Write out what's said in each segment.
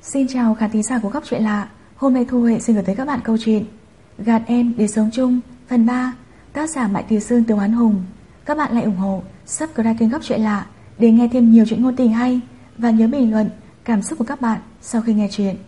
Xin chào khán thính giả của Góc Chuyện Lạ. Hôm nay Thu Huệ xin gửi tới các bạn câu chuyện Gạt Em Để Sống Chung phần 3, tác giả Mại Từ Sương, Từ Hoán Hùng. Các bạn hãy ủng hộ subscribe kênh Góc Chuyện Lạ để nghe thêm nhiều chuyện ngôn tình hay, và nhớ bình luận cảm xúc của các bạn sau khi nghe chuyện.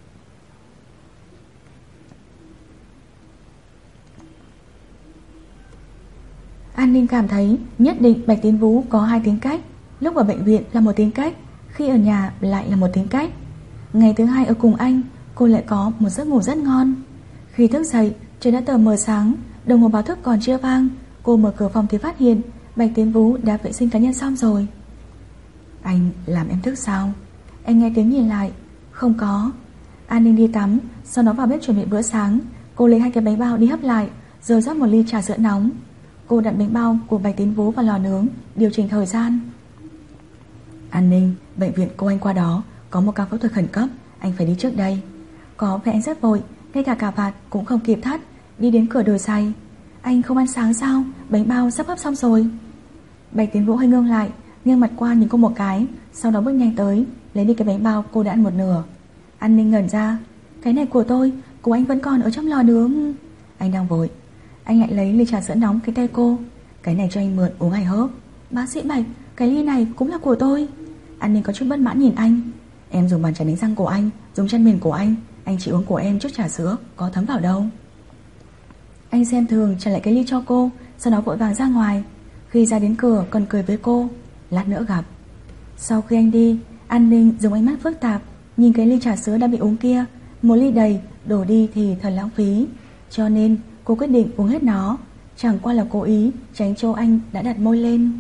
An Ninh cảm thấy nhất định Bạch Tiến Vũ có hai tính cách. Lúc ở bệnh viện là một tính cách, khi ở nhà lại là một tính cách. Ngày thứ hai ở cùng anh, cô lại có một giấc ngủ rất ngon. Khi thức dậy, trời đã tờ mờ sáng, đồng hồ báo thức còn chưa vang. Cô mở cửa phòng thì phát hiện Bạch Tiến Vũ đã vệ sinh cá nhân xong rồi. Anh làm em thức sao? Anh nghe tiếng nhìn lại. Không có. An Ninh đi tắm, sau đó vào bếp chuẩn bị bữa sáng. Cô lấy 2 cái bánh bao đi hấp lại, rồi rót 1 ly trà sữa nóng. Cô đặt bánh bao của Bạch Tiến Vũ vào lò nướng, điều chỉnh thời gian. An Ninh, bệnh viện cô anh qua đó có một ca phẫu thuật khẩn cấp, anh phải đi trước đây. Có vẻ anh rất vội, ngay cả cà vạt cũng không kịp thắt, đi đến cửa đồi xay. Anh không ăn sáng sao? Bánh bao sắp hấp xong rồi. Bạch Tiến Vũ hơi ngưng lại, nghiêng mặt qua nhìn cô một cái, sau đó bước nhanh tới, lấy đi cái bánh bao cô đã ăn một nửa. An Ninh ngẩn ra. Cái này của tôi, của anh vẫn còn ở trong lò nướng. Anh đang vội. Anh lại lấy ly trà sữa nóng cái tay cô. Cái này cho anh mượn uống ngày hớp. Bác sĩ Bạch, cái ly này cũng là của tôi. An Ninh có chút bất mãn nhìn anh. Em dùng bàn chải đánh răng của anh, dùng chăn mền của anh chỉ uống của em chút trà sữa, có thấm vào đâu. Anh xem thường trả lại cái ly cho cô, sau đó vội vàng ra ngoài. Khi ra đến cửa còn cười với cô, lát nữa gặp. Sau khi anh đi, An Ninh dùng ánh mắt phức tạp nhìn cái ly trà sữa đã bị uống kia. Một ly đầy, đổ đi thì thật lãng phí, cho nên cô quyết định uống hết nó. Chẳng qua là cố ý tránh chỗ anh đã đặt môi lên.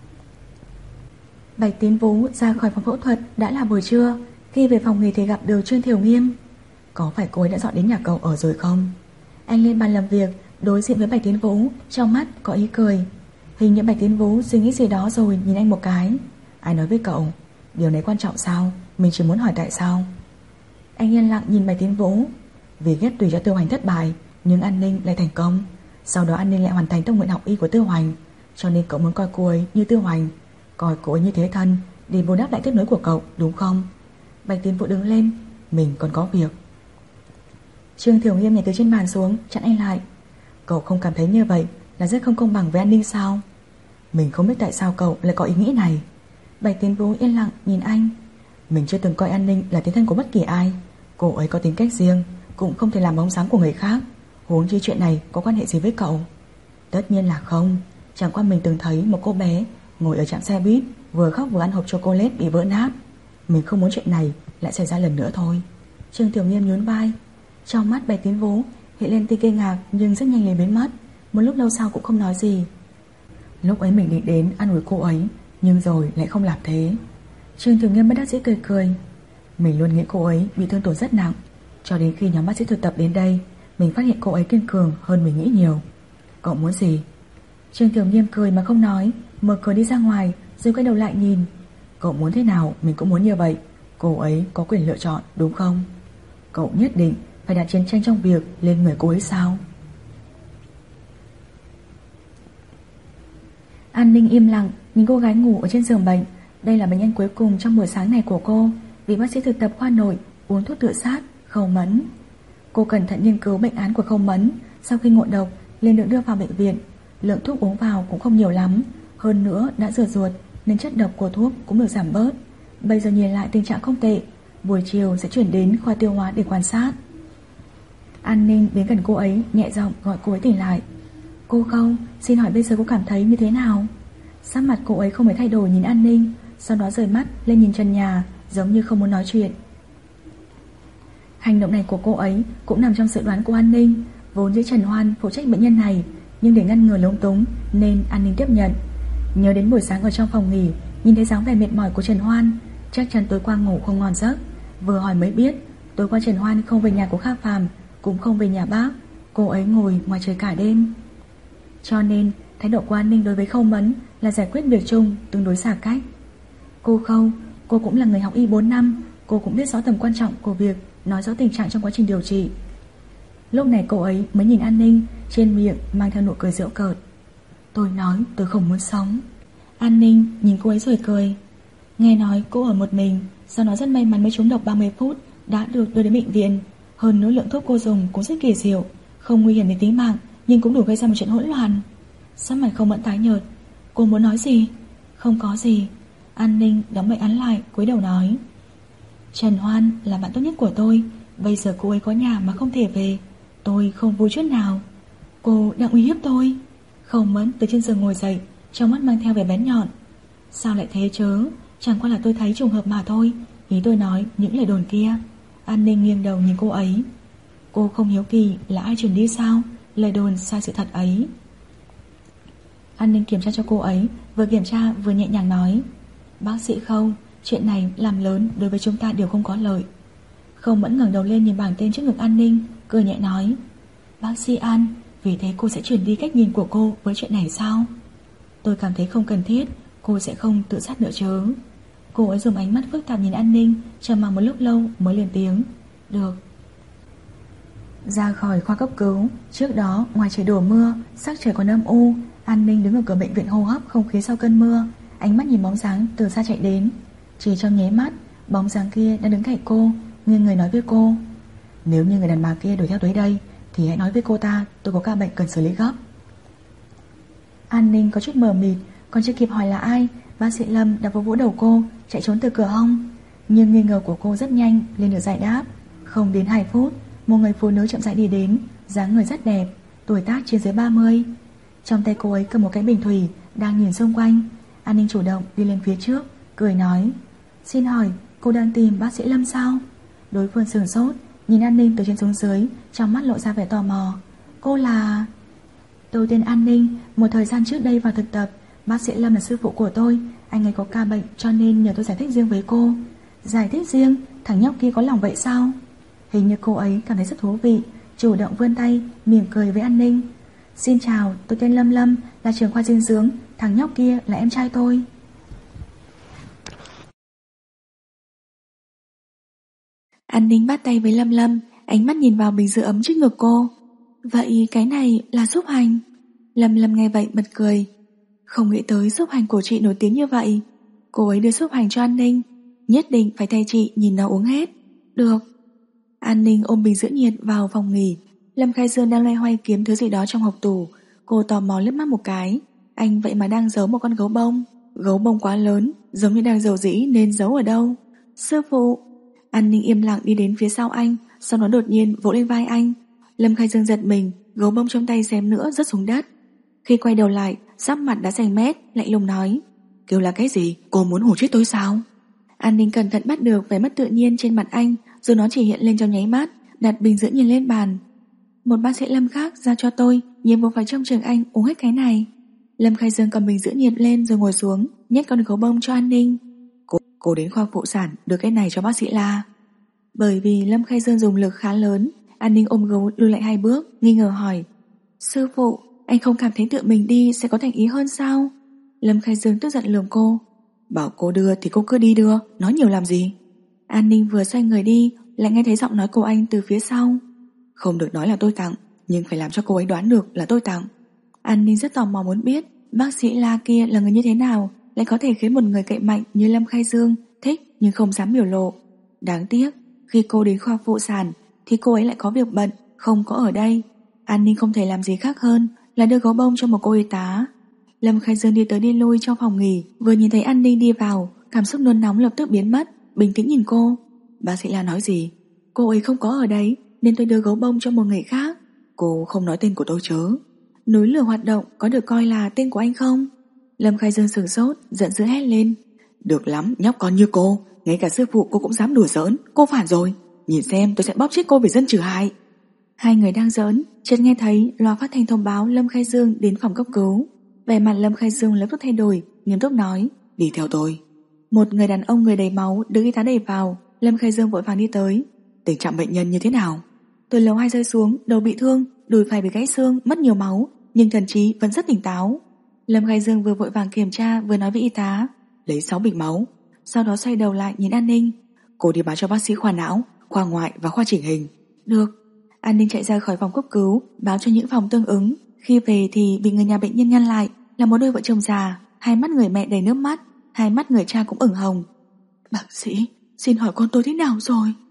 Bạch Tiến Vũ ra khỏi phòng phẫu thuật đã là buổi trưa. Khi về phòng nghỉ thì gặp được Trương Thiểu Nghiêm. Có phải cô ấy đã dọn đến nhà cậu ở rồi không? Anh lên bàn làm việc, đối diện với Bạch Tiến Vũ, trong mắt có ý cười. Hình như Bạch Tiến Vũ suy nghĩ gì đó rồi nhìn anh một cái. Ai nói với cậu? Điều này quan trọng sao? Mình chỉ muốn hỏi tại sao. Anh yên lặng nhìn Bạch Tiến Vũ. Vì ghét tùy cho Tiêu Hoành thất bại, nhưng An Ninh lại thành công. Sau đó An Ninh lại hoàn thành tâm nguyện học y của Tiêu Hoành, cho nên cậu muốn coi cô ấy như Tiêu Hoành, coi cô ấy như thế thân, để bù đắp lại tiếp nối của cậu, đúng không? Bạch Tiến Vũ đứng lên. Mình còn có việc. Trương Thiểu Nghiêm nhảy từ trên bàn xuống, chặn anh lại. Cậu không cảm thấy như vậy là rất không công bằng với An Ninh sao? Mình không biết tại sao cậu lại có ý nghĩ này. Bạch Tiến Vũ yên lặng nhìn anh. Mình chưa từng coi An Ninh là tiến thân của bất kỳ ai. Cô ấy có tính cách riêng, cũng không thể làm bóng dáng của người khác. Huống chi chuyện này có quan hệ gì với cậu? Tất nhiên là không. Chẳng qua mình từng thấy một cô bé ngồi ở trạm xe buýt, vừa khóc vừa ăn hộp chocolate bị vỡ nát. Mình không muốn chuyện này lại xảy ra lần nữa thôi. Trương Tiểu Nghiêm nhún vai. Trong mắt Bạch Tiến Vũ hiện lên tia kinh ngạc, nhưng rất nhanh liền biến mất. Một lúc lâu sau cũng không nói gì. Lúc ấy mình định đến an ủi cô ấy, nhưng rồi lại không làm thế. Trương Tiểu Nghiêm bất đắc dĩ cười cười. Mình luôn nghĩ cô ấy bị thương tổn rất nặng, cho đến khi nhóm bác sĩ thực tập đến đây, mình phát hiện cô ấy kiên cường hơn mình nghĩ nhiều. Cậu muốn gì? Trương Tiểu Nghiêm cười mà không nói, mở cửa đi ra ngoài, rồi quay đầu lại nhìn. Cậu muốn thế nào mình cũng muốn như vậy. Cô ấy có quyền lựa chọn, đúng không? Cậu nhất định phải đặt chiến tranh trong việc lên người cô ấy sao? An Ninh im lặng nhìn cô gái ngủ ở trên giường bệnh. Đây là bệnh nhân cuối cùng trong buổi sáng này của cô. Vị bác sĩ thực tập khoa nội uống thuốc tự sát, Khâu Mẫn. Cô cẩn thận nghiên cứu bệnh án của Khâu Mẫn. Sau khi ngộ độc liền được đưa vào bệnh viện. Lượng thuốc uống vào cũng không nhiều lắm, hơn nữa đã rửa ruột nên chất độc của thuốc cũng được giảm bớt. Bây giờ nhìn lại tình trạng không tệ. Buổi chiều sẽ chuyển đến khoa tiêu hóa để quan sát. An Ninh đến gần cô ấy, nhẹ giọng gọi cô ấy tỉnh lại. Cô Khâu, xin hỏi bây giờ cô cảm thấy như thế nào? Sắc mặt cô ấy không hề thay đổi nhìn An Ninh, sau đó rời mắt lên nhìn trần nhà, giống như không muốn nói chuyện. Hành động này của cô ấy cũng nằm trong dự đoán của An Ninh. Vốn dĩ Trần Hoan phụ trách bệnh nhân này, nhưng để ngăn ngừa lúng túng nên An Ninh tiếp nhận. Nhớ đến buổi sáng ở trong phòng nghỉ, nhìn thấy dáng vẻ mệt mỏi của Trần Hoan, chắc chắn tối qua ngủ không ngon giấc. Vừa hỏi mới biết tối qua Trần Hoan không về nhà của Kha Phàm, cũng không về nhà bác. Cô ấy ngồi ngoài trời cả đêm. Cho nên thái độ của An Ninh đối với Khâu Mẫn là giải quyết việc chung tương đối xa cách. Cô Khâu, cô cũng là người học y 4 năm, cô cũng biết rõ tầm quan trọng của việc nói rõ tình trạng trong quá trình điều trị. Lúc này cô ấy mới nhìn An Ninh, trên miệng mang theo nụ cười giễu cợt. Tôi nói tôi không muốn sống. An Ninh nhìn cô ấy rồi cười. Nghe nói cô ở một mình, sau đó rất may mắn mới trúng độc 30 phút, đã được đưa đến bệnh viện. Hơn nữa lượng thuốc cô dùng cũng rất kỳ diệu, không nguy hiểm đến tính mạng, nhưng cũng đủ gây ra một trận hỗn loạn. Sắc mặt Không Mẫn tái nhợt. Cô muốn nói gì? Không có gì. An Ninh đóng bệnh án lại, cúi đầu nói. Trần Hoan là bạn tốt nhất của tôi, bây giờ cô ấy có nhà mà không thể về, tôi không vui chút nào. Cô đang uy hiếp tôi. Không Mẫn từ trên giường ngồi dậy, trong mắt mang theo vẻ bén nhọn. Sao lại thế chớ? Chẳng qua là tôi thấy trùng hợp mà thôi. Ý tôi nói những lời đồn kia. An Ninh nghiêng đầu nhìn cô ấy. Cô không hiếu kỳ là ai truyền đi sao? Lời đồn sai sự thật ấy. An Ninh kiểm tra cho cô ấy, vừa kiểm tra vừa nhẹ nhàng nói. Bác sĩ Khâu, chuyện này làm lớn đối với chúng ta đều không có lợi. Không Mẫn ngẩng đầu lên nhìn bảng tên trước ngực An Ninh, cười nhẹ nói. Bác sĩ An, vì thế cô sẽ chuyển đi cách nhìn của cô với chuyện này sao? Tôi cảm thấy không cần thiết, cô sẽ không tự sát nữa chứ? Cô ấy dùng ánh mắt phức tạp nhìn An Ninh, trầm mặc một lúc lâu mới lên tiếng. Được. Ra khỏi khoa cấp cứu, trước đó ngoài trời đổ mưa, sắc trời còn âm u. An Ninh đứng ở cửa bệnh viện hô hấp không khí sau cơn mưa, ánh mắt nhìn bóng dáng từ xa chạy đến. Chỉ trong nháy mắt, bóng dáng kia đang đứng cạnh cô, nghiêng người nói với cô. Nếu như người đàn bà kia đuổi theo tới đây thì hãy nói với cô ta tôi có ca bệnh cần xử lý gấp. An Ninh có chút mờ mịt, còn chưa kịp hỏi là ai, bác sĩ Lâm đã vỗ vỗ đầu cô, chạy trốn từ cửa hông. Nhưng nghi ngờ của cô rất nhanh lên được giải đáp. Không đến 2 phút, một người phụ nữ chậm rãi đi đến, dáng người rất đẹp, tuổi tác trên dưới 30. Trong tay cô ấy cầm một cái bình thủy, đang nhìn xung quanh. An Ninh chủ động đi lên phía trước, cười nói. Xin hỏi, cô đang tìm bác sĩ Lâm sao? Đối phương sửng sốt, nhìn An Ninh từ trên xuống dưới, trong mắt lộ ra vẻ tò mò. Cô là... Tôi tên An Ninh, một thời gian trước đây vào thực tập, bác sĩ Lâm là sư phụ của tôi, anh ấy có ca bệnh cho nên nhờ tôi giải thích riêng với cô. Giải thích riêng? Thằng nhóc kia có lòng vậy sao? Hình như cô ấy cảm thấy rất thú vị, chủ động vươn tay, mỉm cười với An Ninh. Xin chào, tôi tên Lâm Lâm, là trưởng khoa dinh dưỡng, thằng nhóc kia là em trai tôi. An Ninh bắt tay với Lâm Lâm, ánh mắt nhìn vào bình giữ ấm trước ngực cô. Vậy cái này là xúc hành? Lâm Lâm nghe vậy bật cười. Không nghĩ tới xúc hành của chị nổi tiếng như vậy. Cô ấy đưa xúc hành cho An Ninh, nhất định phải thay chị nhìn nó uống hết. Được. An Ninh ôm bình giữ nhiệt vào phòng nghỉ. Lâm Khai Dương đang loay hoay kiếm thứ gì đó trong hộp tủ. Cô tò mò liếc mắt một cái. Anh vậy mà đang giấu một con gấu bông. Gấu bông quá lớn, giống như đang giấu dĩ nên giấu ở đâu. Sư phụ. An Ninh im lặng đi đến phía sau anh, sau đó đột nhiên vỗ lên vai anh. Lâm Khai Dương giật mình, gấu bông trong tay xém nữa rớt xuống đất. Khi quay đầu lại, sắc mặt đã xanh mét, lạnh lùng nói. Kêu là cái gì? Cô muốn hù chết tôi sao? An Ninh cẩn thận bắt được vẻ mất tự nhiên trên mặt anh, rồi nó chỉ hiện lên trong nháy mắt, đặt bình giữ nhiệt lên bàn. Một bác sĩ Lâm khác ra cho tôi, nhiệm vụ phải trông chừng anh uống hết cái này. Lâm Khai Dương cầm bình giữ nhiệt lên rồi ngồi xuống, nhét con gấu bông cho An Ninh. Cô đến khoa phụ sản đưa cái này cho bác sĩ La. Bởi vì Lâm Khai Dương dùng lực khá lớn, An Ninh ôm gấu lùi lại 2 bước, nghi ngờ hỏi. Sư phụ, anh không cảm thấy tự mình đi sẽ có thành ý hơn sao? Lâm Khai Dương tức giận lườm cô. Bảo cô đưa thì cô cứ đi đưa, nói nhiều làm gì? An Ninh vừa xoay người đi, lại nghe thấy giọng nói của anh từ phía sau. Không được nói là tôi tặng, nhưng phải làm cho cô ấy đoán được là tôi tặng. An Ninh rất tò mò muốn biết bác sĩ La kia là người như thế nào, lại có thể khiến một người cậy mạnh như Lâm Khai Dương thích nhưng không dám biểu lộ. Đáng tiếc, khi cô đến khoa phụ sản thì cô ấy lại có việc bận, không có ở đây. An Ninh không thể làm gì khác hơn là đưa gấu bông cho một cô y tá. Lâm Khai Dương đi tới đi lui trong phòng nghỉ, vừa nhìn thấy An Ninh đi vào, cảm xúc nôn nóng lập tức biến mất, bình tĩnh nhìn cô. Bác sĩ La nói gì? Cô ấy không có ở đấy nên tôi đưa gấu bông cho một người khác. Cô không nói tên của tôi chớ. Núi lửa hoạt động có được coi là tên của anh không? Lâm Khai Dương sửng sốt, giận dữ hét lên. Được lắm, nhóc con như cô, ngay cả sư phụ cô cũng dám đùa giỡn, cô phản rồi. Nhìn xem tôi sẽ bóp chết cô vì dân trừ hại. Hai người đang giỡn, chợt nghe thấy loa phát thanh thông báo Lâm Khai Dương đến phòng cấp cứu. Vẻ mặt Lâm Khai Dương lập tức thay đổi, nghiêm túc nói. Đi theo tôi. Một người đàn ông người đầy máu được y tá đẩy vào. Lâm Khai Dương vội vàng đi tới. Tình trạng bệnh nhân như thế nào? Từ lầu 2 rơi xuống, đầu bị thương, đùi phải bị gãy xương, mất nhiều máu, nhưng thần trí vẫn rất tỉnh táo. Lâm Khai Dương vừa vội vàng kiểm tra vừa nói với y tá. Lấy 6 bịch máu. Sau đó xoay đầu lại nhìn An Ninh. Cô đi báo cho bác sĩ khoa não, khoa ngoại và khoa chỉnh hình. Được. An Ninh chạy ra khỏi phòng cấp cứu, báo cho những phòng tương ứng. Khi về thì bị người nhà bệnh nhân ngăn lại, là một đôi vợ chồng già, hai mắt người mẹ đầy nước mắt, hai mắt người cha cũng ửng hồng. Bác sĩ, xin hỏi con tôi thế nào rồi?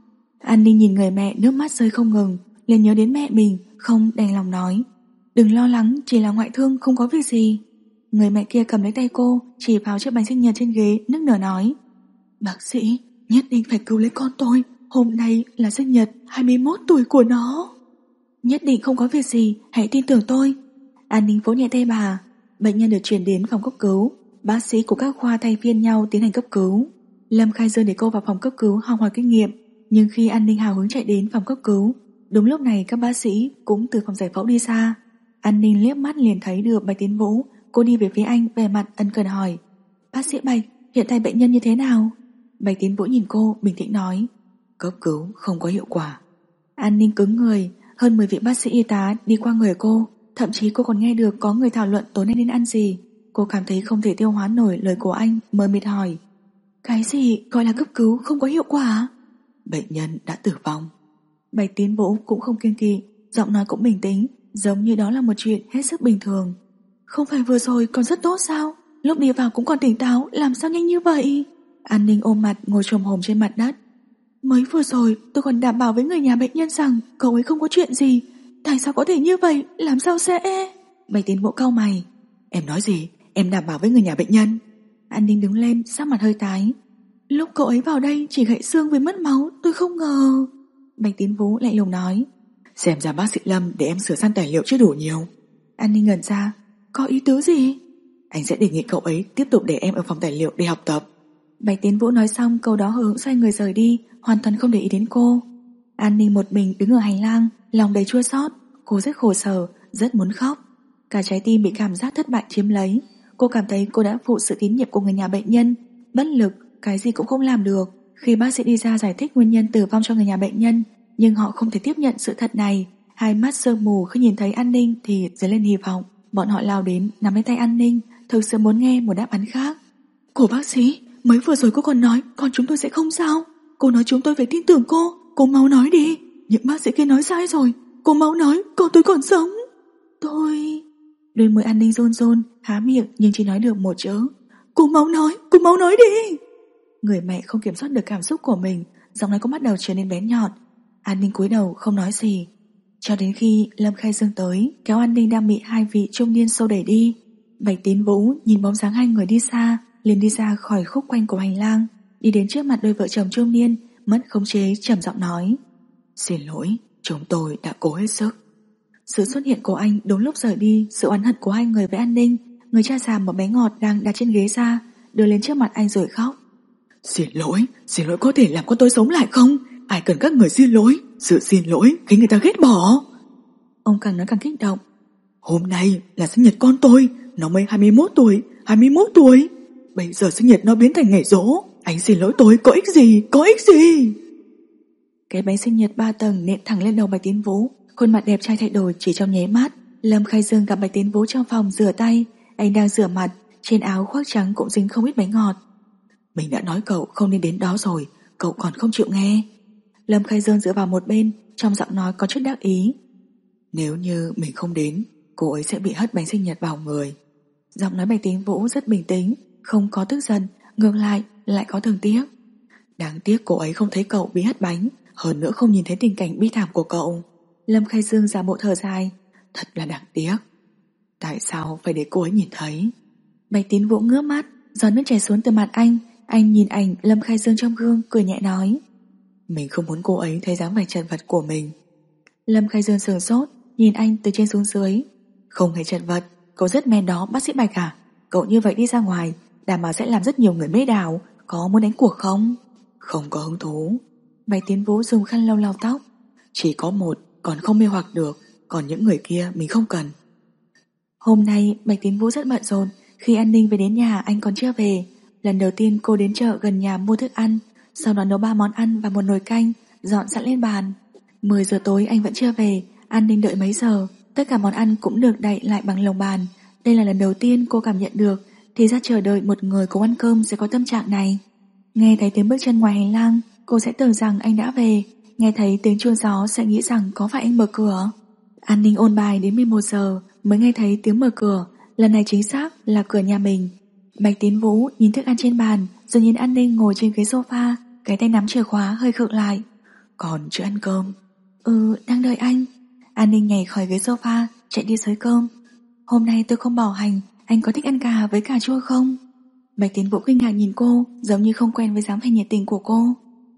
An Ninh nhìn người mẹ nước mắt rơi không ngừng, liền nhớ đến mẹ mình, không đành lòng nói: "Đừng lo lắng, chỉ là ngoại thương, không có việc gì." Người mẹ kia cầm lấy tay cô, chỉ vào chiếc bánh sinh nhật trên ghế, nức nở nói: "Bác sĩ, nhất định phải cứu lấy con tôi, hôm nay là sinh nhật 21 tuổi của nó." "Nhất định không có việc gì, hãy tin tưởng tôi." An Ninh vỗ nhẹ tay bà. Bệnh nhân được chuyển đến phòng cấp cứu, bác sĩ của các khoa thay phiên nhau tiến hành cấp cứu. Lâm Khai Dương để cô vào phòng cấp cứu học hỏi kinh nghiệm, nhưng khi An Ninh hào hứng chạy đến phòng cấp cứu, đúng lúc này các bác sĩ cũng từ phòng giải phẫu đi xa. An Ninh liếc mắt liền thấy được Bạch Tiến Vũ. Cô đi về phía anh, vẻ mặt ân cần hỏi: "Bác sĩ Bạch, hiện tại bệnh nhân như thế nào?" Bạch Tiến Vũ nhìn cô, bình tĩnh nói: "Cấp cứu không có hiệu quả." An Ninh cứng người. Hơn 10 vị bác sĩ y tá đi qua người cô, thậm chí cô còn nghe được có người thảo luận tối nay nên ăn gì. Cô cảm thấy không thể tiêu hóa nổi lời của anh, mờ mịt hỏi: "Cái gì gọi là cấp cứu không có hiệu quả?" "Bệnh nhân đã tử vong." Bạch Tiến Vũ cũng không kiêng kỵ, giọng nói cũng bình tĩnh, giống như đó là một chuyện hết sức bình thường. "Không phải vừa rồi còn rất tốt sao? Lúc đi vào cũng còn tỉnh táo, làm sao nhanh như vậy?" An Ninh ôm mặt ngồi chồm hổm trên mặt đất. "Mới vừa rồi tôi còn đảm bảo với người nhà bệnh nhân rằng cậu ấy không có chuyện gì. Tại sao có thể như vậy? Làm sao sẽ..." Bạch Tiến Vũ cau mày. "Em nói gì? Em đảm bảo với người nhà bệnh nhân?" An Ninh đứng lên, sắc mặt hơi tái. "Lúc cậu ấy vào đây chỉ gãy xương với mất máu, tôi không ngờ..." Bạch Tiến Vũ lạnh lùng nói. "Xem ra bác sĩ Lâm để em sửa sang tài liệu chưa đủ nhiều." An Ninh ngẩn ra. "Có ý tứ gì?" "Anh sẽ đề nghị cậu ấy tiếp tục để em ở phòng tài liệu để học tập." Bạch Tiến Vũ nói xong câu đó hờ hững xoay người rời đi, hoàn toàn không để ý đến cô. An Ninh một mình đứng ở hành lang, lòng đầy chua xót. Cô rất khổ sở, rất muốn khóc. Cả trái tim bị cảm giác thất bại chiếm lấy. Cô cảm thấy cô đã phụ sự tín nhiệm của người nhà bệnh nhân, bất lực, cái gì cũng không làm được. Khi bác sĩ đi ra giải thích nguyên nhân tử vong cho người nhà bệnh nhân, nhưng họ không thể tiếp nhận sự thật này. Hai mắt sương mù khi nhìn thấy An Ninh thì dấy lên hy vọng. Bọn họ lao đến nắm lấy tay An Ninh, thực sự muốn nghe một đáp án khác. "Cô bác sĩ, mới vừa rồi cô còn nói con chúng tôi sẽ không sao. Cô nói chúng tôi phải tin tưởng cô mau nói đi. Những bác sĩ kia nói sai rồi, cô mau nói con tôi còn sống." "Tôi..." Đôi môi An Ninh run run, há miệng nhưng chỉ nói được một chữ: cô mau nói đi." Người mẹ không kiểm soát được cảm xúc của mình, giọng nói cũng bắt đầu trở nên bén nhọn. An Ninh cúi đầu không nói gì, cho đến khi Lâm Khai Dương tới kéo An Ninh đang bị hai vị trung niên xô đẩy đi. Bạch Tiến Vũ nhìn bóng dáng hai người đi xa, liền đi ra khỏi khúc quanh của hành lang, đi đến trước mặt đôi vợ chồng trung niên, mất khống chế trầm giọng nói: "Xin lỗi, chúng tôi đã cố hết sức." Sự xuất hiện của anh đúng lúc rời đi sự oán hận của hai người với An Ninh. Người cha già một bé ngọt đang đặt trên ghế ra, đưa lên trước mặt anh rồi khóc. Xin lỗi có thể làm con tôi sống lại không? Ai cần các người xin lỗi, sự xin lỗi khiến người ta ghét bỏ." Ông càng nói càng kích động. "Hôm nay là sinh nhật con tôi, nó mới 21 tuổi. Bây giờ sinh nhật nó biến thành ngày giỗ, anh xin lỗi tôi có ích gì? Cái bánh sinh nhật 3 tầng nện thẳng lên đầu Bạch Tiến Vũ, khuôn mặt đẹp trai thay đổi chỉ trong nháy mắt. Lâm Khai Dương gặp Bạch Tiến Vũ trong phòng rửa tay, anh đang rửa mặt, trên áo khoác trắng cũng dính không ít bánh ngọt. "Mình đã nói cậu không nên đến đó rồi, cậu còn không chịu nghe." Lâm Khai Dương dựa vào một bên, trong giọng nói có chút đắc ý. "Nếu như mình không đến, cô ấy sẽ bị hất bánh sinh nhật vào người." Giọng nói Bạch Tiến Vũ rất bình tĩnh, không có tức giận, ngược lại có thương tiếc. "Đáng tiếc cô ấy không thấy cậu bị hất bánh, hơn nữa không nhìn thấy tình cảnh bi thảm của cậu." Lâm Khai Dương giả bộ thở dài. "Thật là đáng tiếc. Tại sao phải để cô ấy nhìn thấy?" Bạch Tiến Vũ ngước mắt, giọt nước chảy xuống từ mặt anh. Anh nhìn ảnh Lâm Khai Dương trong gương, cười nhẹ nói: "Mình không muốn cô ấy thấy dáng vẻ chật vật của mình." Lâm Khai Dương sửng sốt, nhìn anh từ trên xuống dưới. "Không hề chật vật, cậu rất men đó bác sĩ Bạch à? Cậu như vậy đi ra ngoài, đảm bảo sẽ làm rất nhiều người mê đảo. Có muốn đánh cuộc không?" "Không có hứng thú." Bạch Tiến Vũ dùng khăn lau lau tóc. "Chỉ có một, còn không mê hoặc được, còn những người kia mình không cần." Hôm nay Bạch Tiến Vũ rất bận rộn. Khi An Ninh về đến nhà anh còn chưa về. Lần đầu tiên cô đến chợ gần nhà mua thức ăn, sau đó nấu 3 món ăn và một nồi canh, dọn sẵn lên bàn. 10 giờ tối anh vẫn chưa về. An Ninh đợi mấy giờ, tất cả món ăn cũng được đậy lại bằng lồng bàn. Đây là lần đầu tiên cô cảm nhận được thì ra chờ đợi một người cùng ăn cơm sẽ có tâm trạng này. Nghe thấy tiếng bước chân ngoài hành lang, cô sẽ tưởng rằng anh đã về. Nghe thấy tiếng chuông gió sẽ nghĩ rằng có phải anh mở cửa. An Ninh ôn bài đến 11 giờ mới nghe thấy tiếng mở cửa. Lần này chính xác là cửa nhà mình. Bạch Tiến Vũ nhìn thức ăn trên bàn, rồi nhìn An Ninh ngồi trên ghế sofa, cái tay nắm chìa khóa hơi khựng lại. Còn chưa ăn cơm? Đang đợi anh. An Ninh nhảy khỏi ghế sofa, chạy đi xới cơm. Hôm nay tôi không bỏ hành, anh có thích ăn cà với cà chua không? Bạch Tiến Vũ kinh ngạc nhìn cô, giống như không quen với dáng vẻ nhiệt tình của cô.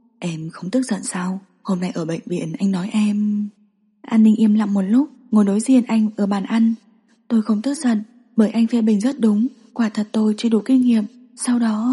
Em không tức giận sao? Hôm nay ở bệnh viện anh nói em... An Ninh im lặng một lúc, ngồi đối diện anh ở bàn ăn. Tôi không tức giận, bởi anh phê bình rất đúng, quả thật tôi chưa đủ kinh nghiệm. Sau đó...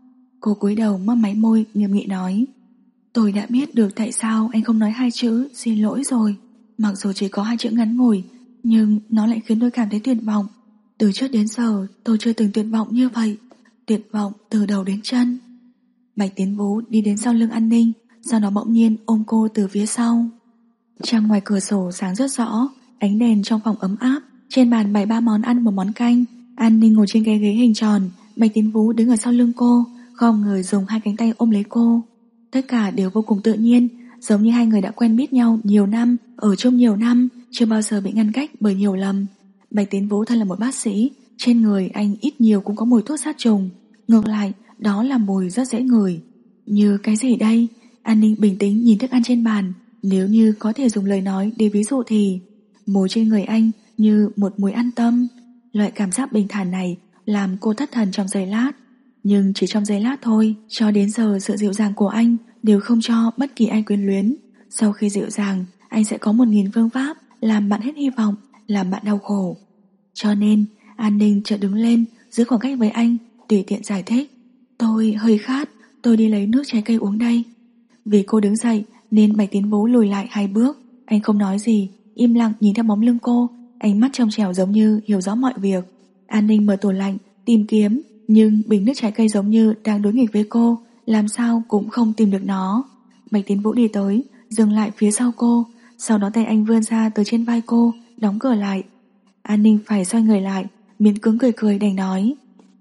Cô cúi đầu mấp máy môi, nghiêm nghị nói. Tôi đã biết được tại sao anh không nói 2 chữ xin lỗi rồi. Mặc dù chỉ có 2 chữ ngắn ngủi, nhưng nó lại khiến tôi cảm thấy tuyệt vọng. Từ trước đến giờ tôi chưa từng tuyệt vọng như vậy. Tuyệt vọng từ đầu đến chân. Bạch Tiến Vũ đi đến sau lưng An Ninh, sau đó bỗng nhiên ôm cô từ phía sau. Trăng ngoài cửa sổ sáng rất rõ, ánh đèn trong phòng ấm áp. Trên bàn bày 3 món ăn, 1 món canh. An Ninh ngồi trên cái ghế hình tròn, Bạch Tiến Vũ đứng ở sau lưng cô, khom người dùng 2 cánh tay ôm lấy cô. Tất cả đều vô cùng tự nhiên, giống như hai người đã quen biết nhau nhiều năm, ở chung nhiều năm, chưa bao giờ bị ngăn cách bởi hiểu lầm. Bạch Tiến Vũ thân là một bác sĩ, trên người anh ít nhiều cũng có mùi thuốc sát trùng. Ngược lại, đó là mùi rất dễ ngửi. Như cái gì đây? An Ninh bình tĩnh nhìn thức ăn trên bàn. Nếu như có thể dùng lời nói để ví dụ thì mùi trên người anh như một mùi an tâm. Loại cảm giác bình thản này làm cô thất thần trong giây lát. Nhưng chỉ trong giây lát thôi, cho đến giờ sự dịu dàng của anh đều không cho bất kỳ ai quyến luyến. Sau khi dịu dàng, anh sẽ có 1000 phương pháp làm bạn hết hy vọng, làm bạn đau khổ. Cho nên, An Ninh chợt đứng lên, giữ khoảng cách với anh, tùy tiện giải thích. Tôi hơi khát, tôi đi lấy nước trái cây uống đây. Vì cô đứng dậy nên Bạch Tiến Vũ lùi lại 2 bước. Anh không nói gì, im lặng nhìn theo bóng lưng cô, ánh mắt trong trẻo giống như hiểu rõ mọi việc. An Ninh mở tủ lạnh, tìm kiếm, nhưng bình nước trái cây giống như đang đối nghịch với cô, làm sao cũng không tìm được nó. Bạch Tiến Vũ đi tới, dừng lại phía sau cô, sau đó tay anh vươn ra từ trên vai cô, đóng cửa lại. An Ninh phải xoay người lại, miễn cưỡng cười cười đành nói.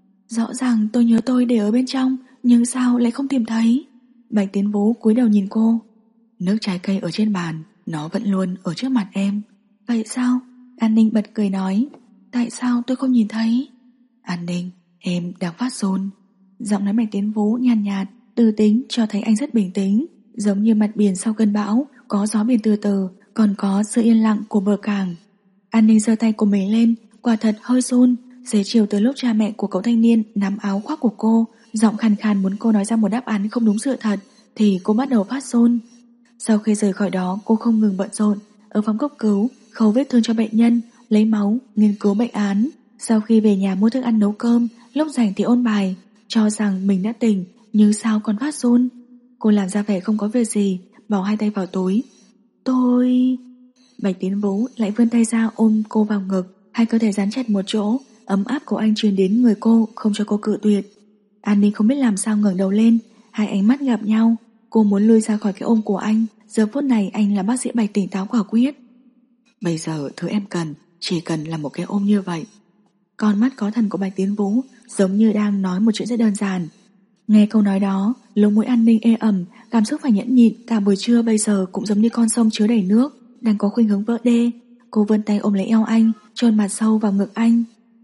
Rõ ràng tôi nhớ tôi để ở bên trong, nhưng sao lại không tìm thấy? Bạch Tiến Vũ cúi đầu nhìn cô. Nước trái cây ở trên bàn, nó vẫn luôn ở trước mặt em. Vậy sao? An Ninh bật cười nói. Tại sao tôi không nhìn thấy? An Ninh, em đang phát run. Giọng nói Bạch Tiến Vũ nhàn nhạt, tư tính cho thấy anh rất bình tĩnh, giống như mặt biển sau cơn bão, có gió biển từ từ, còn có sự yên lặng của bờ cảng. An Ninh giơ tay của mình lên, quả thật hơi run. Xế chiều từ lúc cha mẹ của cậu thanh niên nắm áo khoác của cô, giọng khàn khàn muốn cô nói ra một đáp án không đúng sự thật, thì cô bắt đầu phát run. Sau khi rời khỏi đó, cô không ngừng bận rộn ở phòng cấp cứu, khâu vết thương cho bệnh nhân, lấy máu, nghiên cứu bệnh án. Sau khi về nhà mua thức ăn nấu cơm, lúc rảnh thì ôn bài, cho rằng mình đã tỉnh, nhưng sao còn phát run. Cô làm ra vẻ không có việc gì, bỏ 2 tay vào túi. Tôi... Bạch Tiến Vũ lại vươn tay ra ôm cô vào ngực, hai cơ thể dán chặt một chỗ, ấm áp của anh truyền đến người cô, không cho cô cự tuyệt. An Ninh không biết làm sao ngẩng đầu lên, hai ánh mắt gặp nhau. Cô muốn lui ra khỏi cái ôm của anh. Giờ phút này anh là bác sĩ Bạch tỉnh táo quả quyết. Bây giờ thứ em cần chỉ cần là một cái ôm như vậy. Con mắt có thần của Bạch Tiến Vũ giống như đang nói một chuyện rất đơn giản. Nghe câu nói đó, lỗ mũi An Ninh ê ẩm, cảm xúc phải nhẫn nhịn. Cả buổi trưa bây giờ cũng giống như con sông chứa đầy nước, đang có khuynh hướng vỡ đê. Cô vươn tay ôm lấy eo anh, chôn mặt sâu vào ngực anh.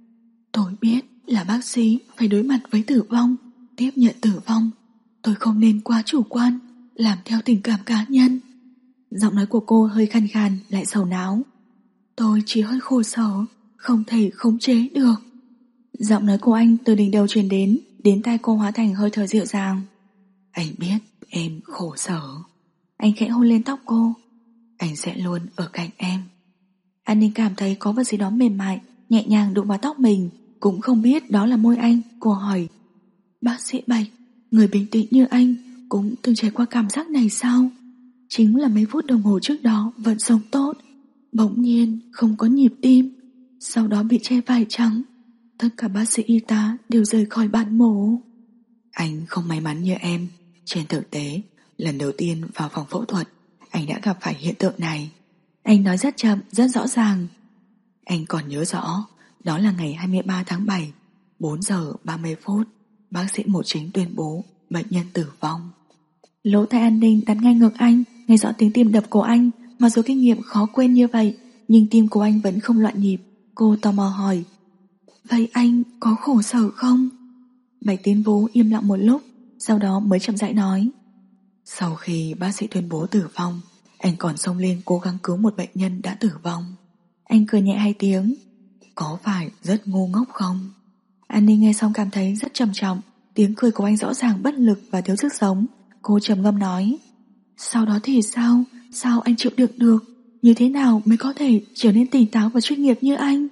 Tôi biết là bác sĩ phải đối mặt với tử vong, tiếp nhận tử vong. Tôi không nên quá chủ quan, làm theo tình cảm cá nhân. Giọng nói của cô hơi khàn khàn, lại sầu não. Tôi chỉ hơi khổ sở, không thể khống chế được. Giọng nói của anh từ đỉnh đầu truyền đến tai cô hóa thành hơi thở dịu dàng. Anh biết em khổ sở. Anh khẽ hôn lên tóc cô. Anh sẽ luôn ở cạnh em. An Ninh cảm thấy có vật gì đó mềm mại nhẹ nhàng đụng vào tóc mình, cũng không biết đó là môi anh. Cô hỏi, bác sĩ Bạch, người bình tĩnh như anh cũng từng trải qua cảm giác này sao? Chính là mấy phút đồng hồ trước đó vẫn sống tốt, bỗng nhiên không có nhịp tim, sau đó bị che vải trắng. Tất cả bác sĩ y tá đều rời khỏi bàn mổ. Anh không may mắn như em. Trên thực tế, lần đầu tiên vào phòng phẫu thuật, anh đã gặp phải hiện tượng này. Anh nói rất chậm, rất rõ ràng. Anh còn nhớ rõ, đó là ngày 23 tháng 7, 4 giờ 30 phút, bác sĩ mổ chính tuyên bố bệnh nhân tử vong. Lỗ tai An Ninh đặt ngay ngực anh, nghe rõ tiếng tim đập của anh. Mặc dù kinh nghiệm khó quên như vậy, nhưng tim của anh vẫn không loạn nhịp. Cô tò mò hỏi, vậy anh có khổ sở không? Bạch Tiến Vũ im lặng một lúc, sau đó mới chậm rãi nói, Sau khi bác sĩ tuyên bố tử vong, anh còn xông lên cố gắng cứu một bệnh nhân đã tử vong. Anh cười nhẹ 2 tiếng. Có phải rất ngu ngốc không? An Ninh nghe xong cảm thấy rất trầm trọng. Tiếng cười của anh rõ ràng bất lực và thiếu sức sống. Cô trầm ngâm nói, sau đó thì sao? Sao anh chịu đựng được? Như thế nào mới có thể trở nên tỉnh táo và chuyên nghiệp như anh?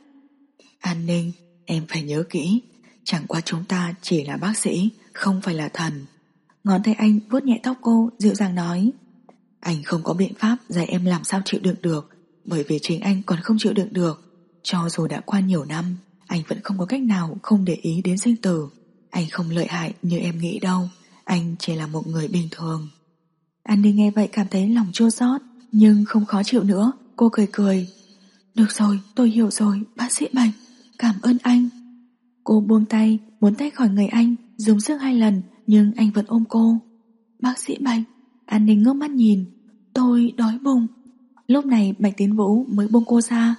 An Ninh, em phải nhớ kỹ, chẳng qua chúng ta chỉ là bác sĩ, không phải là thần. Ngón tay anh vuốt nhẹ tóc cô, dịu dàng nói, anh không có biện pháp dạy em làm sao chịu đựng được, bởi vì chính anh còn không chịu đựng được. Cho dù đã qua nhiều năm, anh vẫn không có cách nào không để ý đến sinh tử. Anh không lợi hại như em nghĩ đâu, anh chỉ là một người bình thường. An Ninh nghe vậy cảm thấy lòng chua xót, nhưng không khó chịu nữa. Cô cười cười, được rồi, tôi hiểu rồi, bác sĩ Bạch, cảm ơn anh. Cô buông tay, muốn tách khỏi người anh, dùng sức 2 lần, nhưng anh vẫn ôm cô. Bác sĩ Bạch. An Ninh ngước mắt nhìn, tôi đói bụng. Lúc này Bạch Tiến Vũ mới buông cô ra.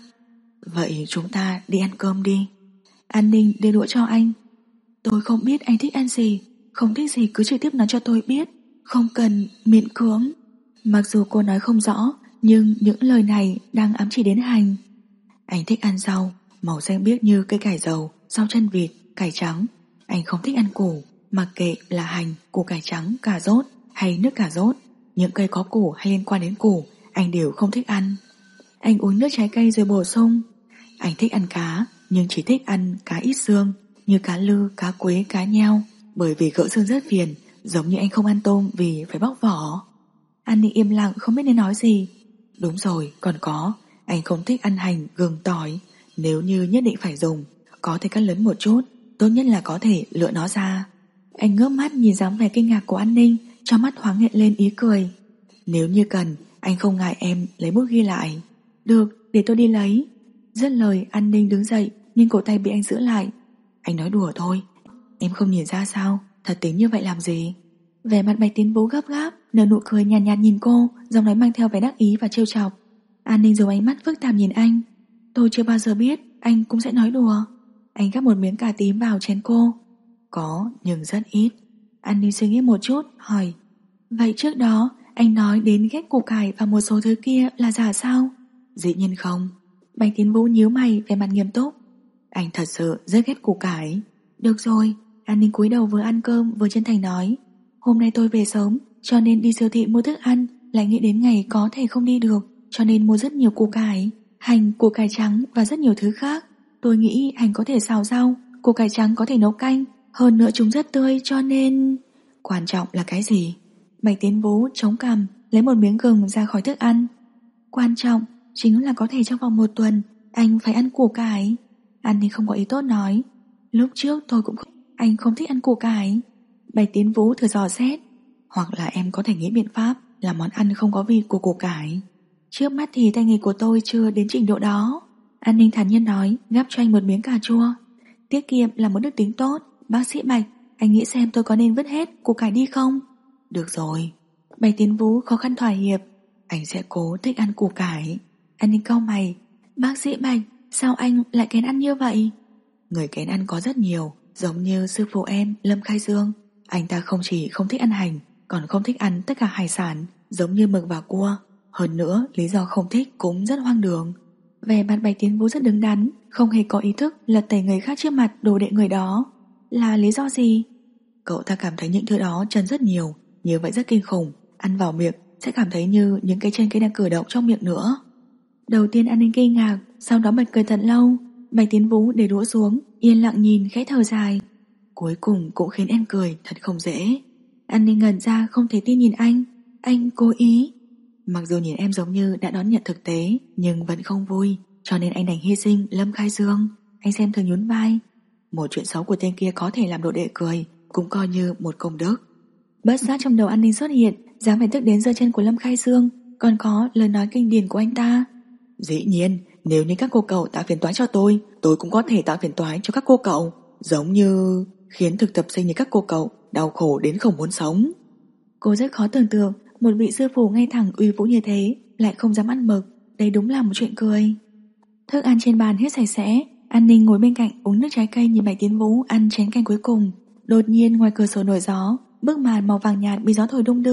Vậy chúng ta đi ăn cơm đi. An Ninh đưa đũa cho anh. Tôi không biết anh thích ăn gì, không thích gì cứ trực tiếp nói cho tôi biết, không cần miễn cưỡng. Mặc dù cô nói không rõ, nhưng những lời này đang ám chỉ đến hành. Anh thích ăn rau, màu xanh biếc như cây cải dầu, rau chân vịt, cải trắng. Anh không thích ăn củ, mặc kệ là hành, củ cải trắng, cà rốt hay nước cà rốt. Những cây có củ hay liên quan đến củ, anh đều không thích ăn. Anh uống nước trái cây rồi bổ sung. Anh thích ăn cá, nhưng chỉ thích ăn cá ít xương, như cá lư, cá quế, cá nheo, bởi vì gỡ xương rất phiền, giống như anh không ăn tôm vì phải bóc vỏ. An Ninh im lặng không biết nên nói gì. Đúng rồi, còn có, anh không thích ăn hành, gừng, tỏi. Nếu như nhất định phải dùng, có thể cắt lớn một chút, tốt nhất là có thể lựa nó ra. Anh ngước mắt nhìn dáng vẻ kinh ngạc của An Ninh, trong mắt thoáng hiện lên ý cười. Nếu như cần, anh không ngại em lấy bút ghi lại. Được, để tôi đi lấy. Dứt lời, An Ninh đứng dậy, nhưng cổ tay bị anh giữ lại. Anh nói đùa thôi, em không nhìn ra sao, thật tính như vậy làm gì? Vẻ mặt Bạch Tiến Vũ gấp gáp, nở nụ cười nhàn nhạt nhìn cô, giọng nói mang theo vẻ đắc ý và trêu chọc. An Ninh dùng ánh mắt phức tạp nhìn anh. Tôi chưa bao giờ biết anh cũng sẽ nói đùa. Anh gắp một miếng cà tím vào chén cô. Có, nhưng rất ít. An Ninh suy nghĩ một chút, hỏi, vậy trước đó anh nói đến ghét củ cải và một số thứ kia là giả sao? Dĩ nhiên không. Bạch Tiến Vũ nhíu mày, vẻ mặt nghiêm túc. Anh thật sự rất ghét củ cải. Được rồi. An Ninh cúi đầu vừa ăn cơm vừa chân thành nói, hôm nay tôi về sớm, cho nên đi siêu thị mua thức ăn, lại nghĩ đến ngày có thể không đi được, cho nên mua rất nhiều củ cải, hành, củ cải trắng và rất nhiều thứ khác. Tôi nghĩ hành có thể xào rau, củ cải trắng có thể nấu canh, hơn nữa chúng rất tươi, cho nên... Quan trọng là cái gì? Bạch Tiến Vũ chống cằm, lấy một miếng gừng ra khỏi thức ăn. Quan trọng chính là có thể trong vòng 1 tuần anh phải ăn củ cải. An Ninh không có ý tốt nói, lúc trước tôi cũng không... Anh không thích ăn củ cải. Bạch Tiến Vũ thử dò xét, hoặc là em có thể nghĩ biện pháp làm món ăn không có vị của củ cải. Trước mắt thì tay nghề của tôi chưa đến trình độ đó. An Ninh thản nhiên nói, gắp cho anh một miếng cà chua. Tiết kiệm là một đức tính tốt. Bác sĩ Bạch, anh nghĩ xem tôi có nên vứt hết củ cải đi không? Được rồi. Bạch Tiến Vũ khó khăn thỏa hiệp. Anh sẽ cố thích ăn củ cải. An Ninh cau mày. Bác sĩ Bạch, sao anh lại kén ăn như vậy? Người kén ăn có rất nhiều, giống như sư phụ em Lâm Khai Dương. Anh ta không chỉ không thích ăn hành, còn không thích ăn tất cả hải sản, giống như mực và cua. Hơn nữa, lý do không thích cũng rất hoang đường. Vẻ mặt Bạch Tiến Vũ rất đứng đắn, không hề có ý thức lật tẩy người khác trước mặt đồ đệ người đó. Là lý do gì? Cậu ta cảm thấy những thứ đó trần rất nhiều, như vậy rất kinh khủng. Ăn vào miệng sẽ cảm thấy như những cái chân cây đang cử động trong miệng nữa. Đầu tiên An Ninh kinh ngạc, sau đó bật cười thật lâu. Bạch Tiến Vũ để đũa xuống, yên lặng nhìn khẽ thở dài. Cuối cùng cũng khiến em cười thật không dễ. An Ninh ngẩn ra không thể tin nhìn anh. Anh cố ý. Mặc dù nhìn em giống như đã đón nhận thực tế, nhưng vẫn không vui, cho nên anh đành hy sinh Lâm Khai Dương. Anh xem thường nhún vai. Một chuyện xấu của tên kia có thể làm đồ đệ cười, cũng coi như một công đức. Bất giác trong đầu An Ninh xuất hiện dáng vẻ tức đến giơ chân của Lâm Khai Dương, còn có lời nói kinh điển của anh ta. Dĩ nhiên, nếu như các cô cậu tạo phiền toái cho tôi cũng có thể tạo phiền toái cho các cô cậu, giống như khiến thực tập sinh như các cô cậu đau khổ đến không muốn sống. Cô rất khó tưởng tượng một vị sư phụ ngay thẳng uy vũ như thế lại không dám ăn mực. Đây đúng là một chuyện cười. Thức ăn trên bàn hết sạch sẽ. An Ninh ngồi bên cạnh uống nước trái cây nhìn Bạch Tiến Vũ ăn chén canh cuối cùng. Đột nhiên ngoài cửa sổ nổi gió, bức màn màu vàng nhạt bị gió thổi đung đưa,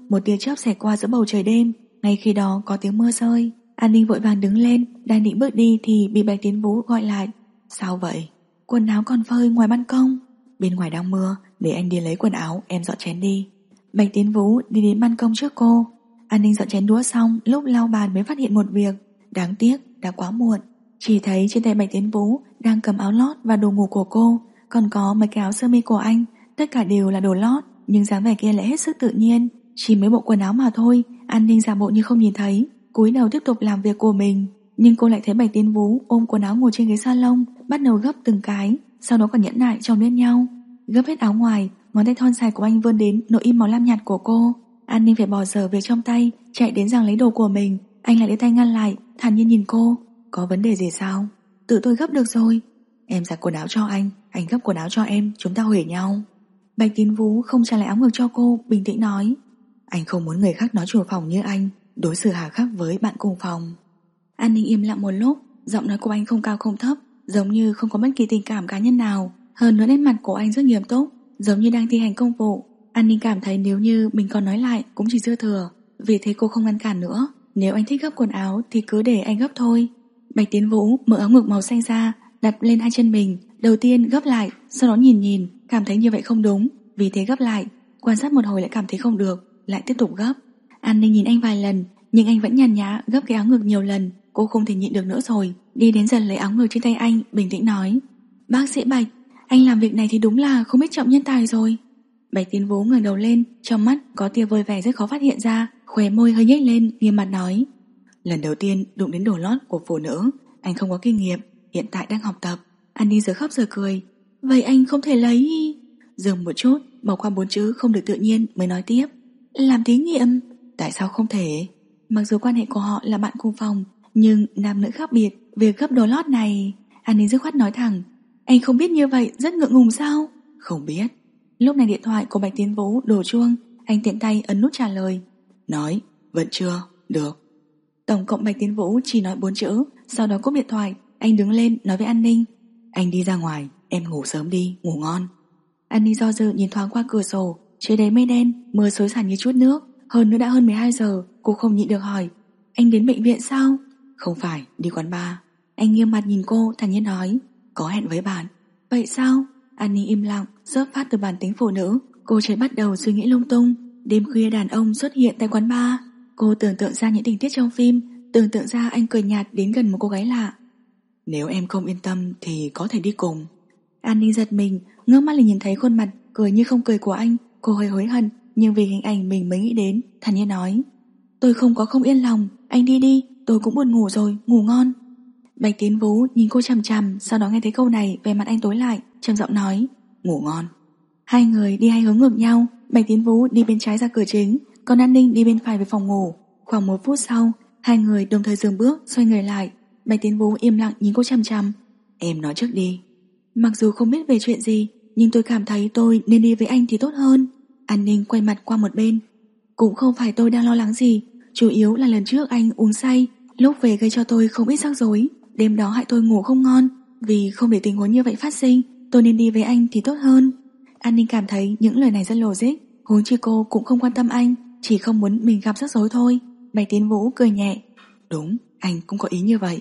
một tia chớp xẹt qua giữa bầu trời đêm. Ngay khi đó có tiếng mưa rơi. An Ninh vội vàng đứng lên, đang định bước đi thì bị Bạch Tiến Vũ gọi lại. Sao vậy? Quần áo còn phơi ngoài ban công. Bên ngoài đang mưa, để anh đi lấy quần áo, em dọn chén đi. Bạch Tiến Vũ đi đến ban công trước cô. An Ninh dọn chén đũa xong, lúc lau bàn mới phát hiện một việc. Đáng tiếc, đã quá muộn. Chỉ thấy trên tay Bạch Tiến Vũ đang cầm áo lót và đồ ngủ của cô, còn có mấy cái áo sơ mi của anh. Tất cả đều là đồ lót, nhưng dáng vẻ kia lại hết sức tự nhiên. Chỉ mấy bộ quần áo mà thôi. An Ninh giả bộ như không nhìn thấy, cúi đầu tiếp tục làm việc của mình. Nhưng cô lại thấy Bạch Tiến Vũ ôm quần áo ngồi trên ghế salon, bắt đầu gấp từng cái, sau đó còn nhẫn nại chồng lên nhau. Gấp hết áo ngoài, ngón tay thon dài của anh vươn đến nội im màu lam nhạt của cô. An Ninh phải bỏ dở việc trong tay, chạy đến giằng lấy đồ của mình. Anh lại lấy tay ngăn lại, thản nhiên nhìn cô. Có vấn đề gì sao? Tự tôi gấp được rồi. Em giặt quần áo cho anh gấp quần áo cho em, chúng ta huề nhau. Bạch Tiến Vũ không trả lại áo ngực cho cô, bình tĩnh nói. Anh không muốn người khác nói chủ phòng như anh đối xử hà khắc với bạn cùng phòng. An Ninh im lặng một lúc, giọng nói của anh không cao không thấp, giống như không có bất kỳ tình cảm cá nhân nào. Hơn nữa nét mặt của anh rất nghiêm túc, giống như đang thi hành công vụ. An Ninh cảm thấy nếu như mình còn nói lại cũng chỉ dư thừa, vì thế cô không ngăn cản nữa. Nếu anh thích gấp quần áo thì cứ để anh gấp thôi. Bạch Tiến Vũ mở áo ngực màu xanh ra, đặt lên hai chân mình. Đầu tiên gấp lại, sau đó nhìn, cảm thấy như vậy không đúng, vì thế gấp lại. Quan sát một hồi lại cảm thấy không được, lại tiếp tục gấp. An Ninh nhìn anh vài lần, nhưng anh vẫn nhàn nhã gấp cái áo ngực nhiều lần. Cô không thể nhịn được nữa rồi, đi đến dần lấy áo ngực trên tay anh, bình tĩnh nói. Bác sĩ Bạch, anh làm việc này thì đúng là không biết trọng nhân tài rồi. Bạch Tiến Vũ ngẩng đầu lên, trong mắt có tia vui vẻ rất khó phát hiện ra, khóe môi hơi nhếch lên, nghiêm mặt nói. Lần đầu tiên đụng đến đồ lót của phụ nữ, anh không có kinh nghiệm, hiện tại đang học tập. An Ninh giờ khóc giờ cười. Vậy anh không thể lấy... Dừng một chút, bỏ qua 4 chữ không được tự nhiên mới nói tiếp. Làm thí nghiệm? Tại sao không thể? Mặc dù quan hệ của họ là bạn cùng phòng, nhưng nam nữ khác biệt, việc gấp đồ lót này... An Ninh dứt khoát nói thẳng. Anh không biết như vậy rất ngượng ngùng sao? Không biết. Lúc này điện thoại của Bạch Tiến Vũ đổ chuông, anh tiện tay ấn nút trả lời. Nói, vẫn chưa, được. Tổng cộng Bạch Tiến Vũ chỉ nói 4 chữ, sau đó cúp điện thoại. Anh đứng lên nói với An Ninh. Anh đi ra ngoài, em ngủ sớm đi, ngủ ngon. An Ninh do dự nhìn thoáng qua cửa sổ, trời đầy mây đen, mưa xối xả như chút nước. Hơn nữa đã hơn 12 giờ, cô không nhịn được hỏi. Anh đến bệnh viện sao? Không phải, đi quán bar. Anh nghiêm mặt nhìn cô, thản nhiên nói. Có hẹn với bạn. Vậy sao? An Ninh im lặng, xuất phát từ bản tính phụ nữ. Cô chợt bắt đầu suy nghĩ lung tung. Đêm khuya đàn ông xuất hiện tại quán bar. Cô tưởng tượng ra những tình tiết trong phim, tưởng tượng ra anh cười nhạt đến gần một cô gái lạ. Nếu em không yên tâm thì có thể đi cùng. An Ninh giật mình, ngước mắt liền nhìn thấy khuôn mặt cười như không cười của anh. Cô hơi hối hận, nhưng vì hình ảnh mình mới nghĩ đến, thản nhiên nói. Tôi không có không yên lòng, anh đi đi, tôi cũng buồn ngủ rồi, ngủ ngon. Bạch Tiến Vũ nhìn cô chằm chằm, sau đó nghe thấy câu này, vẻ mặt anh tối lại, trầm giọng nói. Ngủ ngon. Hai người đi hai hướng ngược nhau. Bạch Tiến Vũ đi bên trái ra cửa chính, còn An Ninh đi bên phải về phòng ngủ. Khoảng 1 phút sau, hai người đồng thời dừng bước, xoay người lại. Bạch Tiến Vũ im lặng nhìn cô chằm chằm. Em nói trước đi. Mặc dù không biết về chuyện gì, nhưng tôi cảm thấy tôi nên đi với anh thì tốt hơn. An Ninh quay mặt qua một bên. Cũng không phải tôi đang lo lắng gì, chủ yếu là lần trước anh uống say, lúc về gây cho tôi không ít rắc rối. Đêm đó hại tôi ngủ không ngon. Vì không để tình huống như vậy phát sinh, tôi nên đi với anh thì tốt hơn. An Ninh cảm thấy những lời này rất logic. Huống chi cô cũng không quan tâm anh, chỉ không muốn mình gặp rắc rối thôi. Bạch Tiến Vũ cười nhẹ. Đúng, anh cũng có ý như vậy.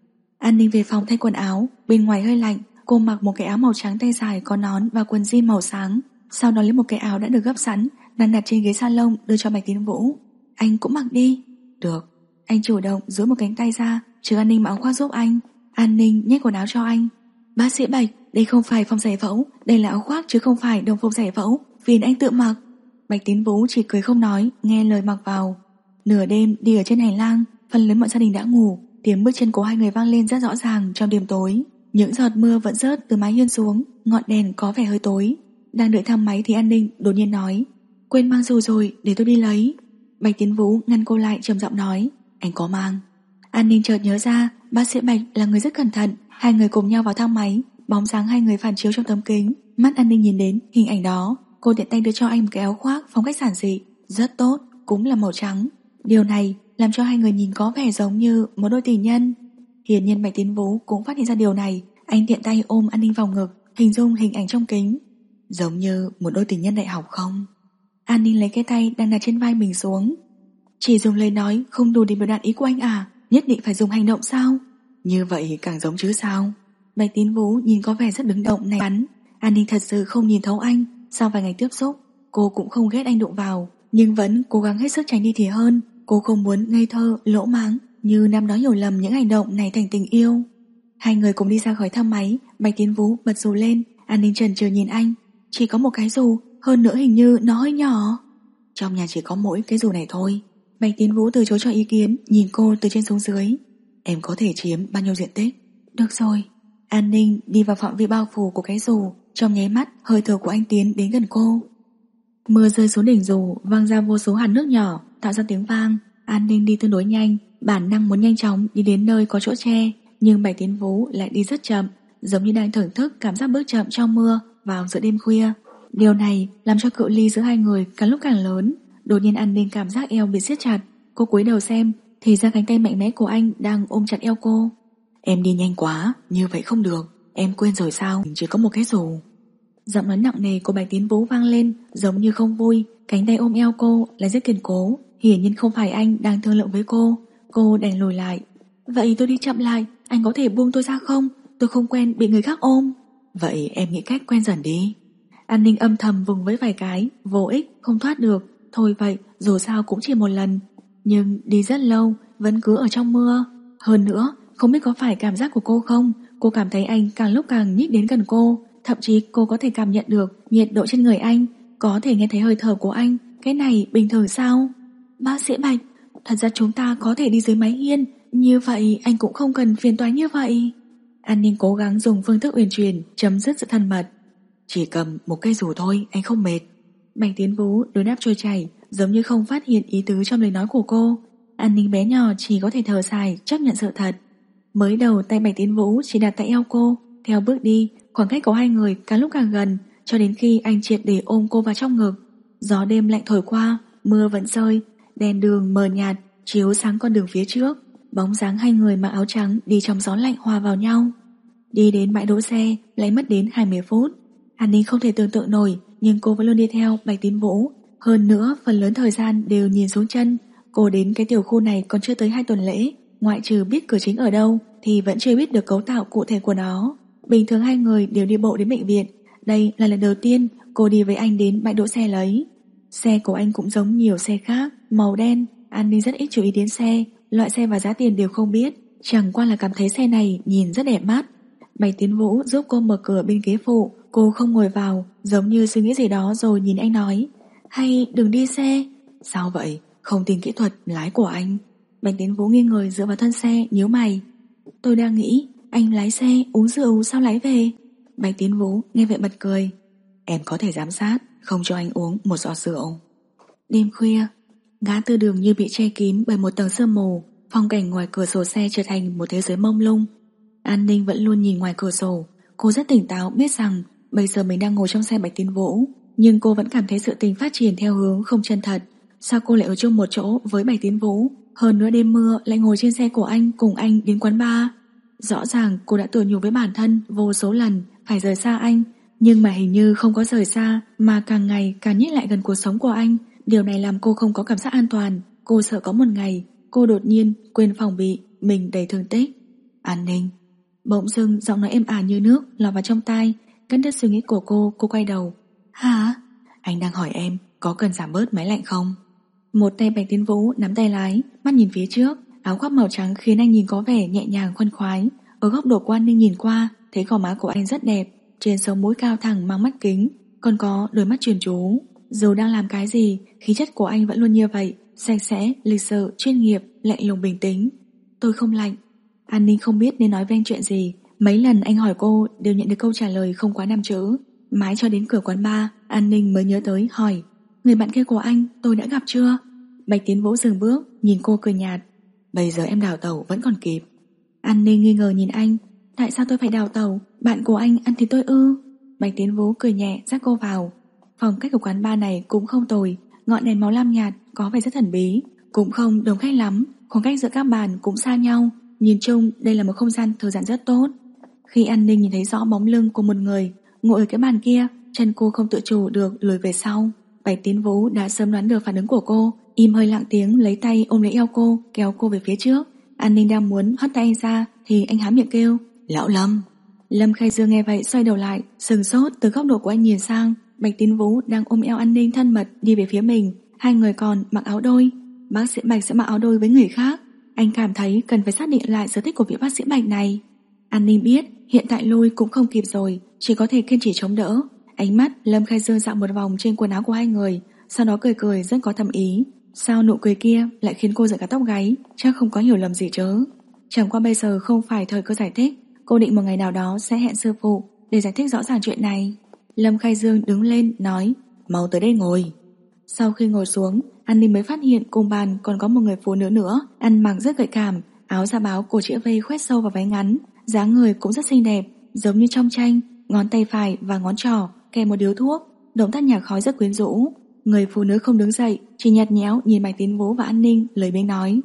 An Ninh về phòng thay quần áo. Bên ngoài hơi lạnh, cô mặc một cái áo màu trắng tay dài có nón và quần jean màu sáng. Sau đó lấy một cái áo đã được gấp sẵn, đang đặt trên ghế salon đưa cho Bạch Tiến Vũ. Anh cũng mặc đi. Được. Anh chủ động duỗi một cánh tay ra, chờ An Ninh mặc áo khoác giúp anh. An Ninh nhét quần áo cho anh. Bác sĩ Bạch, đây không phải phòng giải phẫu, đây là áo khoác chứ không phải đồng phục giải phẫu, phiền anh tự mặc. Bạch Tiến Vũ chỉ cười không nói, nghe lời mặc vào. Nửa đêm đi ở trên hành lang, phần lớn mọi gia đình đã ngủ, tiếng bước chân của hai người vang lên rất rõ ràng trong đêm tối. Những giọt mưa vẫn rớt từ mái hiên xuống, ngọn đèn có vẻ hơi tối. Đang đợi thang máy thì An Ninh đột nhiên nói. Quên mang dù rồi, để tôi đi lấy. Bạch Tiến Vũ ngăn cô lại, trầm giọng nói. Anh có mang. An Ninh chợt nhớ ra bác sĩ Bạch là người rất cẩn thận. Hai người cùng nhau vào thang máy, bóng dáng hai người phản chiếu trong tấm kính. Mắt An Ninh nhìn đến hình ảnh đó. Cô tiện tay đưa cho anh một cái áo khoác phong cách giản dị, rất tốt, cũng là màu trắng. Điều này làm cho hai người nhìn có vẻ giống như một đôi tình nhân. Hiển nhiên Bạch Tiến Vũ cũng phát hiện ra điều này. Anh tiện tay ôm An Ninh vào ngực, hình dung hình ảnh trong kính. Giống như một đôi tình nhân đại học không? An Ninh lấy cái tay đang đặt trên vai mình xuống. Chỉ dùng lời nói không đủ để biểu đạt ý của anh à? Nhất định phải dùng hành động sao? Như vậy càng giống chứ sao? Bạch Tín Vũ nhìn có vẻ rất đứng động này bắn. An Ninh thật sự không nhìn thấu anh. Sau vài ngày tiếp xúc, cô cũng không ghét anh đụng vào, nhưng vẫn cố gắng hết sức tránh đi thì hơn. Cô không muốn ngây thơ, lỗ mãng như năm đó hiểu lầm những hành động này thành tình yêu. Hai người cùng đi ra khỏi thang máy. Bạch Tín Vũ bật dù lên. An Ninh chần chừ nhìn anh. Chỉ có một cái dù, hơn nữa hình như nó hơi nhỏ. Trong nhà chỉ có mỗi cái dù này thôi. Bạch Tín Vũ từ chối cho ý kiến, nhìn cô từ trên xuống dưới. Em có thể chiếm bao nhiêu diện tích? Được rồi. An Ninh đi vào phạm vi bao phủ của cái dù. Trong nháy mắt, hơi thở của anh tiến đến gần cô. Mưa rơi xuống đỉnh dù, vang ra vô số hạt nước nhỏ, tạo ra tiếng vang. An Ninh đi tương đối nhanh, bản năng muốn nhanh chóng đi đến nơi có chỗ che, nhưng Bạch Tín Vũ lại đi rất chậm, giống như đang thưởng thức cảm giác bước chậm trong mưa vào giữa đêm khuya. Điều này làm cho cự ly giữa hai người càng lúc càng lớn. Đột nhiên An Ninh cảm giác eo bị siết chặt. Cô cúi đầu xem thì ra cánh tay mạnh mẽ của anh đang ôm chặt eo cô. Em đi nhanh quá, như vậy không được. Em quên rồi sao? Chỉ có một cái dù. Giọng nói nặng nề của Bạch Tín Vũ vang lên, giống như không vui. Cánh tay ôm eo cô là rất kiên cố. Hiển nhiên không phải anh đang thương lượng với cô. Cô đành lùi lại. Vậy tôi đi chậm lại, anh có thể buông tôi ra không? Tôi không quen bị người khác ôm. Vậy em nghĩ cách quen dần đi. An Ninh âm thầm vùng với vài cái, vô ích, không thoát được. Thôi vậy, dù sao cũng chỉ một lần. Nhưng đi rất lâu, vẫn cứ ở trong mưa. Hơn nữa, không biết có phải cảm giác của cô không, cô cảm thấy anh càng lúc càng nhích đến gần cô. Thậm chí cô có thể cảm nhận được nhiệt độ trên người anh, có thể nghe thấy hơi thở của anh. Cái này bình thường sao? Bác sĩ Bạch, thật ra chúng ta có thể đi dưới mái hiên, như vậy anh cũng không cần phiền toái như vậy. An Ninh cố gắng dùng phương thức uyển chuyển chấm dứt sự thân mật. Chỉ cầm một cây dù thôi, anh không mệt. Bạch Tiến Vũ đối đáp trôi chảy, giống như không phát hiện ý tứ trong lời nói của cô. An Ninh bé nhỏ chỉ có thể thở dài chấp nhận sự thật. Mới đầu tay Bạch Tiến Vũ chỉ đặt tại eo cô. Theo bước đi, khoảng cách của hai người càng lúc càng gần, cho đến khi anh triệt để ôm cô vào trong ngực. Gió đêm lạnh thổi qua, mưa vẫn rơi, đèn đường mờ nhạt chiếu sáng con đường phía trước. Bóng dáng hai người mặc áo trắng đi trong gió lạnh hòa vào nhau. Đi đến bãi đỗ xe lại mất đến 20 phút. An Ninh không thể tưởng tượng nổi, nhưng cô vẫn luôn đi theo Bạch Tín Vũ. Hơn nữa phần lớn thời gian đều nhìn xuống chân. Cô đến cái tiểu khu này còn chưa tới 2 tuần lễ, ngoại trừ biết cửa chính ở đâu thì vẫn chưa biết được cấu tạo cụ thể của nó. Bình thường hai người đều đi bộ đến bệnh viện. Đây là lần đầu tiên cô đi với anh đến bãi đỗ xe lấy. Xe của anh cũng giống nhiều xe khác, màu đen. An Ninh rất ít chú ý đến xe, loại xe và giá tiền đều không biết, chẳng qua là cảm thấy xe này nhìn rất đẹp mắt. Bạch Tiến Vũ giúp cô mở cửa bên ghế phụ. Cô không ngồi vào, giống như suy nghĩ gì đó rồi nhìn anh nói, hay đừng đi xe. Sao vậy? Không tin kỹ thuật lái của anh? Bạch Tiến Vũ nghiêng người dựa vào thân xe, nhíu mày. Tôi đang nghĩ anh lái xe uống rượu sao lái về. Bạch Tiến Vũ nghe vậy bật cười. Em có thể giám sát, không cho anh uống một giọt rượu. Đêm khuya, ngã tư đường như bị che kín bởi một tầng sương mù. Phong cảnh ngoài cửa sổ xe trở thành một thế giới mông lung. An Ninh vẫn luôn nhìn ngoài cửa sổ. Cô rất tỉnh táo biết rằng bây giờ mình đang ngồi trong xe Bạch Tiến Vũ, nhưng cô vẫn cảm thấy sự tình phát triển theo hướng không chân thật. Sao cô lại ở chung một chỗ với Bạch Tiến Vũ? Hơn nữa đêm mưa lại ngồi trên xe của anh cùng anh đến quán bar. Rõ ràng cô đã tự nhủ với bản thân vô số lần phải rời xa anh, nhưng mà hình như không có rời xa, mà càng ngày càng nhích lại gần cuộc sống của anh. Điều này làm cô không có cảm giác an toàn. Cô sợ có một ngày cô đột nhiên quên phòng bị mình đầy thương tích. An Ninh. Bỗng dưng giọng nói êm ả như nước lọt vào trong tai, cắt đứt suy nghĩ của cô quay đầu. Hả? Anh đang hỏi em có cần giảm bớt máy lạnh không? Một tay Bạch Tiến Vũ nắm tay lái, mắt nhìn phía trước. Áo khoác màu trắng khiến anh nhìn có vẻ nhẹ nhàng khoan khoái. Ở góc độ của An Ninh nhìn qua, thấy gò má của anh rất đẹp, trên sống mũi cao thẳng mang mắt kính, còn có đôi mắt chuyền chú. Dù đang làm cái gì, khí chất của anh vẫn luôn như vậy, sạch sẽ, lịch sự, chuyên nghiệp, lạnh lùng bình tĩnh. Tôi không lạnh. An Ninh không biết nên nói với anh chuyện gì. Mấy lần anh hỏi cô đều nhận được câu trả lời không quá 5 chữ. Mãi cho đến cửa quán bar, An Ninh mới nhớ tới hỏi, người bạn kia của anh tôi đã gặp chưa? Bạch Tiến Vũ dừng bước, nhìn cô cười nhạt. Bây giờ em đào tẩu vẫn còn kịp. An Ninh nghi ngờ nhìn anh. Tại sao tôi phải đào tẩu? Bạn của anh ăn thịt tôi ư? Bạch Tiến Vũ cười nhẹ dắt cô vào. Phòng khách của quán bar này cũng không tồi, ngọn đèn màu lam nhạt có vẻ rất thần bí, cũng không đông khách lắm, khoảng cách giữa các bàn cũng xa nhau. Nhìn chung đây là một không gian thư giãn rất tốt. Khi An Ninh nhìn thấy rõ bóng lưng của một người ngồi ở cái bàn kia, chân cô không tự chủ được lùi về sau. Bạch Tiến Vũ đã sớm đoán được phản ứng của cô, im hơi lặng tiếng lấy tay ôm lấy eo cô, kéo cô về phía trước. An Ninh đang muốn hất tay anh ra thì anh há miệng kêu: "Lão Lâm." Lâm Khai Dương nghe vậy xoay đầu lại, sừng sốt từ góc độ của anh nhìn sang. Bạch Tiến Vũ đang ôm eo An Ninh thân mật đi về phía mình, hai người còn mặc áo đôi. Bác sĩ Bạch sẽ mặc áo đôi với người khác. Anh cảm thấy cần phải xác định lại sở thích của vị bác sĩ Bạch này. An Ninh biết hiện tại lui cũng không kịp rồi, chỉ có thể kiên trì chống đỡ. Ánh mắt Lâm Khai Dương dạo một vòng trên quần áo của hai người, sau đó cười cười rất có thâm ý. Sao nụ cười kia lại khiến cô giận cả tóc gáy, chắc không có hiểu lầm gì chứ. Chẳng qua bây giờ không phải thời cơ giải thích, cô định một ngày nào đó sẽ hẹn sư phụ để giải thích rõ ràng chuyện này. Lâm Khai Dương đứng lên nói: "Mau tới đây ngồi." Sau khi ngồi xuống, An Ninh mới phát hiện cùng bàn còn có một người phụ nữ nữa, ăn mặc rất gợi cảm, áo da báo cổ chĩa V khoét sâu vào váy ngắn, dáng người cũng rất xinh đẹp, giống như trong tranh, ngón tay phải và ngón trỏ kèm một điếu thuốc, động tác nhả khói rất quyến rũ. Người phụ nữ không đứng dậy, chỉ nhạt nhẽo nhìn Bạch Tiến Vũ và An Ninh, lười biếng nói: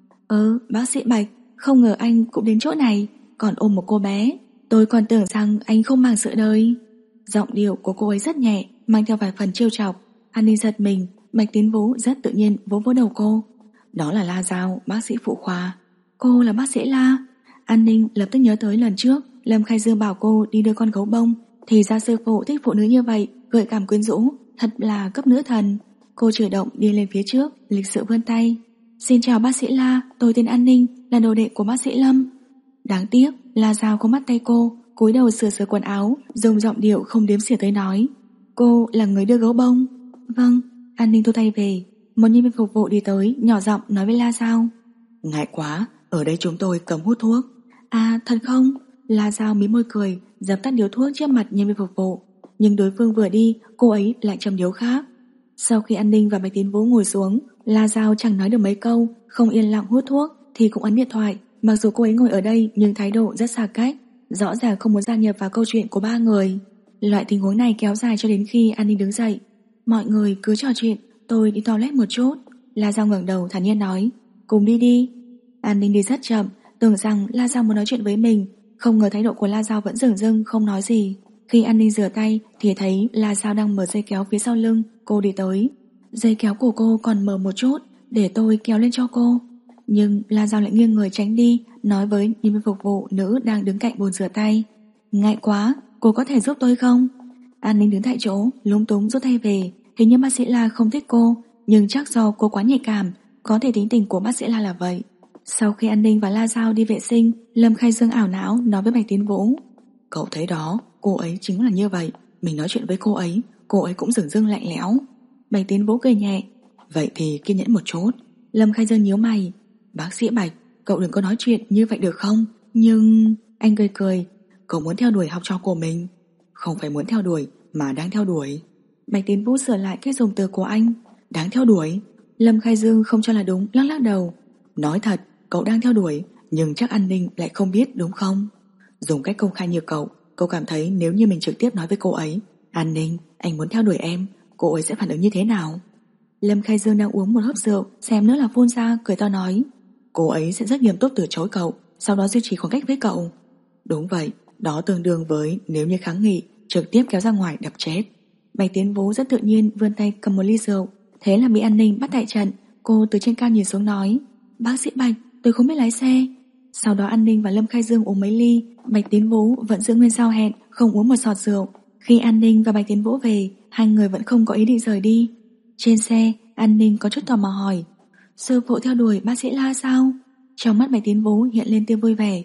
"Bác sĩ Bạch, không ngờ anh cũng đến chỗ này, còn ôm một cô bé. Tôi còn tưởng rằng anh không màng sự đời." Giọng điệu của cô ấy rất nhẹ, mang theo vài phần trêu chọc. An Ninh giật mình, Bạch Tiến Vũ rất tự nhiên vỗ vỗ đầu cô: "Đó là La Giao, bác sĩ phụ khoa." "Cô là bác sĩ La?" An Ninh lập tức nhớ tới lần trước Lâm Khai Dương bảo cô đi đưa con gấu bông, thì ra sư phụ thích phụ nữ như vậy, gợi cảm quyến rũ, thật là cấp nữ thần. Cô chủ động đi lên phía trước, lịch sự vươn tay: "Xin chào bác sĩ La, tôi tên An Ninh, là đồ đệ của bác sĩ Lâm." Đáng tiếc La Giao không bắt tay cô, cúi đầu sửa sửa quần áo, dùng giọng điệu không đếm xỉa tới nói: "Cô là người đưa gấu bông?" "Vâng." An Ninh thu tay về. Một nhân viên phục vụ đi tới, nhỏ giọng nói với La Giao: "Ngại quá, ở đây chúng tôi cấm hút thuốc." "À, thật không?" La Giao mím môi cười, dập tắt điếu thuốc trước mặt nhân viên phục vụ. Nhưng đối phương vừa đi, cô ấy lại châm điếu khác. Sau khi An Ninh và Bạch Tiến Vũ ngồi xuống, La Giao chẳng nói được mấy câu, không yên lặng hút thuốc thì cũng ấn điện thoại. Mặc dù cô ấy ngồi ở đây nhưng thái độ rất xa cách, rõ ràng không muốn gia nhập vào câu chuyện của ba người. Loại tình huống này kéo dài cho đến khi An Ninh đứng dậy. "Mọi người cứ trò chuyện, tôi đi toilet một chút." La Giao ngẩng đầu thản nhiên nói: "Cùng đi đi." An Ninh đi rất chậm, tưởng rằng La Giao muốn nói chuyện với mình, không ngờ thái độ của La Giao vẫn dửng dưng không nói gì. Khi An Ninh rửa tay thì thấy La Giao đang mở dây kéo phía sau lưng. Cô đi tới: "Dây kéo của cô còn mở một chút, để tôi kéo lên cho cô." Nhưng La Giao lại nghiêng người tránh đi, nói với nhân viên phục vụ nữ đang đứng cạnh bồn rửa tay: "Ngại quá, cô có thể giúp tôi không?" An Ninh đứng tại chỗ, lúng túng rút tay về. Hình như bác sĩ La không thích cô, nhưng chắc do cô quá nhạy cảm, có thể tính tình của bác sĩ La là vậy. Sau khi An Ninh và La Giao đi vệ sinh, Lâm Khai Dương ảo não nói với Bạch Tiến Vũ: "Cậu thấy đó, cô ấy chính là như vậy. Mình nói chuyện với cô ấy cũng dửng dưng lạnh lẽo." Bạch Tiến Vũ cười nhẹ: "Vậy thì kiên nhẫn một chút." Lâm Khai Dương nhíu mày: "Bác sĩ Bạch, cậu đừng có nói chuyện như vậy được không?" "Nhưng..." Anh cười cười: "Cậu muốn theo đuổi học trò của mình." "Không phải muốn theo đuổi, mà đang theo đuổi." Bạch Tiến Vũ sửa lại cái dùng từ của anh: "Đáng theo đuổi." Lâm Khai Dương không cho là đúng, lắc lắc đầu: "Nói thật, cậu đang theo đuổi, nhưng chắc An Ninh lại không biết đúng không? Dùng cách công khai như cậu cảm thấy nếu như mình trực tiếp nói với cô ấy: 'An Ninh, anh muốn theo đuổi em', cô ấy sẽ phản ứng như thế nào?" Lâm Khai Dương đang uống một hớp rượu, xem nữa là phun ra, cười to nói: "Cô ấy sẽ rất nghiêm túc từ chối cậu, sau đó duy trì khoảng cách với cậu." "Đúng vậy, đó tương đương với nếu như kháng nghị, trực tiếp kéo ra ngoài đập chết." Bạch Tiến Vũ rất tự nhiên vươn tay cầm một ly rượu, thế là bị An Ninh bắt tại trận. Cô từ trên cao nhìn xuống nói: "Bác sĩ Bạch, tôi không biết lái xe." Sau đó An Ninh và Lâm Khai Dương uống mấy ly. Bạch Tiến Vũ vẫn giữ nguyên giao hẹn, không uống một giọt rượu. Khi An Ninh và Bạch Tiến Vũ về, hai người vẫn không có ý định rời đi. Trên xe, An Ninh có chút tò mò hỏi: "Sư phụ theo đuổi bác sĩ La sao?" Trong mắt Bạch Tiến Vũ hiện lên tia vui vẻ: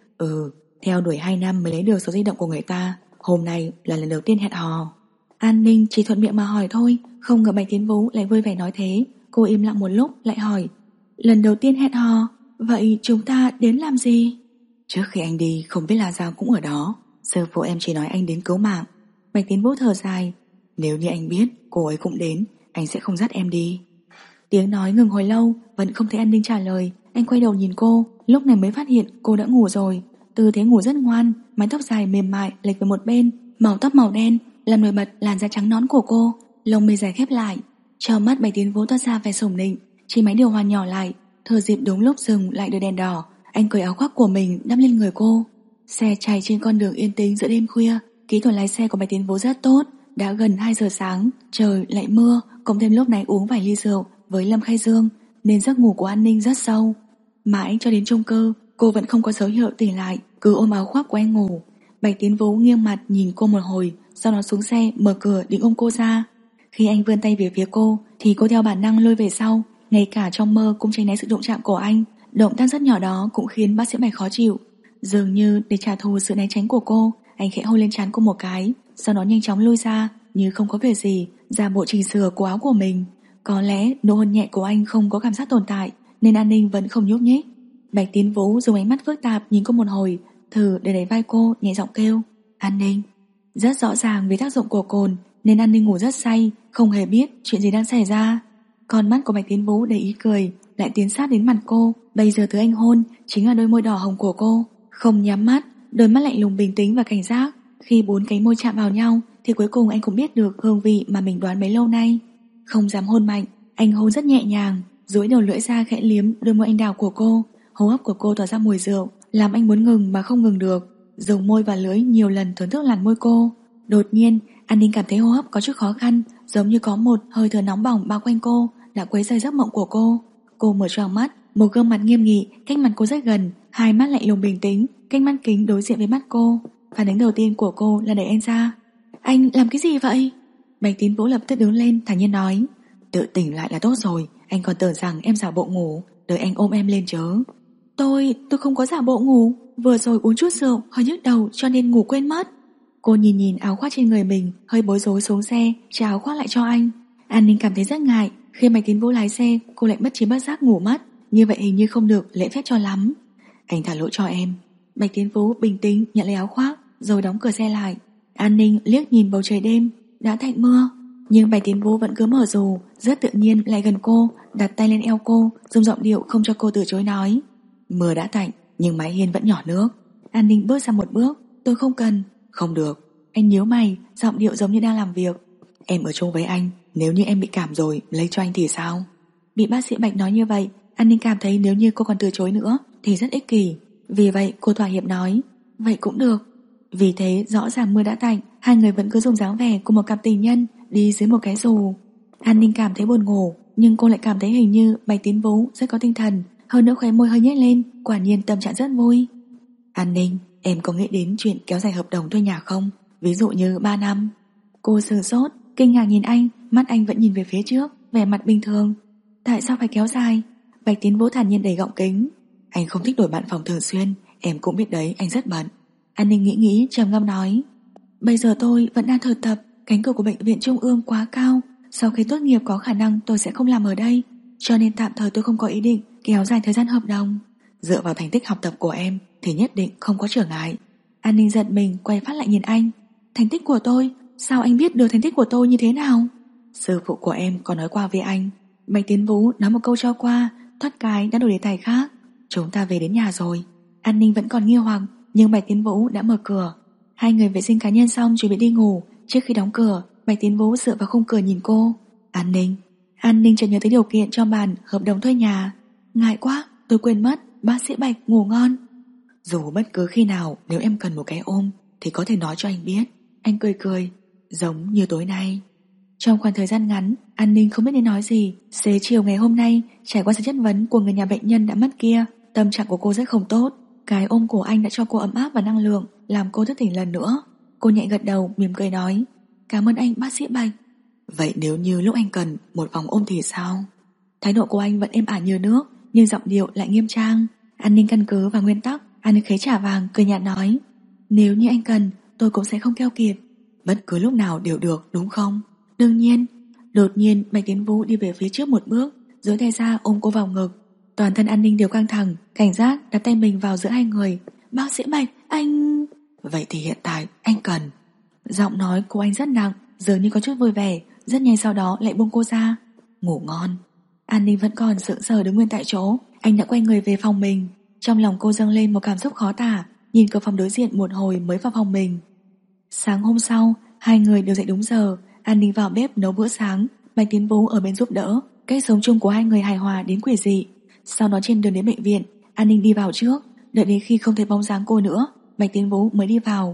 Theo đuổi 2 năm mới lấy được số di động của người ta. Hôm nay là lần đầu tiên hẹn hò." An Ninh chỉ thuận miệng mà hỏi thôi, không ngờ Bạch Tiến Vũ lại vui vẻ nói thế. Cô im lặng một lúc lại hỏi: "Lần đầu tiên hẹn hò, vậy chúng ta đến làm gì?" "Trước khi anh đi không biết La Giao cũng ở đó. Sư phụ em chỉ nói anh đến cứu mạng." Bạch Tiến Vũ thở dài: "Nếu như anh biết cô ấy cũng đến, anh sẽ không dắt em đi." Tiếng nói ngừng hồi lâu, vẫn không thấy An Ninh trả lời. Anh quay đầu nhìn cô, lúc này mới phát hiện cô đã ngủ rồi. Tư thế ngủ rất ngoan, mái tóc dài mềm mại lệch về một bên, màu tóc màu đen làm nổi bật làn da trắng nõn của cô, lông mi dài khép lại. Trong mắt Bạch Tiến Vũ toát ra vẻ sủng nịnh. Chỉ máy điều hòa nhỏ lại, thừa dịp đúng lúc dừng lại được đèn đỏ, anh cởi áo khoác của mình đắp lên người cô. Xe chạy trên con đường yên tĩnh giữa đêm khuya, kỹ thuật lái xe của Bạch Tiến Vũ rất tốt, đã gần 2 giờ sáng, trời lại mưa, cộng thêm lúc này uống vài ly rượu với Lâm Khai Dương nên giấc ngủ của An Ninh rất sâu. Mãi cho đến chung cư, cô vẫn không có dấu hiệu tỉnh lại, cứ ôm áo khoác của anh ngủ. Bạch Tiến Vũ nghiêng mặt nhìn cô một hồi, sau đó xuống xe mở cửa định ôm cô ra. Khi anh vươn tay về phía cô thì cô theo bản năng lôi về sau, ngay cả trong mơ cũng tránh né sự đụng chạm của anh. Động tác rất nhỏ đó cũng khiến bác sĩ Bạch khó chịu. Dường như để trả thù sự né tránh của cô, anh khẽ hôn lên trán cô một cái, sau đó nhanh chóng lôi ra như không có việc gì, giả bộ chỉnh sửa cổ áo của mình. Có lẽ nụ hôn nhẹ của anh không có cảm giác tồn tại nên An Ninh vẫn không nhúc nhích. Bạch Tiến Vũ dùng ánh mắt phức tạp nhìn cô một hồi, thử để đẩy vai cô, nhẹ giọng kêu An Ninh. Rất rõ ràng vì tác dụng của cồn nên An Ninh ngủ rất say, không hề biết chuyện gì đang xảy ra. Con mắt của Bạch Tiến Vũ đầy ý cười, lại tiến sát đến mặt cô. Bây giờ thứ anh hôn chính là đôi môi đỏ hồng của cô. Không nhắm mắt, đôi mắt lạnh lùng bình tĩnh và cảnh giác. Khi 4 cánh môi chạm vào nhau thì cuối cùng anh cũng biết được hương vị mà mình đoán bấy lâu nay. Không dám hôn mạnh, anh hôn rất nhẹ nhàng, duỗi đầu lưỡi ra khẽ liếm đôi môi anh đào của cô. Hô hấp của cô tỏa ra mùi rượu, làm anh muốn ngừng mà không ngừng được. Dùng môi và lưỡi nhiều lần thưởng thức làn môi cô. Đột nhiên, An Ninh cảm thấy hô hấp có chút khó khăn, giống như có một hơi thở nóng bỏng bao quanh cô, đã quấy rầy giấc mộng của cô. Cô mở choàng mắt, một gương mặt nghiêm nghị cách mặt cô rất gần, hai mắt lạnh lùng bình tĩnh, cách mắt kính đối diện với mắt cô. Phản ứng đầu tiên của cô là đẩy anh ra. Anh làm cái gì vậy? Bạch Tiến Vũ lập tức đứng lên thản nhiên nói. Tự tỉnh lại là tốt rồi, anh còn tưởng rằng em giả bộ ngủ, đợi anh ôm em lên chớ. Tôi không có giả bộ ngủ, vừa rồi uống chút rượu hơi nhức đầu cho nên ngủ quên mất. Cô nhìn áo khoác trên người mình, hơi bối rối xuống xe, trả áo khoác lại cho anh. An Ninh cảm thấy rất ngại, khi Bạch Tiến Vũ lái xe, cô lại bất trí bất giác ngủ mất, như vậy hình như không được lễ phép cho lắm. Anh thả lỗi cho em. Bạch Tiến Vũ bình tĩnh nhận lấy áo khoác, rồi đóng cửa xe lại. An Ninh liếc nhìn bầu trời đêm, đã tạnh mưa, nhưng Bạch Tiến Vũ vẫn cứ mở dù, rất tự nhiên lại gần cô, đặt tay lên eo cô, dùng giọng điệu không cho cô từ chối nói. Mưa đã tạnh, nhưng mái hiên vẫn nhỏ nước. An Ninh bước ra một bước. Tôi không cần. Không được. Anh nhíu mày, giọng điệu giống như đang làm việc. Em ở chung với anh, nếu như em bị cảm rồi lấy cho anh thì sao? Bị bác sĩ Bạch nói như vậy, An Ninh cảm thấy nếu như cô còn từ chối nữa thì rất ích kỷ. Vì vậy cô thỏa hiệp nói, vậy cũng được. Vì thế rõ ràng mưa đã tạnh, hai người vẫn cứ dùng dáng vẻ của một cặp tình nhân đi dưới một cái dù. An Ninh cảm thấy buồn ngủ, nhưng cô lại cảm thấy hình như Bạch Tiến Vũ rất có tinh thần, hơn nữa khóe môi hơi nhếch lên, quả nhiên tâm trạng rất vui. An Ninh, em có nghĩ đến chuyện kéo dài hợp đồng thuê nhà không? Ví dụ như 3 năm. Cô sửng sốt, kinh ngạc nhìn anh, mắt anh vẫn nhìn về phía trước, vẻ mặt bình thường. Tại sao phải kéo dài? Bạch Tiến Vũ thản nhiên đẩy gọng kính. Anh không thích đổi bạn phòng thường xuyên, em cũng biết đấy, anh rất bận. An Ninh nghĩ trầm ngâm nói. Bây giờ tôi vẫn đang thực tập, cánh cửa của bệnh viện Trung ương quá cao, sau khi tốt nghiệp có khả năng tôi sẽ không làm ở đây, cho nên tạm thời tôi không có ý định kéo dài thời gian hợp đồng. Dựa vào thành tích học tập của em thì nhất định không có trở ngại. An Ninh giật mình quay phát lại nhìn anh. Thành tích của tôi? Sao anh biết được thành tích của tôi như thế nào? Sư phụ của em có nói qua với anh. Bạch Tiến Vũ nói một câu cho qua, thoát cái đã đổi đề tài khác. Chúng ta về đến nhà rồi. An Ninh vẫn còn nghi hoặc, nhưng Bạch Tiến Vũ đã mở cửa. Hai người vệ sinh cá nhân xong chuẩn bị đi ngủ. Trước khi đóng cửa, Bạch Tiến Vũ dựa vào khung cửa nhìn cô. An Ninh chợt nhớ tới điều kiện cho bàn hợp đồng thuê nhà. Ngại quá, tôi quên mất. Bác sĩ Bạch ngủ ngon. Dù bất cứ khi nào nếu em cần một cái ôm thì có thể nói cho anh biết. Anh cười, giống như tối nay. Trong khoảng thời gian ngắn, An Ninh không biết nên nói gì. Xế chiều ngày hôm nay, trải qua sự chất vấn của người nhà bệnh nhân đã mất kia, tâm trạng của cô rất không tốt. Cái ôm của anh đã cho cô ấm áp và năng lượng, làm cô thức tỉnh lần nữa. Cô nhẹ gật đầu, mỉm cười nói, cảm ơn anh bác sĩ Bạch. Vậy nếu như lúc anh cần một vòng ôm thì sao? Thái độ của anh vẫn êm ả như nước, nhưng giọng điệu lại nghiêm trang. An Ninh căn cứ vào nguyên tắc, An Ninh khế trả vàng, cười nhạt nói, nếu như anh cần, tôi cũng sẽ không keo kiệt. Bất cứ lúc nào đều được, đúng không? Đương nhiên. Đột nhiên Bạch Tiến Vũ đi về phía trước một bước, duỗi tay ra ôm cô vào ngực. Toàn thân An Ninh đều căng thẳng, cảnh giác đặt tay mình vào giữa hai người. Bác sĩ Bạch, anh... Vậy thì hiện tại anh cần. Giọng nói của anh rất nặng, dường như có chút vui vẻ, rất nhanh sau đó lại buông cô ra. Ngủ ngon. An Ninh vẫn còn sững sờ đứng nguyên tại chỗ. Anh đã quay người về phòng mình. Trong lòng cô dâng lên một cảm xúc khó tả, nhìn cửa phòng đối diện một hồi mới vào phòng mình. Sáng hôm sau, hai người đều dậy đúng giờ. An Ninh vào bếp nấu bữa sáng, Bạch Tiến Vũ ở bên giúp đỡ. Cách sống chung của hai người hài hòa đến quỷ dị. Sau đó trên đường đến bệnh viện, An Ninh đi vào trước, đợi đến khi không thấy bóng dáng cô nữa, Bạch Tiến Vũ mới đi vào.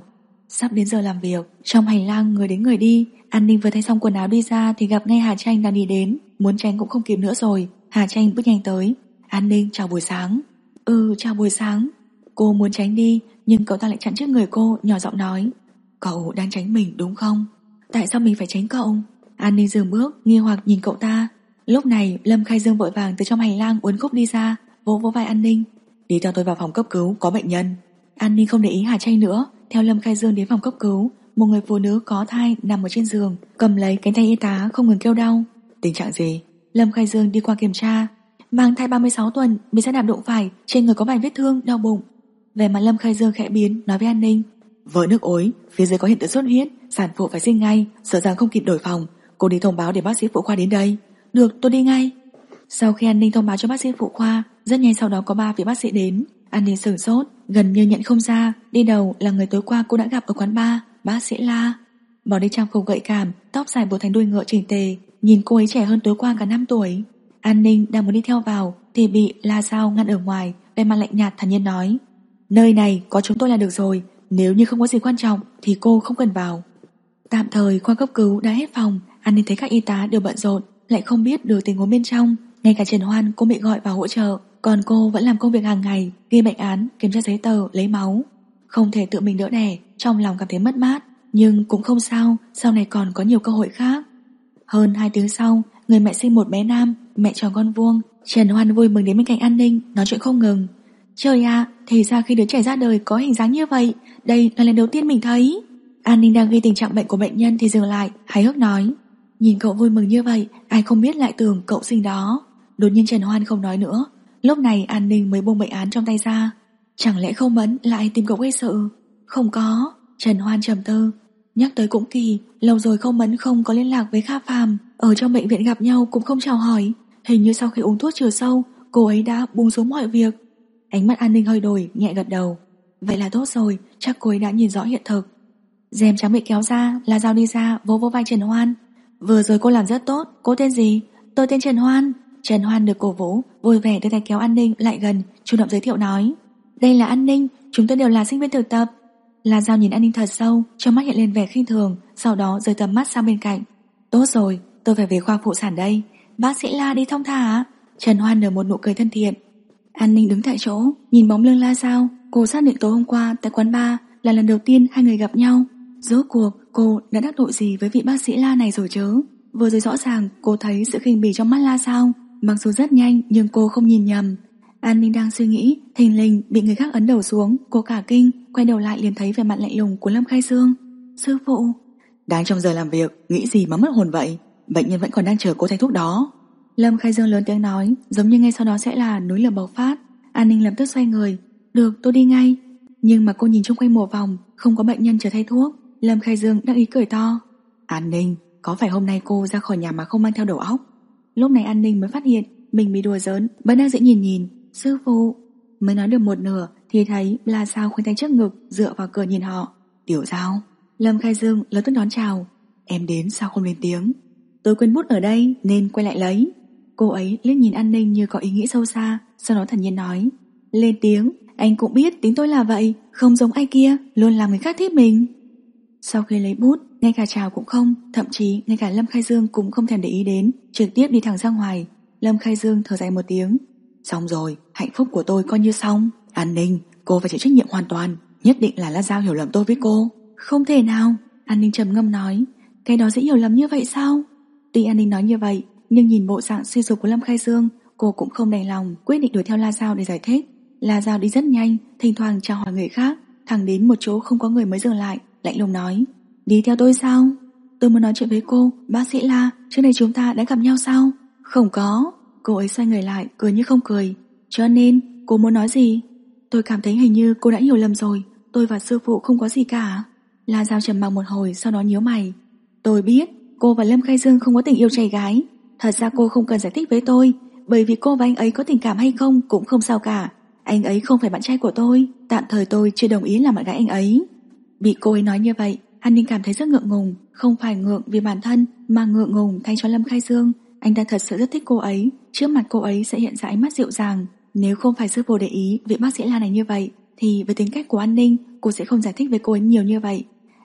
Sắp đến giờ làm việc, trong hành lang người đến người đi. An Ninh vừa thay xong quần áo đi ra thì gặp ngay Hà Tranh đang đi đến. Muốn tránh cũng không kịp nữa rồi. Hà Tranh bước nhanh tới. An Ninh, chào buổi sáng. Chào buổi sáng. Cô muốn tránh đi, nhưng cậu ta lại chặn trước người cô, nhỏ giọng nói: Cậu đang tránh mình đúng không? Tại sao mình phải tránh cậu? An Ninh dừng bước, nghi hoặc nhìn cậu ta. Lúc này Lâm Khai Dương vội vàng từ trong hành lang uốn khúc đi ra, vỗ vỗ vai An Ninh. Đi theo tôi vào phòng cấp cứu, có bệnh nhân. An Ninh không để ý Hà Tranh nữa, theo Lâm Khai Dương đến phòng cấp cứu. Một người phụ nữ có thai nằm ở trên giường, cầm lấy cánh tay y tá không ngừng kêu đau. Tình trạng gì? Lâm Khai Dương đi qua kiểm tra. Mang thai 36 tuần, bị xe đạp đụng phải, trên người có vài vết thương, đau bụng. Về mặt Lâm Khai Dương khẽ biến, nói với An Ninh: Vỡ nước ối, phía dưới có hiện tượng sốt huyết, sản phụ phải sinh ngay, sợ rằng không kịp đổi phòng. Cô đi thông báo để bác sĩ phụ khoa đến đây. Được, tôi đi ngay. Sau khi An Ninh thông báo cho bác sĩ phụ khoa, rất nhanh sau đó có 3 vị bác sĩ đến. An Ninh sửng sốt, gần như nhận không ra. Đi đầu là người tối qua cô đã gặp ở quán bar, bác sĩ La. Bỏ đi trang phục gợi cảm, tóc dài buộc thành đuôi ngựa chỉnh tề, nhìn cô ấy trẻ hơn tối qua cả 5 tuổi. An Ninh đang muốn đi theo vào thì bị La Giao ngăn ở ngoài, vẻ mặt lạnh nhạt thản nhiên nói: Nơi này có chúng tôi là được rồi, nếu như không có gì quan trọng thì cô không cần vào. Tạm thời khoa cấp cứu đã hết phòng. An Ninh thấy các y tá đều bận rộn, lại không biết được tình huống bên trong. Ngay cả Trần Hoan cũng bị gọi vào hỗ trợ, còn cô vẫn làm công việc hàng ngày, ghi bệnh án, kiểm tra giấy tờ, lấy máu. Không thể tự mình đỡ đẻ, trong lòng cảm thấy mất mát, nhưng cũng không sao, sau này còn có nhiều cơ hội khác. Hơn 2 tiếng sau, người mẹ sinh một bé nam, mẹ tròn con vuông. Trần Hoan vui mừng đến bên cạnh An Ninh, nói chuyện không ngừng. Trời ạ, thì ra khi đứa trẻ ra đời có hình dáng như vậy, đây là lần đầu tiên mình thấy. An Ninh đang ghi tình trạng bệnh của bệnh nhân thì dừng lại, hài hước nói: Nhìn cậu vui mừng như vậy, ai không biết lại tưởng cậu sinh đó. Đột nhiên Trần Hoan không nói nữa. Lúc này An Ninh mới buông bệnh án trong tay ra. Chẳng lẽ không Mẫn lại tìm cậu gây sự? Không có. Trần Hoan trầm tư. Nhắc tới cũng kỳ, lâu rồi không Mẫn không có liên lạc với Kha Phàm, ở trong bệnh viện gặp nhau cũng không chào hỏi. Hình như sau khi uống thuốc trừ sâu, cô ấy đã buông xuống mọi việc. Ánh mắt An Ninh hơi đổi, nhẹ gật đầu. Vậy là tốt rồi, chắc cô ấy đã nhìn rõ hiện thực. Rèm trắng bị kéo ra, La Giao đi ra, vỗ vỗ vai Trần Hoan. Vừa rồi cô làm rất tốt, cô tên gì? Tôi tên Trần Hoan. Trần Hoan được cổ vũ, vui vẻ đưa tay kéo An Ninh lại gần, chủ động giới thiệu nói: Đây là An Ninh, chúng tôi đều là sinh viên thực tập. La Giao nhìn An Ninh thật sâu, trong mắt hiện lên vẻ khinh thường, sau đó rời tầm mắt sang bên cạnh. Tốt rồi, tôi phải về khoa phụ sản đây. Bác sĩ La đi thong thả. Trần Hoan nở một nụ cười thân thiện. An Ninh đứng tại chỗ, nhìn bóng lưng La Giao. Cô xác định tối hôm qua tại quán bar là lần đầu tiên hai người gặp nhau. Rốt cuộc cô đã đắc tội gì với vị bác sĩ La này rồi chứ? Vừa rồi rõ ràng cô thấy sự khinh bỉ trong mắt La Giao, mặc dù rất nhanh nhưng cô không nhìn nhầm. An Ninh đang suy nghĩ, thình lình bị người khác ấn đầu xuống. Cô cả kinh, quay đầu lại liền thấy vẻ mặt lạnh lùng của Lâm Khai Dương. Sư phụ. Đang trong giờ làm việc, nghĩ gì mà mất hồn vậy? Bệnh nhân vẫn còn đang chờ cô thay thuốc đó. Lâm Khai Dương lớn tiếng nói, giống như ngay sau đó sẽ là núi lửa bộc phát. An Ninh lập tức xoay người. Được, tôi đi ngay. Nhưng mà cô nhìn chung quanh một vòng, không có bệnh nhân chờ thay thuốc. Lâm Khai Dương đắc ý cười to. An Ninh, có phải hôm nay cô ra khỏi nhà mà không mang theo đầu óc? Lúc này An Ninh mới phát hiện mình bị đùa giỡn, vẫn đang dễ nhìn. Sư phụ. Mới nói được một nửa thì thấy La Giao khoanh tay trước ngực, dựa vào cửa nhìn họ. Tiểu Giao. Lâm Khai Dương lập tức đón chào. Em đến sao không lên tiếng? Tôi quên bút ở đây nên quay lại lấy. Cô ấy liếc nhìn An Ninh như có ý nghĩ sâu xa, sau đó thản nhiên nói: Lên tiếng, anh cũng biết tính tôi là vậy, không giống ai kia, luôn làm người khác thích mình. Sau khi lấy bút, ngay cả chào cũng không, thậm chí ngay cả Lâm Khai Dương cũng không thèm để ý đến, trực tiếp đi thẳng ra ngoài. Lâm Khai Dương thở dài một tiếng. Xong rồi, hạnh phúc của tôi coi như xong. An Ninh, cô phải chịu trách nhiệm hoàn toàn. Nhất định là La Giao hiểu lầm tôi với cô. Không thể nào. An Ninh trầm ngâm nói. Cái đó dễ hiểu lầm như vậy sao? Tuy An Ninh nói như vậy, nhưng nhìn bộ dạng suy sụp của Lâm Khai Dương, cô cũng không đành lòng, quyết định đuổi theo La Giao để giải thích. La Giao đi rất nhanh, thỉnh thoảng chào hỏi người khác, thẳng đến một chỗ không có người mới dừng lại, lạnh lùng nói: Đi theo tôi sao? Tôi muốn nói chuyện với cô, bác sĩ La, trước đây chúng ta đã gặp nhau sao? Không có. Cô ấy xoay người lại, cười như không cười. Cho nên, cô muốn nói gì? Tôi cảm thấy hình như cô đã hiểu lầm rồi, tôi và sư phụ không có gì cả. La Giao trầm mặc một hồi, sau đó nhíu mày. Tôi biết, cô và Lâm Khai Dương không có tình yêu trai gái. Thật ra cô không cần giải thích với tôi, bởi vì cô và anh ấy có tình cảm hay không cũng không sao cả. Anh ấy không phải bạn trai của tôi, tạm thời tôi chưa đồng ý làm bạn gái anh ấy. Bị cô ấy nói như vậy, An Ninh cảm thấy rất ngượng ngùng, không phải ngượng vì bản thân mà ngượng ngùng thay cho Lâm Khai Dương. Anh ta thật sự rất thích cô ấy, trước mặt cô ấy sẽ hiện ra ánh mắt dịu dàng. Nếu không phải sư phụ để ý vị bác sĩ La này như vậy, thì với tính cách của An Ninh, cô sẽ không giải thích với cô ấy nhiều như vậy.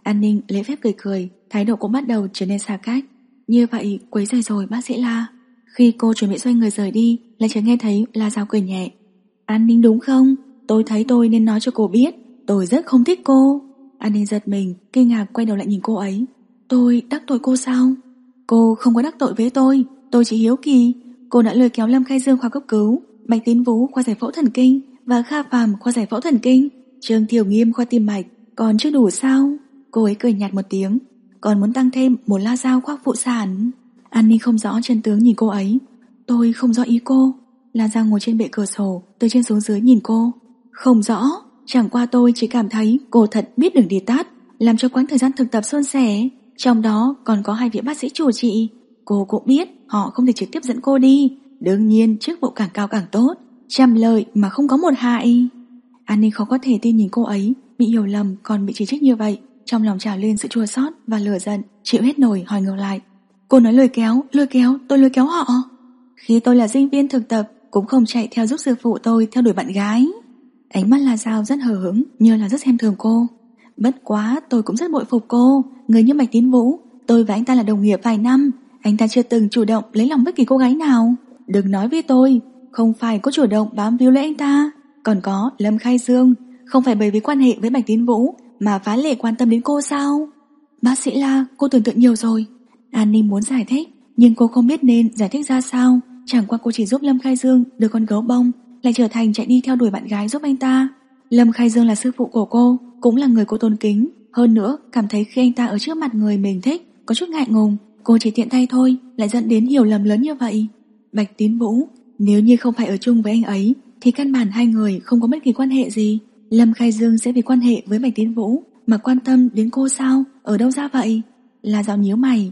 An Ninh lễ phép cười cười, thái độ cũng bắt đầu trở nên xa cách. Như vậy quấy rầy rồi bác sĩ La. Khi cô chuẩn bị xoay người rời đi, lại chợt nghe thấy La Giao cười nhẹ. An Ninh đúng không? Tôi thấy tôi nên nói cho cô biết, tôi rất không thích cô. An Ninh giật mình, kinh ngạc quay đầu lại nhìn cô ấy. Tôi đắc tội cô sao? Cô không có đắc tội với tôi chỉ hiếu kỳ. Cô đã lôi kéo Lâm Khai Dương khoa cấp cứu, Bạch Tín Vũ khoa giải phẫu thần kinh và Kha Phàm khoa giải phẫu thần kinh, Trương Thiểu Nghiêm khoa tim mạch, còn chưa đủ sao? Cô ấy cười nhạt một tiếng. Còn muốn tăng thêm một La Giao khoa phụ sản. An Ninh không rõ chân tướng nhìn cô ấy. Tôi không rõ ý cô. La Giao ngồi trên bệ cửa sổ, từ trên xuống dưới nhìn cô. Không rõ, chẳng qua tôi chỉ cảm thấy cô thật biết đường đi tắt, làm cho quãng thời gian thực tập suôn sẻ. Trong đó còn có 2 vị bác sĩ chủ trị. Cô cũng biết họ không thể trực tiếp dẫn cô đi. Đương nhiên chức vụ càng cao càng tốt, trăm lợi mà không có một hại. An Ninh khó có thể tin nhìn cô ấy bị hiểu lầm còn bị chỉ trích như vậy. Trong lòng trào lên sự chua xót và lửa giận, chịu hết nổi hỏi ngược lại. Cô nói lôi kéo, tôi lôi kéo họ. Khi tôi là sinh viên thực tập cũng không chạy theo giúp sư phụ tôi theo đuổi bạn gái. Ánh mắt La Giao rất hờ hững, như là rất xem thường cô. Bất quá tôi cũng rất bội phục cô. Người như Bạch Tín Vũ, tôi và anh ta là đồng nghiệp vài năm, anh ta chưa từng chủ động lấy lòng bất kỳ cô gái nào. Đừng nói với tôi, không phải có chủ động bám víu lấy anh ta. Còn có Lâm Khai Dương, không phải bởi vì quan hệ với Bạch Tín Vũ mà phá lệ quan tâm đến cô sao? Bác sĩ La, cô tưởng tượng nhiều rồi. An Ninh muốn giải thích, nhưng cô không biết nên giải thích ra sao. Chẳng qua cô chỉ giúp Lâm Khai Dương được con gấu bông, lại trở thành chạy đi theo đuổi bạn gái giúp anh ta. Lâm Khai Dương là sư phụ của cô, cũng là người cô tôn kính. Hơn nữa, cảm thấy khi anh ta ở trước mặt người mình thích, có chút ngại ngùng. Cô chỉ tiện tay thôi, lại dẫn đến hiểu lầm lớn như vậy. Bạch Tín Vũ, nếu như không phải ở chung với anh ấy, thì căn bản hai người không có bất kỳ quan hệ gì. Lâm Khai Dương sẽ vì quan hệ với Bạch Tín Vũ mà quan tâm đến cô sao? Ở đâu ra vậy? La Giao nhíu mày.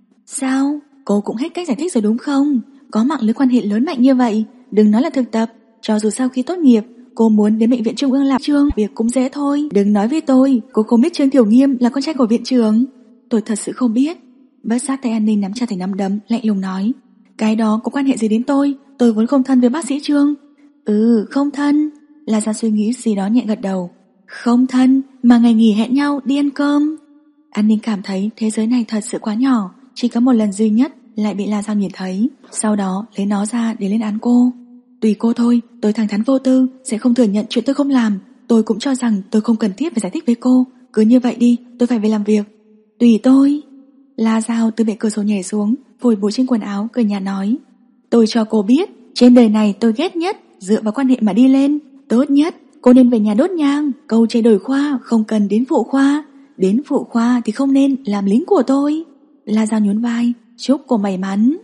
Sao? Cô cũng hết cách giải thích rồi đúng không? Có mạng lưới quan hệ lớn mạnh như vậy, đừng nói là thực tập, cho dù sau khi tốt nghiệp cô muốn đến bệnh viện Trung ương làm Trương việc cũng dễ thôi. Đừng nói với tôi cô không biết Trương Thiểu Nghiêm là con trai của viện trưởng. Tôi thật sự không biết. Bất giác tay An Ninh nắm chặt thành nắm đấm, lạnh lùng nói. Cái đó có quan hệ gì đến tôi vốn không thân với bác sĩ Trương. Không thân. La Giao suy nghĩ gì đó nhẹ gật đầu. Không thân mà ngày nghỉ hẹn nhau đi ăn cơm. An Ninh cảm thấy thế giới này thật sự quá nhỏ, chỉ có một lần duy nhất lại bị La Giao nhìn thấy, sau đó lấy nó ra để lên án cô. Tùy cô thôi, tôi thẳng thắn vô tư, sẽ không thừa nhận chuyện tôi không làm. Tôi cũng cho rằng tôi không cần thiết phải giải thích với cô. Cứ như vậy đi, tôi phải về làm việc. Tùy tôi. La Giao từ bệ cửa sổ nhảy xuống, phủi bụi trên quần áo, cười nhạt nói. Tôi cho cô biết, trên đời này tôi ghét nhất dựa vào quan hệ mà đi lên. Tốt nhất, cô nên về nhà đốt nhang, câu chạy đổi khoa, không cần đến phụ khoa. Đến phụ khoa thì không nên làm lính của tôi. La Giao nhún vai, chúc cô may mắn.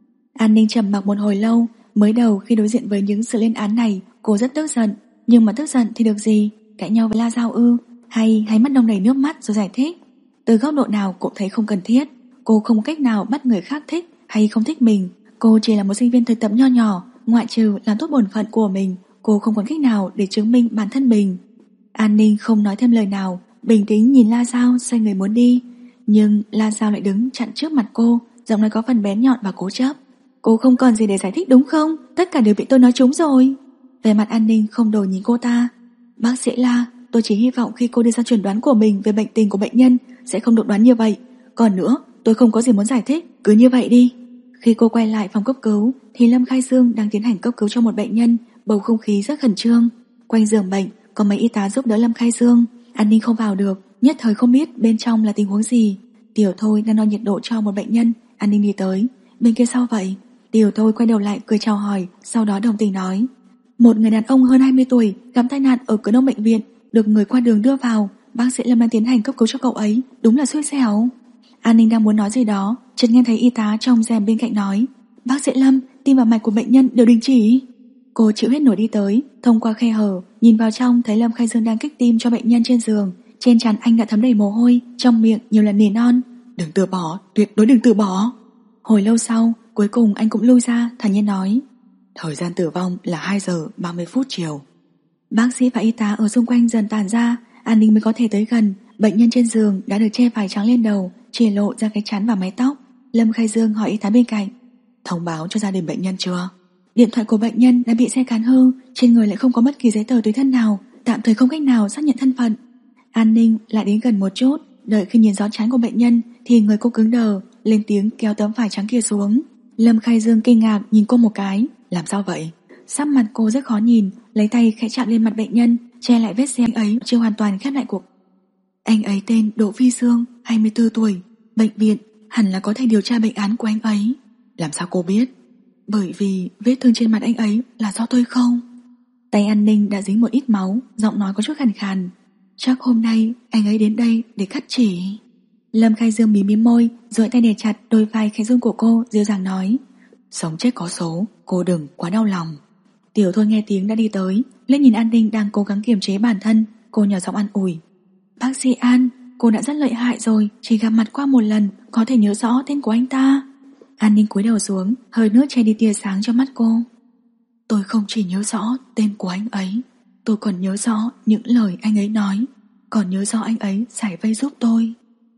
An Ninh trầm mặc một hồi lâu. Mới đầu khi đối diện với những sự lên án này, cô rất tức giận. Nhưng mà tức giận thì được gì? Cãi nhau với La Giao ư? Hay mắt đông đầy nước mắt rồi giải thích? Từ góc độ nào cũng thấy không cần thiết. Cô không có cách nào bắt người khác thích hay không thích mình. Cô chỉ là một sinh viên thực tập nho nhỏ, ngoại trừ làm tốt bổn phận của mình, cô không còn cách nào để chứng minh bản thân mình. An Ninh không nói thêm lời nào, bình tĩnh nhìn La Giao xoay người muốn đi. Nhưng La Giao lại đứng chặn trước mặt cô, giọng nói có phần bén nhọn và cố chấp. Cô không còn gì để giải thích đúng không? Tất cả đều bị tôi nói trúng rồi. Về mặt An Ninh không đổi nhìn cô ta. Bác sĩ La, tôi chỉ hy vọng khi cô đưa ra chuẩn đoán của mình về bệnh tình của bệnh nhân sẽ không đột đoán như vậy. Còn nữa, tôi không có gì muốn giải thích, cứ như vậy đi. Khi cô quay lại phòng cấp cứu thì Lâm Khai Dương đang tiến hành cấp cứu cho một bệnh nhân, bầu không khí rất khẩn trương. Quanh giường bệnh có mấy y tá giúp đỡ Lâm Khai Dương. An Ninh không vào được, nhất thời không biết bên trong là tình huống gì. Tiểu Thôi đang đo nhiệt độ cho một bệnh nhân. An Ninh đi tới. Bên kia sao vậy? Tiểu Thôi quay đầu lại cười chào hỏi, sau đó đồng tình nói. Một người đàn ông hơn 20 tuổi gặp tai nạn ở cửa đông bệnh viện, được người qua đường đưa vào. Bác sĩ Lâm đang tiến hành cấp cứu cho cậu ấy, đúng là xui xẻo. An Ninh đang muốn nói gì đó, chợt nghe thấy y tá trong rèm bên cạnh nói. Bác sĩ Lâm, tim và mạch của bệnh nhân đều đình chỉ. Cô chịu hết nổi đi tới, thông qua khe hở nhìn vào trong thấy Lâm Khai Dương đang kích tim cho bệnh nhân trên giường. Trên trán anh đã thấm đầy mồ hôi, trong miệng nhiều lần nỉ non. Đừng từ bỏ, tuyệt đối đừng từ bỏ. Hồi lâu sau, cuối cùng anh cũng lui ra, thản nhiên nói. Thời gian tử vong là 2 giờ 30 phút chiều. Bác sĩ và y tá ở xung quanh dần tản ra, An Ninh mới có thể tới gần. Bệnh nhân trên giường đã được che vải trắng lên đầu, chỉ lộ ra cái trán và mái tóc. Lâm Khai Dương hỏi y tá bên cạnh. Thông báo cho gia đình bệnh nhân chưa? Điện thoại của bệnh nhân đã bị xe cán hư, trên người lại không có bất kỳ giấy tờ tùy thân nào, tạm thời không cách nào xác nhận thân phận. An Ninh lại đến gần một chút, Đợi khi nhìn rõ trán của bệnh nhân thì người cô cứng đờ, lên tiếng kéo tấm vải trắng kia xuống. Lâm Khai Dương kinh ngạc nhìn cô một cái. Làm sao vậy? Sắc mặt cô rất khó nhìn, lấy tay khẽ chạm lên mặt bệnh nhân, che lại vết xe anh ấy chưa hoàn toàn khép lại cuộc. Anh ấy tên Đỗ Phi Dương, 24 tuổi, bệnh viện, hẳn là có thể điều tra bệnh án của anh ấy. Làm sao cô biết? Bởi vì vết thương trên mặt anh ấy là do tôi không? Tay An Ninh đã dính một ít máu, giọng nói có chút khàn khàn. Chắc hôm nay anh ấy đến đây để cắt chỉ. Lâm Khai Dương mím môi, duỗi tay đè chặt đôi vai khẽ run của cô, dịu dàng nói: Sống chết có số, cô đừng quá đau lòng. Tiểu Thôi nghe tiếng đã đi tới, lên nhìn An Ninh đang cố gắng kiềm chế bản thân, cô nhỏ giọng an ủi: Bác sĩ An, cô đã rất lợi hại rồi, chỉ gặp mặt qua một lần, có thể nhớ rõ tên của anh ta. An Ninh cúi đầu xuống, hơi nước che đi tia sáng cho mắt cô. Tôi không chỉ nhớ rõ tên của anh ấy, tôi còn nhớ rõ những lời anh ấy nói, còn nhớ rõ anh ấy giải vây giúp tôi.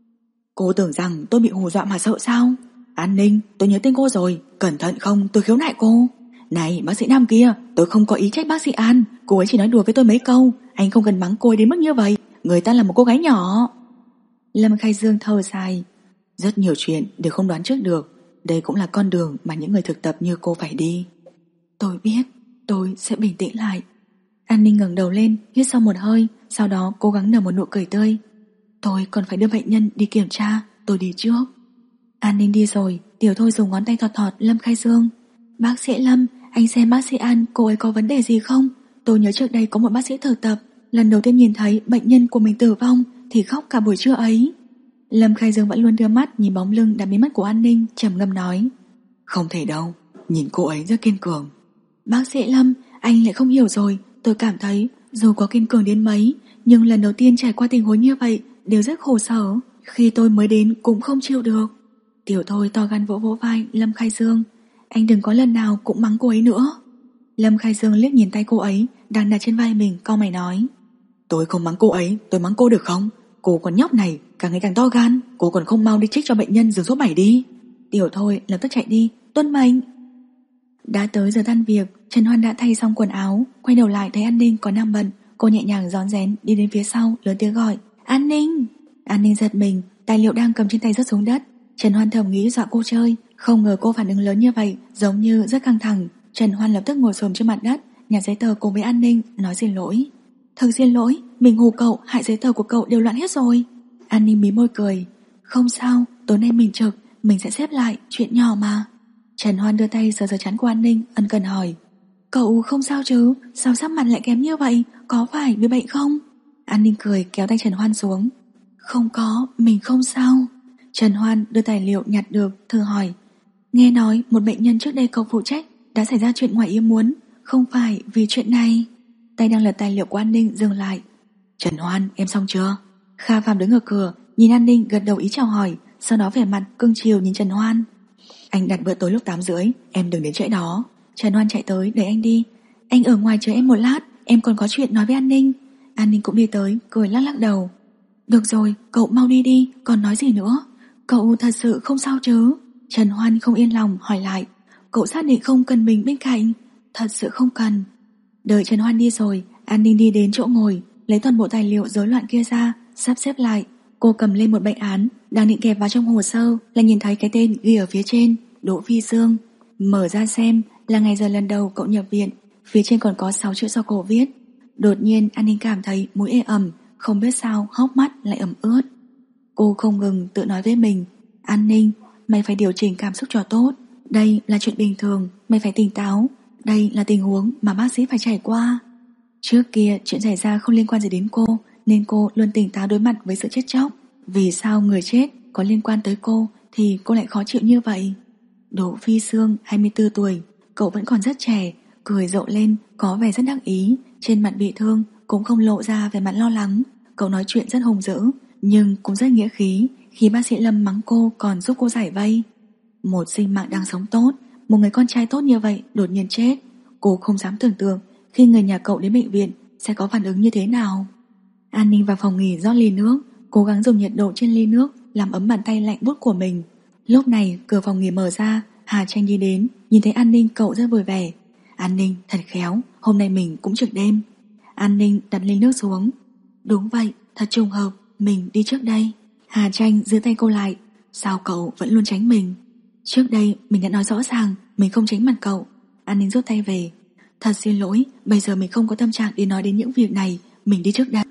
Cô tưởng rằng tôi bị hù dọa mà sợ sao? An Ninh, tôi nhớ tên cô rồi, cẩn thận không tôi khiếu nại cô. Này bác sĩ Nam kia, tôi không có ý trách bác sĩ An, cô ấy chỉ nói đùa với tôi mấy câu, anh không cần mắng cô ấy đến mức như vậy, người ta là một cô gái nhỏ. Lâm Khai Dương thở dài: Rất nhiều chuyện đều không đoán trước được, đây cũng là con đường mà những người thực tập như cô phải đi. Tôi biết, tôi sẽ bình tĩnh lại. An Ninh ngẩng đầu lên, hít sâu một hơi, sau đó cố gắng nở một nụ cười tươi. Tôi còn phải đưa bệnh nhân đi kiểm tra, tôi đi trước. An Ninh đi rồi, Tiểu Thôi dùng ngón tay thọt thọt Lâm Khai Dương. Bác sĩ Lâm, anh xem bác sĩ An, cô ấy có vấn đề gì không? Tôi nhớ trước đây có một bác sĩ thực tập, lần đầu tiên nhìn thấy bệnh nhân của mình tử vong thì khóc cả buổi trưa ấy. Lâm Khai Dương vẫn luôn đưa mắt nhìn bóng lưng đã biến mất của An Ninh, trầm ngâm nói: Không thể đâu, nhìn cô ấy rất kiên cường. Bác sĩ Lâm, anh lại không hiểu rồi, tôi cảm thấy dù có kiên cường đến mấy, nhưng lần đầu tiên trải qua tình huống như vậy đều rất khổ sở. Khi tôi mới đến cũng không chịu được. Tiểu Thôi to gan vỗ vỗ vai Lâm Khai Dương: Anh đừng có lần nào cũng mắng cô ấy nữa. Lâm Khai Dương liếc nhìn tay cô ấy đang đặt trên vai mình, cau mày nói: Tôi không mắng cô ấy, tôi mắng cô được không? Cô con nhóc này càng ngày càng to gan, cô còn không mau đi trích cho bệnh nhân giường số 7 đi. Tiểu Thôi lập tức chạy đi, tuân mệnh. Đã tới giờ tan việc, Trần Hoan đã thay xong quần áo, quay đầu lại thấy An Ninh còn đang bận, cô nhẹ nhàng rón rén đi đến phía sau, lớn tiếng gọi: An Ninh! An Ninh giật mình, tài liệu đang cầm trên tay rớt xuống đất. Trần Hoan thầm nghĩ dọa cô chơi, không ngờ cô phản ứng lớn như vậy, giống như rất căng thẳng. Trần Hoan lập tức ngồi xổm trên mặt đất, nhặt giấy tờ cùng với An Ninh, nói xin lỗi. Thật xin lỗi, mình hù cậu, hại giấy tờ của cậu đều loạn hết rồi. An Ninh mí môi cười: Không sao, tối nay mình trực, mình sẽ xếp lại, chuyện nhỏ mà. Trần Hoan đưa tay sờ sờ trán của An Ninh, ân cần hỏi: Cậu không sao chứ, sao sắc mặt lại kém như vậy, có phải bị bệnh không? An Ninh cười kéo tay Trần Hoan xuống: Không có, mình không sao. Trần Hoan đưa tài liệu nhặt được, thử hỏi: Nghe nói một bệnh nhân trước đây cậu phụ trách đã xảy ra chuyện ngoài ý muốn, không phải vì chuyện này? Tay đang lật tài liệu của An Ninh dừng lại. Trần Hoan, em xong chưa? Kha Phạm đứng ở cửa, nhìn An Ninh gật đầu ý chào hỏi, sau đó vẻ mặt cưng chiều nhìn Trần Hoan. Anh đặt bữa tối lúc 8:30, em đừng đến trễ đó. Trần Hoan chạy tới đẩy anh đi. Anh ở ngoài chờ em một lát, em còn có chuyện nói với An Ninh. An Ninh cũng đi tới, cười lắc lắc đầu. Được rồi, cậu mau đi đi, còn nói gì nữa? Cậu thật sự không sao chứ? Trần Hoan không yên lòng hỏi lại. Cậu xác định không cần mình bên cạnh? Thật sự không cần. Đợi Trần Hoan đi rồi, An Ninh đi đến chỗ ngồi, lấy toàn bộ tài liệu rối loạn kia ra, sắp xếp lại. Cô cầm lên một bệnh án, đang định kẹp vào trong hồ sơ, lại nhìn thấy cái tên ghi ở phía trên: Đỗ Phi Dương. Mở ra xem, là ngày giờ lần đầu cậu nhập viện, phía trên còn có 6 chữ do cậu viết. Đột nhiên An Ninh cảm thấy mũi ê ẩm, không biết sao hốc mắt lại ẩm ướt. Cô không ngừng tự nói với mình: An Ninh, mày phải điều chỉnh cảm xúc cho tốt. Đây là chuyện bình thường, mày phải tỉnh táo. Đây là tình huống mà bác sĩ phải trải qua. Trước kia chuyện xảy ra không liên quan gì đến cô, nên cô luôn tỉnh táo đối mặt với sự chết chóc. Vì sao người chết có liên quan tới cô thì cô lại khó chịu như vậy? Đỗ Phi Dương, 24 tuổi, cậu vẫn còn rất trẻ, cười rộ lên, có vẻ rất đắc ý, trên mặt bị thương cũng không lộ ra vẻ mặt lo lắng. Cậu nói chuyện rất hùng dữ, nhưng cũng rất nghĩa khí, khi bác sĩ Lâm mắng cô còn giúp cô giải vây. Một sinh mạng đang sống tốt, một người con trai tốt như vậy đột nhiên chết, cô không dám tưởng tượng khi người nhà cậu đến bệnh viện sẽ có phản ứng như thế nào. An Ninh vào phòng nghỉ rót ly nước, cố gắng dùng nhiệt độ trên ly nước làm ấm bàn tay lạnh buốt của mình. Lúc này cửa phòng nghỉ mở ra, Hà Tranh đi đến, nhìn thấy An Ninh cậu rất vui vẻ. An Ninh thật khéo, hôm nay mình cũng trực đêm. An Ninh đặt ly nước xuống. Đúng vậy, thật trùng hợp, mình đi trước đây. Hà Tranh giữ tay cô lại. Sao cậu vẫn luôn tránh mình? Trước đây mình đã nói rõ ràng mình không tránh mặt cậu. An Ninh rút tay về. Thật xin lỗi, bây giờ mình không có tâm trạng để nói đến những việc này. Mình đi trước đây.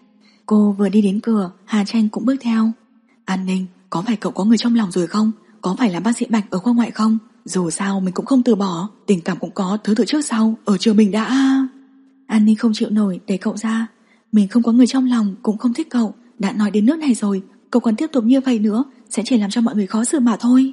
Cô vừa đi đến cửa, Hà Tranh cũng bước theo. An Ninh, có phải cậu có người trong lòng rồi không? Có phải là bác sĩ Bạch ở khoa ngoại không? Dù sao mình cũng không từ bỏ. Tình cảm cũng có thứ tự trước sau. Ở trường mình đã... An Ninh không chịu nổi để cậu ra. Mình không có người trong lòng, cũng không thích cậu. Đã nói đến nước này rồi, cậu còn tiếp tục như vậy nữa sẽ chỉ làm cho mọi người khó xử mà thôi.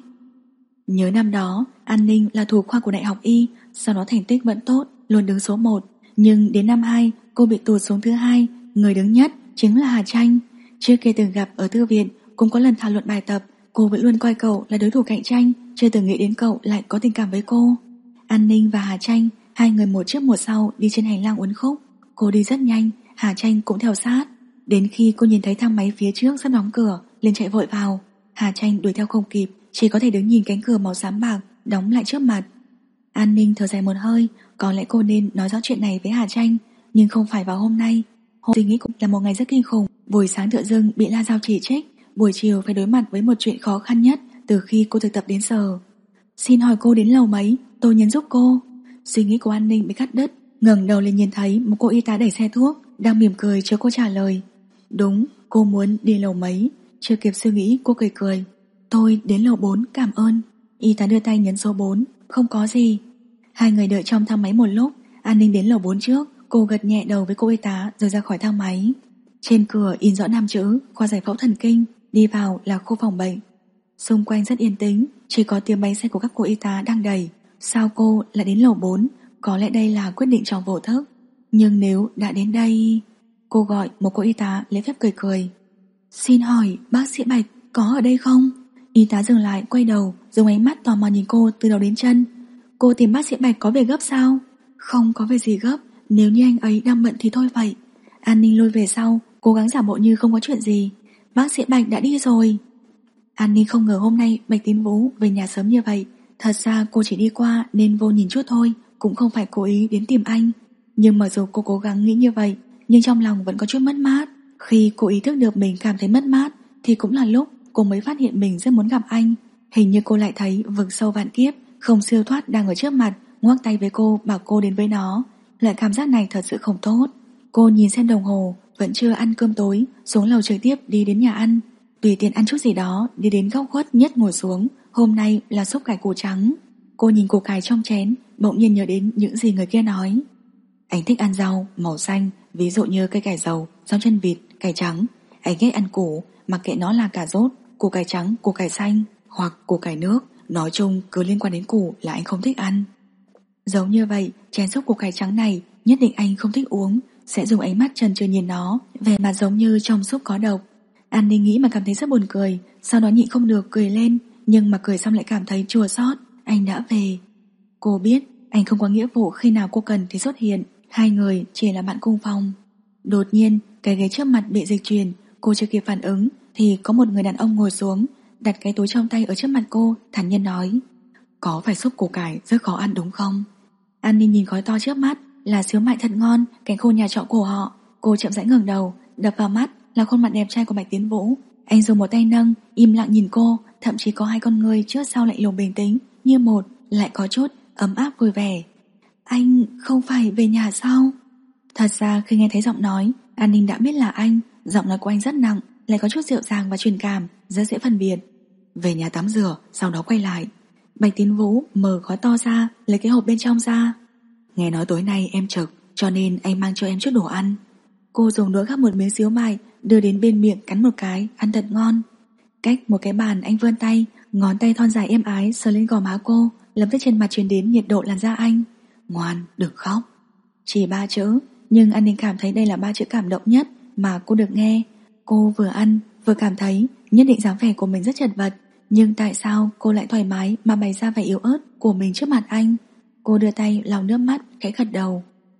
Nhớ năm đó, An Ninh là thủ khoa của Đại học Y, sau đó thành tích vẫn tốt, luôn đứng số 1. Nhưng đến năm 2, cô bị tụt xuống thứ 2. Người đứng nhất chính là Hà Tranh. Trước kia từng gặp ở thư viện, cũng có lần thảo luận bài tập. Cô vẫn luôn coi cậu là đối thủ cạnh tranh, chưa từng nghĩ đến cậu lại có tình cảm với cô. An Ninh và Hà Tranh, hai người một trước một sau đi trên hành lang uốn khúc. Cô đi rất nhanh, Hà Tranh cũng theo sát. Đến khi cô nhìn thấy thang máy phía trước sắp đóng cửa, liền chạy vội vào. Hà Tranh đuổi theo không kịp, chỉ có thể đứng nhìn cánh cửa màu xám bạc đóng lại trước mặt. An Ninh thở dài một hơi, có lẽ cô nên nói rõ chuyện này với Hà Tranh, nhưng không phải vào hôm nay. Suy nghĩ cũng là một ngày rất kinh khủng. Buổi sáng tự dưng bị La Giao chỉ trích, buổi chiều phải đối mặt với một chuyện khó khăn nhất từ khi cô thực tập đến giờ. Xin hỏi cô đến lầu mấy, tôi nhấn giúp cô. Suy nghĩ của An Ninh bị cắt đứt, ngẩng đầu lên nhìn thấy một cô y tá đẩy xe thuốc đang mỉm cười chờ cô trả lời. Đúng, cô muốn đi lầu mấy. Chưa kịp suy nghĩ cô cười cười. Tôi đến lầu 4, cảm ơn. Y tá đưa tay nhấn số 4. Không có gì. Hai người đợi trong thang máy một lúc. An Ninh đến lầu 4 trước. Cô gật nhẹ đầu với cô y tá rồi ra khỏi thang máy. Trên cửa in rõ 5 chữ khoa giải phẫu thần kinh. Đi vào là khu phòng bệnh. Xung quanh rất yên tĩnh, chỉ có tiếng bánh xe của các cô y tá đang đẩy. Sao cô lại đến lầu 4? Có lẽ đây là quyết định trong vô thức. Nhưng nếu đã đến đây... Cô gọi một cô y tá lễ phép cười cười. Xin hỏi bác sĩ Bạch có ở đây không? Y tá dừng lại quay đầu, dùng ánh mắt tò mò nhìn cô từ đầu đến chân. Cô tìm bác sĩ Bạch có việc gấp sao? Không có việc gì gấp, nếu như anh ấy đang bận thì thôi vậy. An Ninh lùi về sau, cố gắng giả bộ như không có chuyện gì. Bác sĩ Bạch đã đi rồi. An Ninh không ngờ hôm nay Bạch Tín Vũ về nhà sớm như vậy. Thật ra cô chỉ đi qua nên vô nhìn chút thôi, cũng không phải cố ý đến tìm anh. Nhưng mặc dù cô cố gắng nghĩ như vậy, nhưng trong lòng vẫn có chút mất mát. Khi cô ý thức được mình cảm thấy mất mát thì cũng là lúc cô mới phát hiện mình rất muốn gặp anh. Hình như cô lại thấy vực sâu vạn kiếp không siêu thoát đang ở trước mặt, ngoắc tay với cô bảo cô đến với nó. Loại cảm giác này thật sự không tốt. Cô nhìn xem đồng hồ, vẫn chưa ăn cơm tối, xuống lầu trực tiếp đi đến nhà ăn. Tùy tiện ăn chút gì đó, đi đến góc khuất nhất ngồi xuống. Hôm nay là súp cải củ trắng. Cô nhìn củ cải trong chén, bỗng nhiên nhớ đến những gì người kia nói. Anh thích ăn rau màu xanh, ví dụ như cây cải dầu, rau chân vịt, cải trắng. Anh ghét ăn củ, mặc kệ nó là cà rốt, củ cải trắng, củ cải xanh hoặc củ cải nước. Nói chung cứ liên quan đến củ là anh không thích ăn. Giống như vậy, chén súp củ cải trắng này nhất định anh không thích uống, sẽ dùng ánh mắt chần chừ nhìn nó, vẻ mặt giống như trong súp có độc. An Ninh nghĩ mà cảm thấy rất buồn cười, sau đó nhịn không được cười lên, nhưng mà cười xong lại cảm thấy chua xót. Anh đã về. Cô biết anh không có nghĩa vụ khi nào cô cần thì xuất hiện. Hai người chỉ là bạn cùng phòng. Đột nhiên cái ghế trước mặt bị dịch chuyển. Cô chưa kịp phản ứng thì có một người đàn ông ngồi xuống, đặt cái túi trong tay ở trước mặt cô, thản nhiên nói: Có phải súp củ cải rất khó ăn đúng không? An Ninh nhìn gói to trước mắt là xíu mại thật ngon, cánh khu nhà trọ của họ. Cô chậm rãi ngẩng đầu, đập vào mắt là khuôn mặt đẹp trai của Bạch Tiến Vũ. Anh dùng một tay nâng, im lặng nhìn cô, thậm chí có hai con người trước sau lạnh lùng bình tĩnh như một, lại có chút ấm áp vui vẻ. Anh không phải về nhà sao? Thật ra khi nghe thấy giọng nói, An Ninh đã biết là anh. Giọng nói của anh rất nặng, lại có chút dịu dàng và truyền cảm, rất dễ phân biệt. Về nhà tắm rửa, sau đó quay lại. Bạch Tiến Vũ mở gói to ra, lấy cái hộp bên trong ra. Nghe nói tối nay em trực, cho nên anh mang cho em chút đồ ăn. Cô dùng đũa gắp một miếng xíu mại, đưa đến bên miệng cắn một cái, ăn thật ngon. Cách một cái bàn anh vươn tay, ngón tay thon dài êm ái sờ lên gò má cô, lập tức trên mặt truyền đến nhiệt độ làn da anh. Ngoan, đừng khóc. Chỉ 3 chữ, nhưng An Ninh cảm thấy đây là 3 chữ cảm động nhất mà cô được nghe. Cô vừa ăn vừa cảm thấy nhất định dáng vẻ của mình rất chật vật, nhưng tại sao cô lại thoải mái mà bày ra vẻ yếu ớt của mình trước mặt anh? Cô đưa tay lau nước mắt, khẽ gật đầu.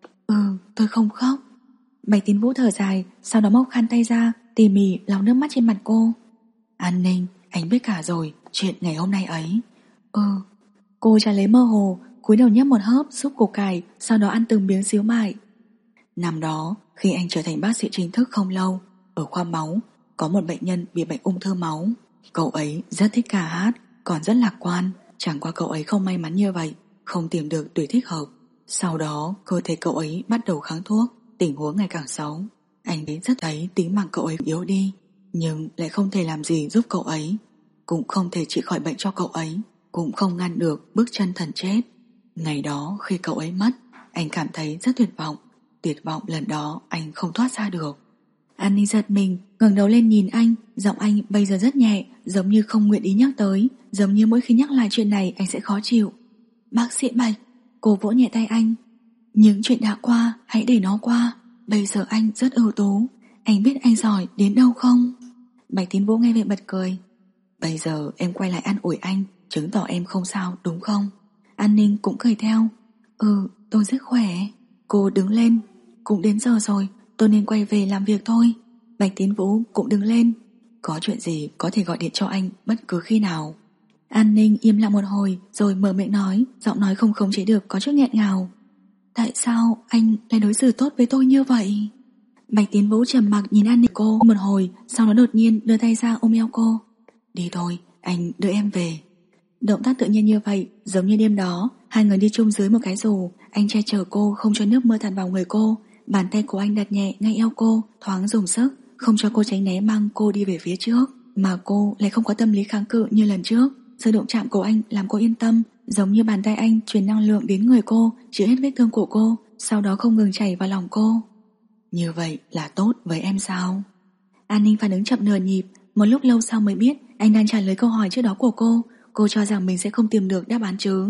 Tôi không khóc. Bạch Tiến Vũ thở dài, sau đó móc khăn tay ra, tỉ mỉ lau nước mắt trên mặt cô. An Ninh, anh biết cả rồi, chuyện ngày hôm nay ấy. Cô trả lấy mơ hồ, cúi đầu nhấp một hớp súp củ cải, sau đó ăn từng miếng xíu mại. Năm đó, khi anh trở thành bác sĩ chính thức không lâu, ở khoa máu, có một bệnh nhân bị bệnh ung thư máu. Cậu ấy rất thích ca hát, còn rất lạc quan. Chẳng qua cậu ấy không may mắn như vậy, không tìm được tuổi thích hợp. Sau đó cơ thể cậu ấy bắt đầu kháng thuốc, tình huống ngày càng xấu. Anh ấy rất thấy tính mạng cậu ấy yếu đi, nhưng lại không thể làm gì giúp cậu ấy, cũng không thể trị khỏi bệnh cho cậu ấy, cũng không ngăn được bước chân thần chết. Ngày đó khi cậu ấy mất, anh cảm thấy rất tuyệt vọng. Tuyệt vọng lần đó anh không thoát ra được. An Ninh giật mình, ngẩng đầu lên nhìn anh. Giọng anh bây giờ rất nhẹ, giống như không nguyện ý nhắc tới, giống như mỗi khi nhắc lại chuyện này anh sẽ khó chịu. Bác sĩ Bạch. Cô vỗ nhẹ tay anh. Những chuyện đã qua, hãy để nó qua. Bây giờ anh rất ưu tú. Anh biết anh giỏi đến đâu không? Bạch Tiến Vũ nghe vậy bật cười. Bây giờ em quay lại an ủi anh, chứng tỏ em không sao đúng không? An Ninh cũng cười theo. Tôi rất khỏe. Cô đứng lên. Cũng đến giờ rồi, tôi nên quay về làm việc thôi. Bạch Tiến Vũ cũng đứng lên. Có chuyện gì có thể gọi điện cho anh bất cứ khi nào. An Ninh im lặng một hồi rồi mở miệng nói, giọng nói không khống chế được có chút nghẹn ngào. Tại sao anh lại đối xử tốt với tôi như vậy? Bạch Tiến Vũ trầm mặc nhìn An Ninh cô một hồi, sau đó đột nhiên đưa tay ra ôm eo cô. Đi thôi, anh đưa em về. Động tác tự nhiên như vậy, giống như đêm đó hai người đi chung dưới một cái dù. Anh che chở cô không cho nước mưa tạt vào người cô. Bàn tay của anh đặt nhẹ ngay eo cô, thoáng dùng sức, không cho cô tránh né mang cô đi về phía trước. Mà cô lại không có tâm lý kháng cự như lần trước. Sự động chạm của anh làm cô yên tâm, giống như bàn tay anh truyền năng lượng đến người cô, chữa hết vết thương của cô, sau đó không ngừng chảy vào lòng cô. Như vậy là tốt với em sao? An Ninh phản ứng chậm nửa nhịp, một lúc lâu sau mới biết anh đang trả lời câu hỏi trước đó của cô. Cô cho rằng mình sẽ không tìm được đáp án chứ.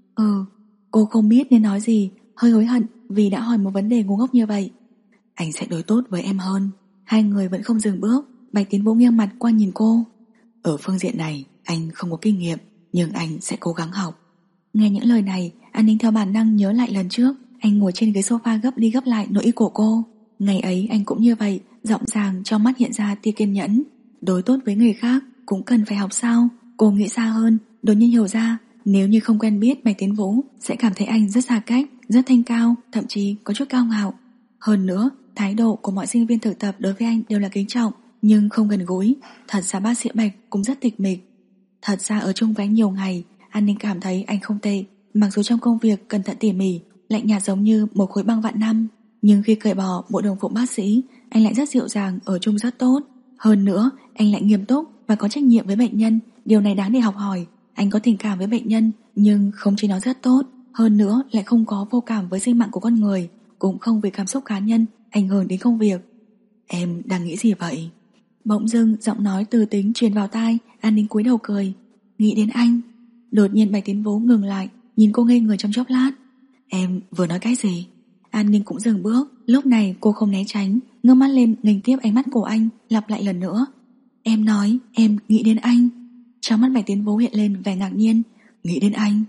Cô không biết nên nói gì, hơi hối hận vì đã hỏi một vấn đề ngu ngốc như vậy. Anh sẽ đối tốt với em hơn. Hai người vẫn không dừng bước. Bạch Tiến Vũ nghiêng mặt qua nhìn cô. Ở phương diện này anh không có kinh nghiệm, nhưng anh sẽ cố gắng học. Nghe những lời này, An Ninh theo bản năng nhớ lại lần trước anh ngồi trên ghế sofa gấp đi gấp lại nội y của cô. Ngày ấy anh cũng như vậy, giọng dàng trong mắt hiện ra tia kiên nhẫn. Đối tốt với người khác cũng cần phải học sao? Cô nghĩ xa hơn, đột nhiên hiểu ra nếu như không quen biết Bạch Tiến Vũ sẽ cảm thấy anh rất xa cách, rất thanh cao, thậm chí có chút cao ngạo. Hơn nữa, thái độ của mọi sinh viên thực tập đối với anh đều là kính trọng nhưng không gần gũi. Thật ra bác sĩ Bạch cũng rất tịch mịch. Thật ra ở chung với anh nhiều ngày, An Ninh cảm thấy anh không tệ. Mặc dù trong công việc cẩn thận tỉ mỉ, lạnh nhạt giống như một khối băng vạn năm, nhưng khi cởi bỏ bộ đồng phục bác sĩ, anh lại rất dịu dàng, ở chung rất tốt. Hơn nữa, anh lại nghiêm túc và có trách nhiệm với bệnh nhân. Điều này đáng để học hỏi. Anh có tình cảm với bệnh nhân, nhưng không chỉ nó rất tốt. Hơn nữa, lại không có vô cảm với sinh mạng của con người, cũng không vì cảm xúc cá nhân ảnh hưởng đến công việc. Em đang nghĩ gì vậy? Bỗng dưng giọng nói từ tính truyền vào tai. An Ninh cúi đầu cười. Nghĩ đến anh. Đột nhiên Bạch Tiến Vũ ngừng lại, nhìn cô ngây người trong chốc lát. Em vừa nói cái gì? An Ninh cũng dừng bước. Lúc này cô không né tránh, ngước mắt lên nghênh tiếp ánh mắt của anh, lặp lại lần nữa. Em nói em nghĩ đến anh. Trong mắt Bạch Tiến Vũ hiện lên vẻ ngạc nhiên. Nghĩ đến anh?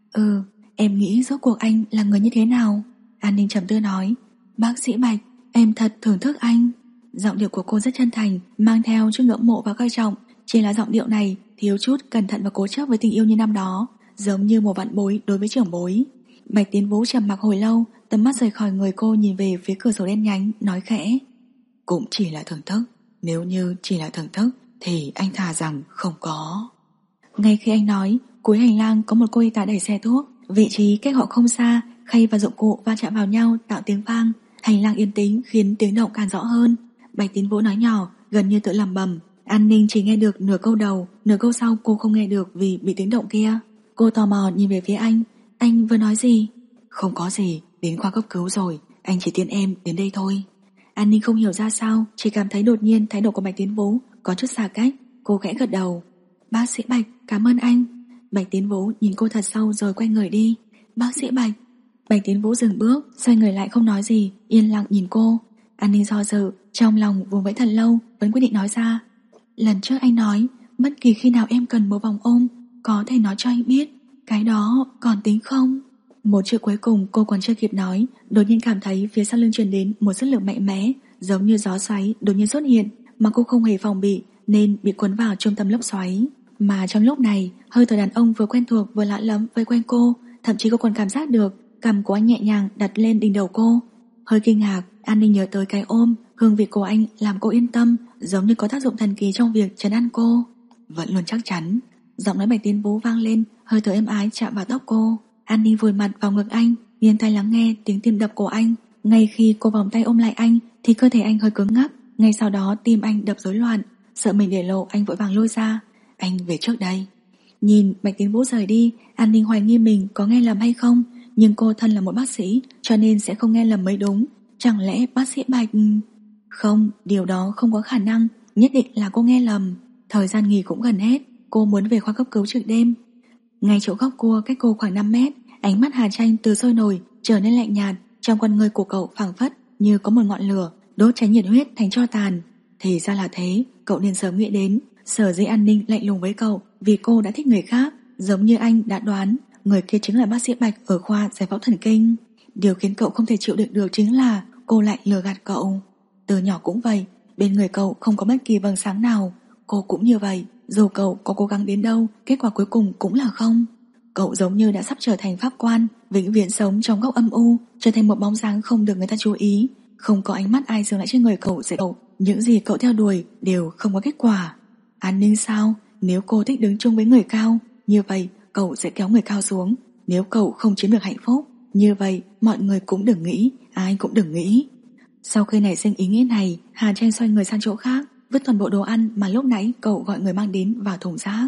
Em nghĩ rốt cuộc anh là người như thế nào? An Ninh trầm tư nói. Bác sĩ Bạch, em thật thưởng thức anh. Giọng điệu của cô rất chân thành, mang theo chút ngưỡng mộ và coi trọng. Chỉ là giọng điệu này thiếu chút cẩn thận và cố chấp với tình yêu như năm đó, giống như một vạn bối đối với trưởng bối. Bạch Tiến Vũ trầm mặc hồi lâu, tầm mắt rời khỏi người cô nhìn về phía cửa sổ đen nhánh, nói khẽ. Cũng chỉ là thưởng thức. Nếu như chỉ là thưởng thức thì anh thà rằng không có. Ngay khi anh nói, cuối hành lang có một cô y tá đẩy xe thuốc. Vị trí cách họ không xa, khay và dụng cụ va chạm vào nhau tạo tiếng vang. Hành lang yên tĩnh khiến tiếng động càng rõ hơn. Bạch Tiến Vũ nói nhỏ, gần như tự lẩm bẩm. An Ninh chỉ nghe được nửa câu đầu, nửa câu sau cô không nghe được vì bị tiếng động kia. Cô tò mò nhìn về phía anh. Anh vừa nói gì? Không có gì, đến khoa cấp cứu rồi, anh chỉ tiễn em đến đây thôi. An Ninh không hiểu ra sao, chỉ cảm thấy đột nhiên thái độ của Bạch Tiến Vũ có chút xa cách. Cô khẽ gật đầu. Bác sĩ Bạch, cảm ơn anh. Bạch Tiến Vũ nhìn cô thật sâu rồi quay người đi. Bác sĩ Bạch. Bạch Tiến Vũ dừng bước, xoay người lại không nói gì, yên lặng nhìn cô. An Ninh do dự, trong lòng vùng vẫy thật lâu, vẫn quyết định nói ra. Lần trước anh nói, bất kỳ khi nào em cần một vòng ôm, có thể nói cho anh biết. Cái đó còn tính không? Một chữ cuối cùng cô còn chưa kịp nói, đột nhiên cảm thấy phía sau lưng truyền đến một sức lực mạnh mẽ, giống như gió xoáy đột nhiên xuất hiện, mà cô không hề phòng bị nên bị cuốn vào trung tâm lốc xoáy. Mà trong lúc này, hơi thở đàn ông vừa quen thuộc vừa lạ lẫm vây quanh cô, thậm chí cô còn cảm giác được cằm của anh nhẹ nhàng đặt lên đỉnh đầu cô. Hơi kinh ngạc, An Ninh nhớ tới cái ôm, Hương vị của anh làm cô yên tâm, giống như có tác dụng thần kỳ trong việc trấn an cô. Vẫn luôn chắc chắn. Giọng nói Bạch Tiến Vũ vang lên, hơi thở êm ái chạm vào tóc cô. An Ninh vùi mặt vào ngực anh, nghiêng tai lắng nghe tiếng tim đập của anh. Ngay khi cô vòng tay ôm lại anh thì cơ thể anh hơi cứng ngắc. Ngay sau đó tim anh đập rối loạn. Sợ mình để lộ, anh vội vàng lôi ra. Anh về trước đây. Nhìn Bạch Tiến Vũ rời đi, An Ninh hoài nghi mình có nghe lầm hay không. Nhưng cô thân là một bác sĩ, cho nên sẽ không nghe lầm mới đúng. Chẳng lẽ bác sĩ Bạch... Không, điều đó không có khả năng. Nhất định là cô nghe lầm. Thời gian nghỉ cũng gần hết, cô muốn về khoa cấp cứu trực đêm. Ngay chỗ góc cua cách cô khoảng 5 mét, ánh mắt Hà Tranh từ sôi nổi trở nên lạnh nhạt. Trong con người của cậu phảng phất như có một ngọn lửa đốt cháy nhiệt huyết thành tro tàn. Thì ra là thế, cậu nên sớm nghĩ đến. Sở dĩ An Ninh lạnh lùng với cậu vì cô đã thích người khác. Giống như anh đã đoán, người kia chính là bác sĩ Bạch ở khoa giải phẫu thần kinh. Điều khiến cậu không thể chịu đựng được chính là cô lại lừa gạt cậu. Từ nhỏ cũng vậy, bên người cậu không có bất kỳ vầng sáng nào. Cô cũng như vậy, dù cậu có cố gắng đến đâu, kết quả cuối cùng cũng là không. Cậu giống như đã sắp trở thành pháp quan, vĩnh viễn sống trong góc âm u, trở thành một bóng dáng không được người ta chú ý. Không có ánh mắt ai dừng lại trên người cậu dễ cậu. Những gì cậu theo đuổi đều không có kết quả. An Ninh sao? Nếu cô thích đứng chung với người cao, như vậy cậu sẽ kéo người cao xuống. Nếu cậu không chiếm được hạnh phúc, như vậy mọi người cũng đừng nghĩ, ai cũng đừng nghĩ. Sau khi nảy sinh ý nghĩ này, Hà Tranh xoay người sang chỗ khác, vứt toàn bộ đồ ăn mà lúc nãy cậu gọi người mang đến vào thùng rác.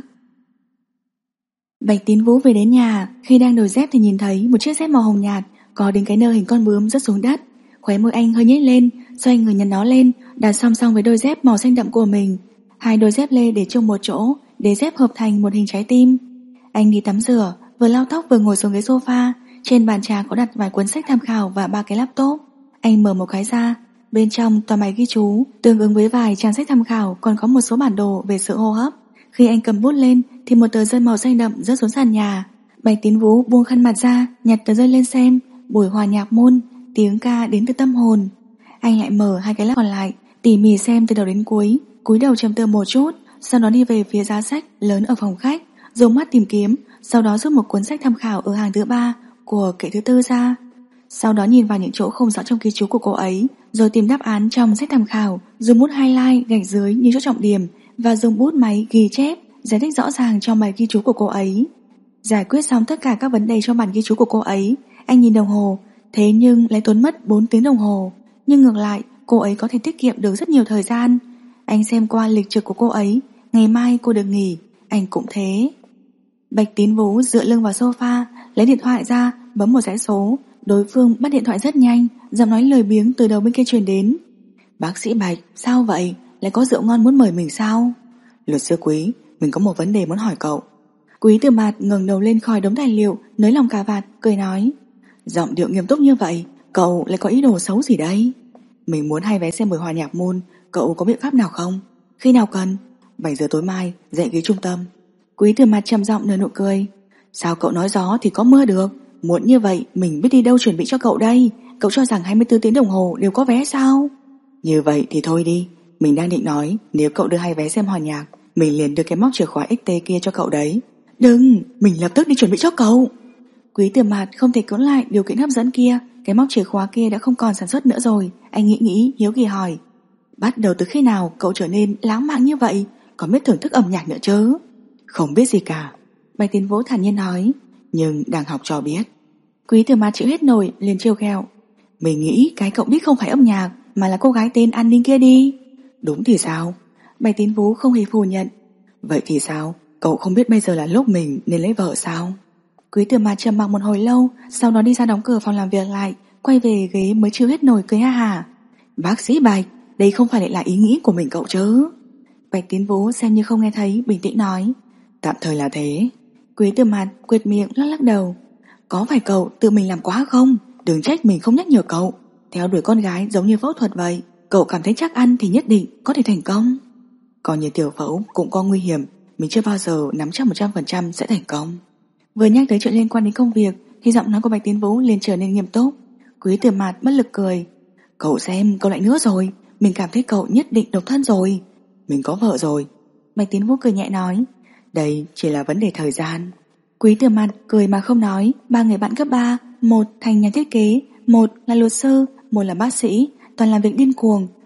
Bạch Tiến Vũ về đến nhà, khi đang đổi dép thì nhìn thấy một chiếc dép màu hồng nhạt có đến cái nơ hình con bướm rớt xuống đất. Khóe môi anh hơi nhếch lên, xoay người nhặt nó lên, đặt song song với đôi dép màu xanh đậm của mình. Hai đôi dép lê để chung một chỗ, để dép hợp thành một hình trái tim. Anh đi tắm rửa, vừa lau tóc vừa ngồi xuống ghế sofa. Trên bàn trà có đặt vài cuốn sách tham khảo và 3 cái laptop. Anh mở một cái ra, bên trong toàn bài ghi chú, tương ứng với vài trang sách tham khảo còn có một số bản đồ về sự hô hấp. Khi anh cầm bút lên thì một tờ rơi màu xanh đậm rớt xuống sàn nhà. Bạch Tiến Vũ buông khăn mặt ra, nhặt tờ rơi lên xem. Buổi hòa nhạc môn, tiếng ca đến từ tâm hồn. Anh lại mở 2 cái laptop còn lại, tỉ mỉ xem từ đầu đến cuối, cúi đầu trầm tư một chút, sau đó đi về phía giá sách lớn ở phòng khách, dùng mắt tìm kiếm, sau đó rút một cuốn sách tham khảo ở hàng thứ 3 của kệ thứ 4 ra. Sau đó nhìn vào những chỗ không rõ trong ghi chú của cô ấy, rồi tìm đáp án trong sách tham khảo, dùng bút highlight gạch dưới những chỗ trọng điểm và dùng bút máy ghi chép, giải thích rõ ràng trong bài ghi chú của cô ấy. Giải quyết xong tất cả các vấn đề trong bản ghi chú của cô ấy, anh nhìn đồng hồ, thế nhưng lại tốn mất 4 tiếng đồng hồ. Nhưng ngược lại, cô ấy có thể tiết kiệm được rất nhiều thời gian. Anh xem qua lịch trực của cô ấy, ngày mai cô được nghỉ, anh cũng thế. Bạch Tiến Vũ dựa lưng vào sofa, lấy điện thoại ra, bấm một dãy số. Đối phương bắt điện thoại rất nhanh, giọng nói lười biếng từ đầu bên kia truyền đến. Bác sĩ Bạch, sao vậy? Lại có rượu ngon muốn mời mình sao? Luật sư Quý, mình có một vấn đề muốn hỏi cậu. Quý Từ Mạt ngẩng đầu lên khỏi đống tài liệu, nới lòng cà vạt, cười nói. Giọng điệu nghiêm túc như vậy, cậu lại có ý đồ xấu gì đấy? Mình muốn 2 vé xem buổi hòa nhạc môn, cậu có biện pháp nào không? Khi nào cần? 7 giờ tối mai, dạy ghế trung tâm. Quý Từ Mạt trầm giọng nở nụ cười. Sao cậu nói gió thì có mưa được? Muộn như vậy mình biết đi đâu chuẩn bị cho cậu đây? Cậu cho rằng 24 tiếng đồng hồ đều có vé sao? Như vậy thì thôi đi. Mình đang định nói, nếu cậu đưa 2 vé xem hòa nhạc, mình liền đưa cái móc chìa khóa XT kia cho cậu đấy. Đừng, mình lập tức đi chuẩn bị cho cậu. Quý Từ Mạt không thể cưỡng lại điều kiện hấp dẫn kia. Cái móc chìa khóa kia đã không còn sản xuất nữa rồi. Anh nghĩ hiếu kỳ hỏi. Bắt đầu từ khi nào cậu trở nên lãng mạn như vậy? Còn biết thưởng thức âm nhạc nữa chứ? Không biết gì cả. Bạch Tiến Vũ thản nhiên nói. Nhưng đang học cho biết. Quý Từ Mạt chịu hết nổi liền trêu ghẹo. Mình nghĩ cái cậu biết không phải âm nhạc, mà là cô gái tên An Ninh kia đi. Đúng thì sao? Bạch Tiến Vũ không hề phủ nhận. Vậy thì sao? Cậu không biết bây giờ là lúc mình nên lấy vợ sao? Quý Từ Mạt trầm mặc một hồi lâu, sau đó đi ra đóng cửa phòng làm việc lại, quay về ghế mới chịu hết nổi cười ha hả. Bác sĩ Bạch, đây không phải lại là ý nghĩ của mình cậu chứ? Bạch Tiến Vũ xem như không nghe thấy, bình tĩnh nói. Tạm thời là thế. Quý Từ Mạt quệt miệng lắc lắc đầu. Có phải cậu tự mình làm quá không? Đừng trách mình không nhắc nhở cậu. Theo đuổi con gái giống như phẫu thuật vậy, cậu cảm thấy chắc ăn thì nhất định có thể thành công. Còn như tiểu phẫu cũng có nguy hiểm, mình chưa bao giờ nắm chắc 100% sẽ thành công. Vừa nhắc tới chuyện liên quan đến công việc thì giọng nói của Bạch Tiến Vũ liền trở nên nghiêm túc. Quý Từ Mạt bất lực cười. Cậu xem, cậu lại nữa rồi. Mình cảm thấy cậu nhất định độc thân rồi. Mình có vợ rồi. Bạch Tiến Vũ cười nhẹ nói. Đây chỉ là vấn đề thời gian. Quý Từ Mạt cười mà không nói. 3 người bạn cấp 3, một thành nhà thiết kế, một là luật sư, một là bác sĩ, toàn làm việc điên cuồng,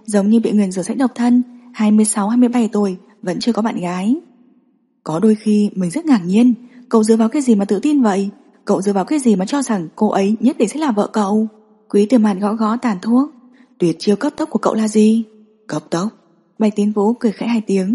giống như bị nguyền rủa sách độc thân, 26-27 tuổi vẫn chưa có bạn gái. Có đôi khi mình rất ngạc nhiên, cậu dựa vào cái gì mà tự tin vậy? Cậu dựa vào cái gì mà cho rằng cô ấy nhất định sẽ là vợ cậu? Quý Tử Mạt gõ gõ tàn thuốc. Tuyệt chiêu cấp tốc của cậu là gì? Cấp tốc? Bạch Tiến Vũ cười khẽ 2 tiếng.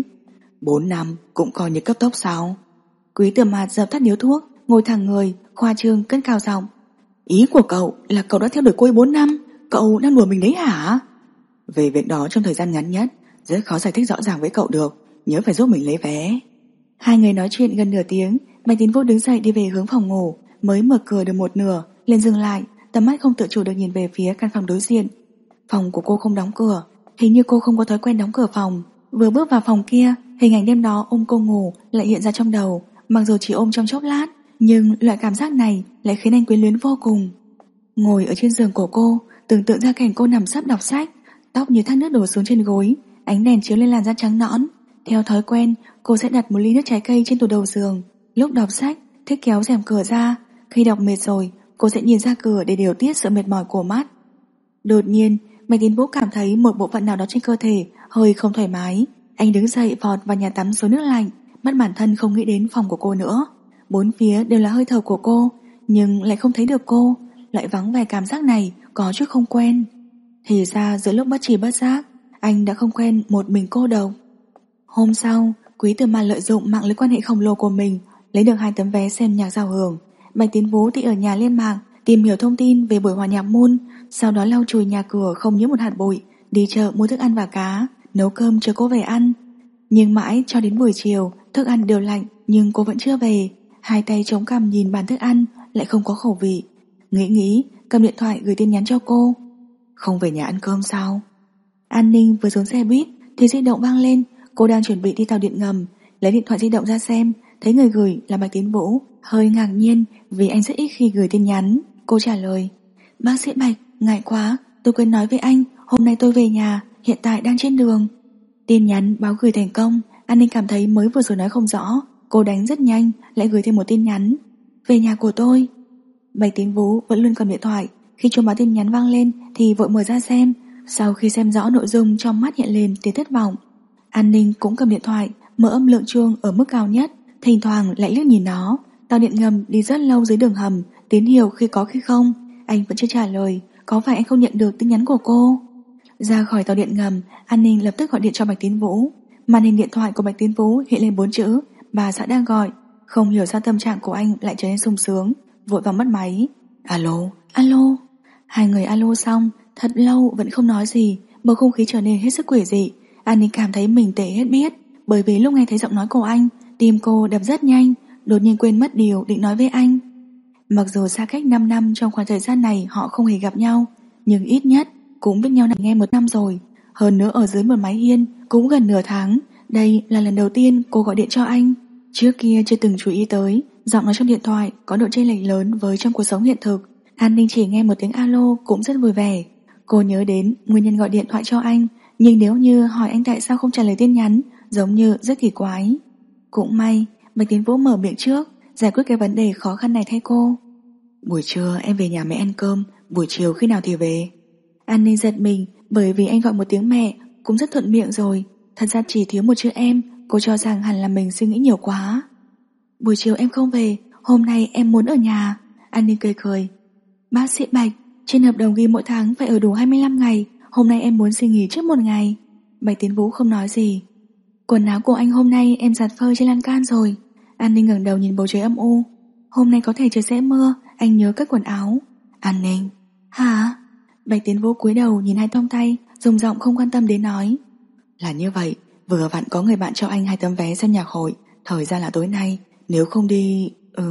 4 năm cũng coi như cấp tốc sao? Quý Tử Mạt dập tắt điếu thuốc, ngồi thẳng người, khoa trương cất cao giọng. Ý của cậu là cậu đã theo đuổi cô ấy 4 năm? Cậu đang đùa mình đấy hả? Về việc đó trong thời gian ngắn nhất rất khó giải thích rõ ràng với cậu được, nhớ phải giúp mình lấy vé. Hai người nói chuyện gần nửa tiếng. Bạch Tiến Vũ đứng dậy đi về hướng phòng ngủ. Mới mở cửa được một nửa liền dừng lại, tầm mắt không tự chủ được nhìn về phía căn phòng đối diện. Phòng của cô không đóng cửa, hình như cô không có thói quen đóng cửa phòng. Vừa bước vào phòng kia, hình ảnh đêm đó ôm cô ngủ lại hiện ra trong đầu. Mặc dù chỉ ôm trong chốc lát, nhưng loại cảm giác này lại khiến anh quyến luyến vô cùng. Ngồi ở trên giường của cô, tưởng tượng ra cảnh cô nằm sấp đọc sách, tóc như thác nước đổ xuống trên gối, ánh đèn chiếu lên làn da trắng nõn. Theo thói quen, cô sẽ đặt một ly nước trái cây trên tủ đầu giường. Lúc đọc sách, thích kéo rèm cửa ra. Khi đọc mệt rồi, cô sẽ nhìn ra cửa để điều tiết sự mệt mỏi của mắt. Đột nhiên, Bạch Tiến Vũ cảm thấy một bộ phận nào đó trên cơ thể hơi không thoải mái. Anh đứng dậy vọt vào nhà tắm số nước lạnh, bắt bản thân không nghĩ đến phòng của cô nữa. Bốn phía đều là hơi thở của cô, nhưng lại không thấy được cô. Lại vắng vẻ cảm giác này có chút không quen. Thì ra giữa lúc bất tri bất giác, anh đã không quen một mình cô độc. Hôm sau, Quý Tử Mạt lợi dụng mạng lưới quan hệ khổng lồ của mình, lấy được 2 tấm vé xem nhạc giao hưởng. Bạch Tiến Vũ thì ở nhà lên mạng tìm hiểu thông tin về buổi hòa nhạc môn, sau đó lau chùi nhà cửa không nhiễm một hạt bụi, đi chợ mua thức ăn và cá, nấu cơm chờ cô về ăn. Nhưng mãi cho đến buổi chiều, thức ăn đều lạnh nhưng cô vẫn chưa về. Hai tay chống cằm nhìn bàn thức ăn, lại không có khẩu vị. Nghĩ, cầm điện thoại gửi tin nhắn cho cô. Không về nhà ăn cơm sao? An Ninh vừa xuống xe buýt thì di động vang lên. Cô đang chuẩn bị đi tàu điện ngầm, lấy điện thoại di động ra xem, thấy người gửi là Bạch Tiến Vũ, hơi ngạc nhiên vì anh rất ít khi gửi tin nhắn. Cô trả lời: Bác sĩ Bạch, ngại quá, tôi quên nói với anh, hôm nay tôi về nhà, hiện tại đang trên đường. Tin nhắn báo gửi thành công. An Ninh cảm thấy mới vừa rồi nói không rõ, cô đánh rất nhanh, lại gửi thêm một tin nhắn: Về nhà của tôi. Bạch Tiến Vũ vẫn luôn cầm điện thoại, khi chuông báo tin nhắn vang lên thì vội mở ra xem. Sau khi xem rõ nội dung, trong mắt hiện lên tia thất vọng. An Ninh cũng cầm điện thoại, mở âm lượng chuông ở mức cao nhất, thỉnh thoảng lại liếc nhìn nó. Tàu điện ngầm đi rất lâu dưới đường hầm, tín hiệu khi có khi không. Anh vẫn chưa trả lời, có phải anh không nhận được tin nhắn của cô? Ra khỏi tàu điện ngầm, An Ninh lập tức gọi điện cho Bạch Tiến Vũ. Màn hình điện thoại của Bạch Tiến Vũ hiện lên 4 chữ: bà xã đang gọi. Không hiểu sao tâm trạng của anh lại trở nên sung sướng, vội vào mất máy. Alo, alo. Hai người alo xong, thật lâu vẫn không nói gì, bầu không khí trở nên hết sức quỷ dị. An Ninh cảm thấy mình tệ hết biết, bởi vì lúc nghe thấy giọng nói của anh, tim cô đập rất nhanh, đột nhiên quên mất điều định nói với anh. Mặc dù xa cách 5 năm, trong khoảng thời gian này họ không hề gặp nhau, nhưng ít nhất cũng biết nhau nghe 1 năm rồi. Hơn nữa ở dưới một mái hiên cũng gần nửa tháng. Đây là lần đầu tiên cô gọi điện cho anh. Trước kia chưa từng chú ý tới giọng nói trong điện thoại có độ chênh lệch lớn với trong cuộc sống hiện thực. An Ninh chỉ nghe một tiếng alo cũng rất vui vẻ. Cô nhớ đến nguyên nhân gọi điện thoại cho anh, nhưng nếu như hỏi anh tại sao không trả lời tin nhắn, giống như rất kỳ quái. Cũng may Bạch Tiến Vũ mở miệng trước, giải quyết cái vấn đề khó khăn này thay cô. Buổi trưa em về nhà mẹ ăn cơm, buổi chiều khi nào thì về? An Ninh giật mình, bởi vì anh gọi một tiếng mẹ cũng rất thuận miệng rồi. Thật ra chỉ thiếu một chữ em. Cô cho rằng hẳn là mình suy nghĩ nhiều quá. Buổi chiều em không về, hôm nay em muốn ở nhà. An Ninh cười cười. Bác sĩ Bạch, trên hợp đồng ghi mỗi tháng phải ở đủ 25 ngày, hôm nay em muốn xin nghỉ trước 1 ngày. Bạch Tiến Vũ không nói gì. Quần áo của anh hôm nay em giặt phơi trên lan can rồi. An Ninh ngẩng đầu nhìn bầu trời âm u. Hôm nay có thể trời sẽ mưa, anh nhớ cất quần áo. An Ninh. Hả? Bạch Tiến Vũ cúi đầu nhìn hai tông tay, dùng giọng không quan tâm đến nói. Là như vậy, vừa vặn có người bạn cho anh 2 tấm vé xem nhạc hội, thời gian là tối nay, nếu không đi...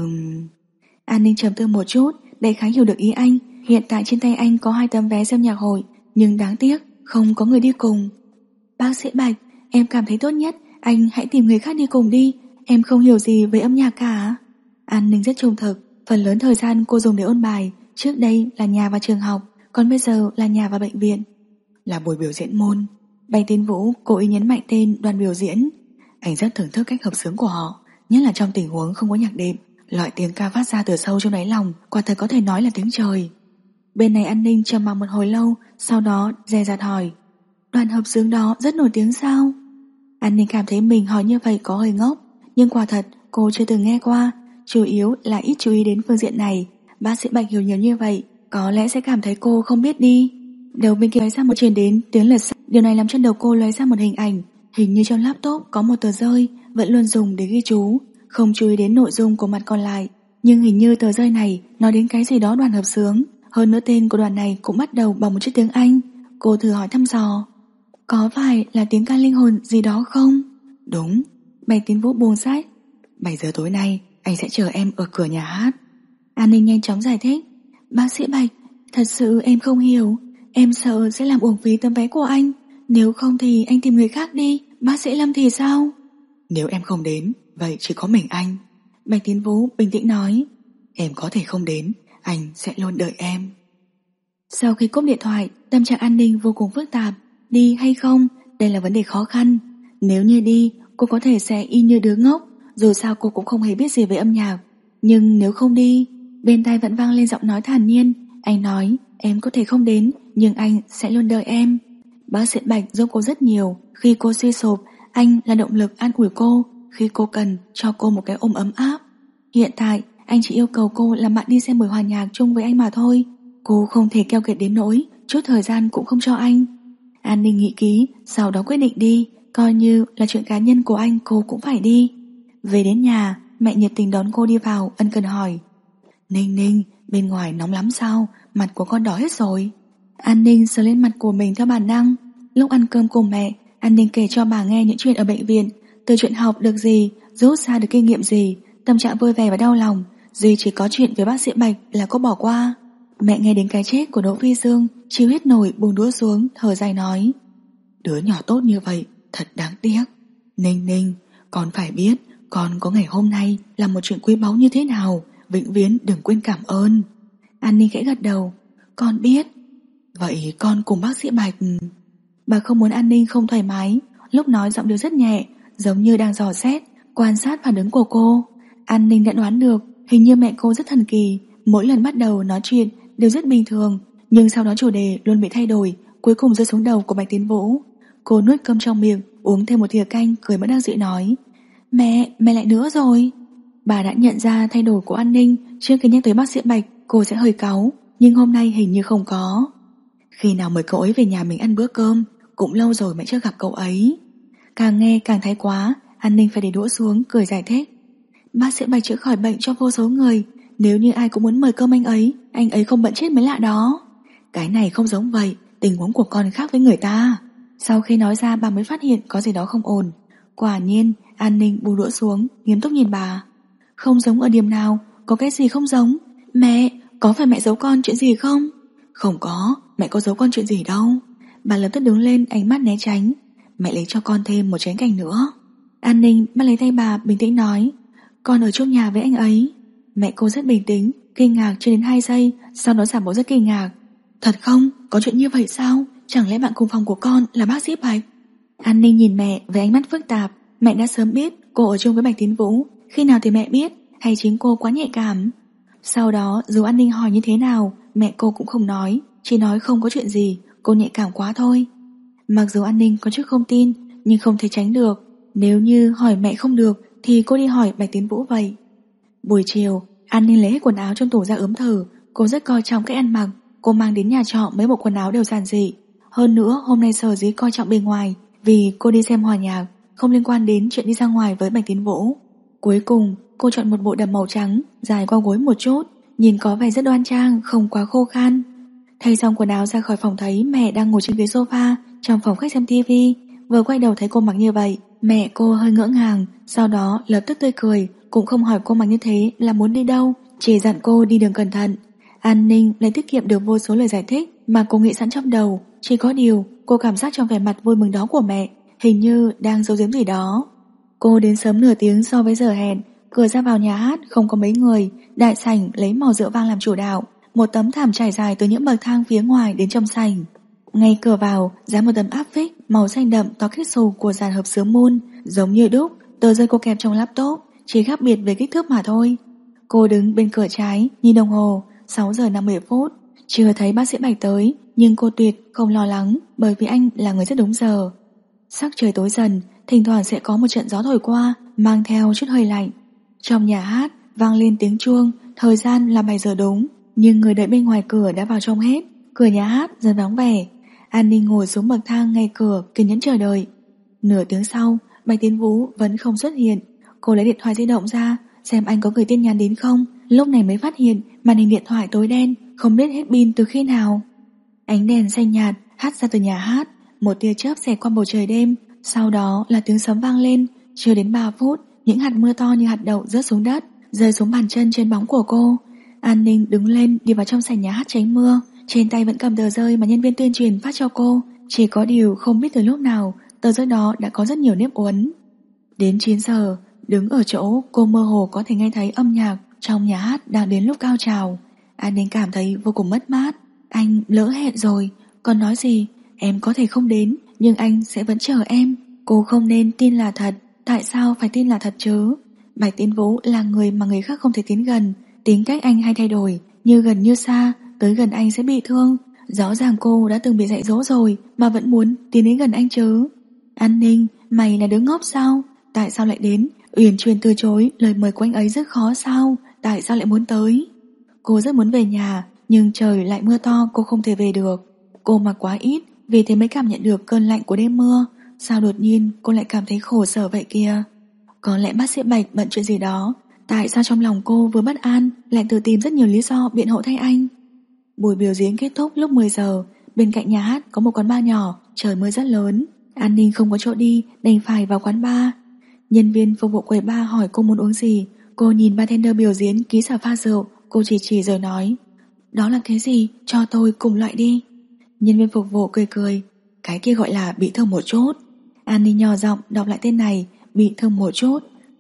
An Ninh trầm tư một chút, đại khái hiểu được ý anh. Hiện tại trên tay anh có 2 tấm vé xem nhạc hội, nhưng đáng tiếc không có người đi cùng. Bác sĩ Bạch, em cảm thấy tốt nhất anh hãy tìm người khác đi cùng đi, em không hiểu gì về âm nhạc cả. An Ninh rất trung thực, phần lớn thời gian cô dùng để ôn bài. Trước đây là nhà và trường học, còn bây giờ là nhà và bệnh viện. Là buổi biểu diễn môn. Bạch Tiến Vũ cố ý nhấn mạnh tên đoàn biểu diễn. Anh rất thưởng thức cách hợp xướng của họ, nhất là trong tình huống không có nhạc đệm. Loại tiếng ca phát ra từ sâu trong đáy lòng, quả thật có thể nói là tiếng trời. Bên này An Ninh trầm mặc một hồi lâu, sau đó dè dặt hỏi. Đoàn hợp xướng đó rất nổi tiếng sao? An Ninh cảm thấy mình hỏi như vậy có hơi ngốc, nhưng quả thật cô chưa từng nghe qua, chủ yếu là ít chú ý đến phương diện này. Bác sĩ Bạch hiểu nhiều như vậy, có lẽ sẽ cảm thấy cô không biết đi. Đầu bên kia lóe ra một truyền đến tiếng lật sách, điều này làm cho đầu cô lóe ra một hình ảnh, hình như trong laptop có một tờ rơi vẫn luôn dùng để ghi chú, không chú ý đến nội dung của mặt còn lại. Nhưng hình như tờ rơi này nói đến cái gì đó đoàn hợp xướng, hơn nữa tên của đoàn này cũng bắt đầu bằng một chữ tiếng Anh. Cô thử hỏi thăm dò, có phải là tiếng ca linh hồn gì đó không? Đúng. Bạch Tiến Vũ buông sách. 7 giờ tối nay anh sẽ chờ em ở cửa nhà hát. An Ninh nhanh chóng giải thích. Bác sĩ Bạch, thật sự em không hiểu. Em sợ sẽ làm uổng phí tấm vé của anh. Nếu không thì anh tìm người khác đi. Bác sĩ Lâm thì sao? Nếu em không đến, vậy chỉ có mình anh. Bạch Tiến Vũ bình tĩnh nói. Em có thể không đến, anh sẽ luôn đợi em. Sau khi cúp điện thoại, tâm trạng An Ninh vô cùng phức tạp. Đi hay không, đây là vấn đề khó khăn. Nếu như đi, cô có thể sẽ y như đứa ngốc, dù sao cô cũng không hề biết gì về âm nhạc. Nhưng nếu không đi, bên tai vẫn vang lên giọng nói thản nhiên. Anh nói, em có thể không đến, nhưng anh sẽ luôn đợi em. Bác sĩ Bạch giúp cô rất nhiều. Khi cô suy sụp, anh là động lực an ủi cô. Khi cô cần, cho cô một cái ôm ấm áp. Hiện tại, anh chỉ yêu cầu cô làm bạn đi xem buổi hòa nhạc chung với anh mà thôi. Cô không thể keo kiệt đến nỗi chút thời gian cũng không cho anh. An Ninh nghĩ kỹ, sau đó quyết định đi, coi như là chuyện cá nhân của anh cô cũng phải đi. Về đến nhà, mẹ nhiệt tình đón cô đi vào, ân cần hỏi. Ninh Ninh, bên ngoài nóng lắm sao? Mặt của con đỏ hết rồi. An Ninh sờ lên mặt của mình theo bản năng. Lúc ăn cơm cùng mẹ, An Ninh kể cho bà nghe những chuyện ở bệnh viện, từ chuyện học được gì, rút ra được kinh nghiệm gì, tâm trạng vui vẻ và đau lòng. Duy chỉ có chuyện với bác sĩ Bạch là cô bỏ qua. Mẹ nghe đến cái chết của Đỗ Phi Dương, chịu hết nổi buông đũa xuống, thở dài nói. Đứa nhỏ tốt như vậy, thật đáng tiếc. Ninh Ninh, con phải biết, con có ngày hôm nay là một chuyện quý báu như thế nào, vĩnh viễn đừng quên cảm ơn. An Ninh khẽ gật đầu. Con biết. Vậy con cùng bác sĩ Bạch. Bà không muốn An Ninh không thoải mái, lúc nói giọng điệu rất nhẹ, giống như đang dò xét, quan sát phản ứng của cô. An Ninh đã đoán được, hình như mẹ cô rất thần kỳ, mỗi lần bắt đầu nói chuyện đều rất bình thường, nhưng sau đó chủ đề luôn bị thay đổi, cuối cùng rơi xuống đầu của Bạch Tiến Vũ. Cô nuốt cơm trong miệng, uống thêm một thìa canh, cười bất đắc dĩ nói. Mẹ lại nữa rồi. Bà đã nhận ra thay đổi của An Ninh. Trước khi nhắc tới bác sĩ Bạch, cô sẽ hơi cáu, nhưng hôm nay hình như không có. Khi nào mời cậu ấy về nhà mình ăn bữa cơm? Cũng lâu rồi mẹ chưa gặp cậu ấy. Càng nghe càng thái quá, An Ninh phải để đũa xuống, cười giải thích. Bác sĩ Bạch chữa khỏi bệnh cho vô số người, nếu như ai cũng muốn mời cơm anh ấy không bận chết mới lạ đó. Cái này không giống vậy, tình huống của con khác với người ta. Sau khi nói ra bà mới phát hiện có gì đó không ổn. Quả nhiên, An Ninh buông đũa xuống, nghiêm túc nhìn bà. Không giống ở điểm nào, có cái gì không giống? Mẹ, có phải mẹ giấu con chuyện gì không? Không có, mẹ có giấu con chuyện gì đâu. Bà lập tức đứng lên, ánh mắt né tránh. Mẹ lấy cho con thêm một chén canh nữa. An Ninh bắt lấy tay bà, bình tĩnh nói. Con ở chung nhà với anh ấy. Mẹ cô rất bình tĩnh, kinh ngạc chưa đến 2 giây, sau đó giả bộ rất kinh ngạc. Thật không? Có chuyện như vậy sao? Chẳng lẽ bạn cùng phòng của con là bác sĩ Bạch? An Ninh nhìn mẹ với ánh mắt phức tạp. Mẹ đã sớm biết cô ở chung với Bạch Tiến Vũ. Khi nào thì mẹ biết, hay chính cô quá nhạy cảm? Sau đó dù An Ninh hỏi như thế nào, mẹ cô cũng không nói, chỉ nói không có chuyện gì, cô nhạy cảm quá thôi. Mặc dù An Ninh có chút không tin, nhưng không thể tránh được. Nếu như hỏi mẹ không được thì cô đi hỏi Bạch Tiến Vũ vậy. Buổi chiều, An Ninh lấy hết quần áo trong tủ ra ướm thử. Cô rất coi trọng cách ăn mặc. Cô mang đến nhà trọ mấy bộ quần áo đều giản dị. Hơn nữa hôm nay sở dĩ coi trọng bề ngoài, vì cô đi xem hòa nhạc, không liên quan đến chuyện đi ra ngoài với Bạch Tiến Vũ. Cuối cùng cô chọn một bộ đầm màu trắng, dài qua gối một chút, nhìn có vẻ rất đoan trang, không quá khô khan. Thay xong quần áo ra khỏi phòng thấy mẹ đang ngồi trên ghế sofa trong phòng khách xem tivi. Vừa quay đầu thấy cô mặc như vậy, mẹ cô hơi ngỡ ngàng, sau đó lập tức tươi cười, cũng không hỏi cô mặc như thế là muốn đi đâu, chỉ dặn cô đi đường cẩn thận. An Ninh lại tiết kiệm được vô số lời giải thích mà cô nghĩ sẵn trong đầu, chỉ có điều cô cảm giác trong vẻ mặt vui mừng đó của mẹ hình như đang giấu giếm gì đó. Cô đến sớm nửa tiếng so với giờ hẹn. Cửa ra vào nhà hát không có mấy người, đại sảnh lấy màu rượu vang làm chủ đạo, một tấm thảm trải dài từ những bậc thang phía ngoài đến trong sảnh. Ngay cửa vào dán một tấm áp phích màu xanh đậm to kết xù của dàn hợp xướng Moon, giống như đúc. Tờ rơi cô kẹp trong laptop, chỉ khác biệt về kích thước mà thôi. Cô đứng bên cửa trái, nhìn đồng hồ, 6 giờ 50 phút, chưa thấy bác sĩ Bạch tới. nhưng cô tuyệt không lo lắng bởi vì anh là người rất đúng giờ. Sắc trời tối dần, thỉnh thoảng sẽ có một trận gió thổi qua mang theo chút hơi lạnh. Trong nhà hát vang lên tiếng chuông, thời gian là 7 giờ đúng, nhưng người đợi bên ngoài cửa đã vào trong hết. Cửa nhà hát dần vắng vẻ. An Ninh ngồi xuống bậc thang ngay cửa kiên nhẫn chờ đợi. Nửa tiếng sau, Bạch Tiến Vũ vẫn không xuất hiện. Cô lấy điện thoại di động ra xem anh có gửi tin nhắn đến không. Lúc này mới phát hiện màn hình điện thoại tối đen, không biết hết pin từ khi nào. Ánh đèn xanh nhạt hắt ra từ nhà hát, một tia chớp xẹt qua bầu trời đêm, sau đó là tiếng sấm vang lên. Chưa đến 3 phút, những hạt mưa to như hạt đậu rớt xuống đất, rơi xuống bàn chân trên bóng của cô. An Ninh đứng lên đi vào trong sảnh nhà hát tránh mưa, trên tay vẫn cầm tờ rơi mà nhân viên tuyên truyền phát cho cô. Chỉ có điều không biết từ lúc nào tờ rơi đó đã có rất nhiều nếp uốn. Đến 9 giờ, đứng ở chỗ cô mơ hồ có thể nghe thấy âm nhạc trong nhà hát đang đến lúc cao trào. An Ninh cảm thấy vô cùng mất mát. Anh lỡ hẹn rồi, còn nói gì? Em có thể không đến, nhưng anh sẽ vẫn chờ em. Cô không nên tin là thật. Tại sao phải tin là thật chứ? Bạch Tiến Vũ là người mà người khác không thể tiến gần. Tính cách anh hay thay đổi, như gần như xa, tới gần anh sẽ bị thương. Rõ ràng cô đã từng bị dạy dỗ rồi mà vẫn muốn tiến đến gần anh chứ. An Ninh, mày là đứa ngốc sao? Tại sao lại đến? Uyển Chuyển từ chối lời mời của anh ấy rất khó sao? Tại sao lại muốn tới? Cô rất muốn về nhà, nhưng trời lại mưa to, cô không thể về được. Cô mặc quá ít, vì thế mới cảm nhận được cơn lạnh của đêm mưa. Sao đột nhiên cô lại cảm thấy khổ sở vậy kia? Có lẽ bác sĩ Bạch bận chuyện gì đó. Tại sao trong lòng cô vừa bất an lại tự tìm rất nhiều lý do biện hộ thay anh? Buổi biểu diễn kết thúc lúc 10 giờ. Bên cạnh nhà hát có một quán bar nhỏ, trời mưa rất lớn. An Ninh không có chỗ đi, đành phải vào quán bar. Nhân viên phục vụ quầy bar hỏi cô muốn uống gì. Cô nhìn bartender biểu diễn ký xả pha rượu. Cô chỉ rồi nói, đó là cái gì? Cho tôi cùng loại đi. Nhân viên phục vụ cười cười, cái kia gọi là bị thương một chút. An Ninh nhỏ giọng đọc lại tên này, bị thương một chút.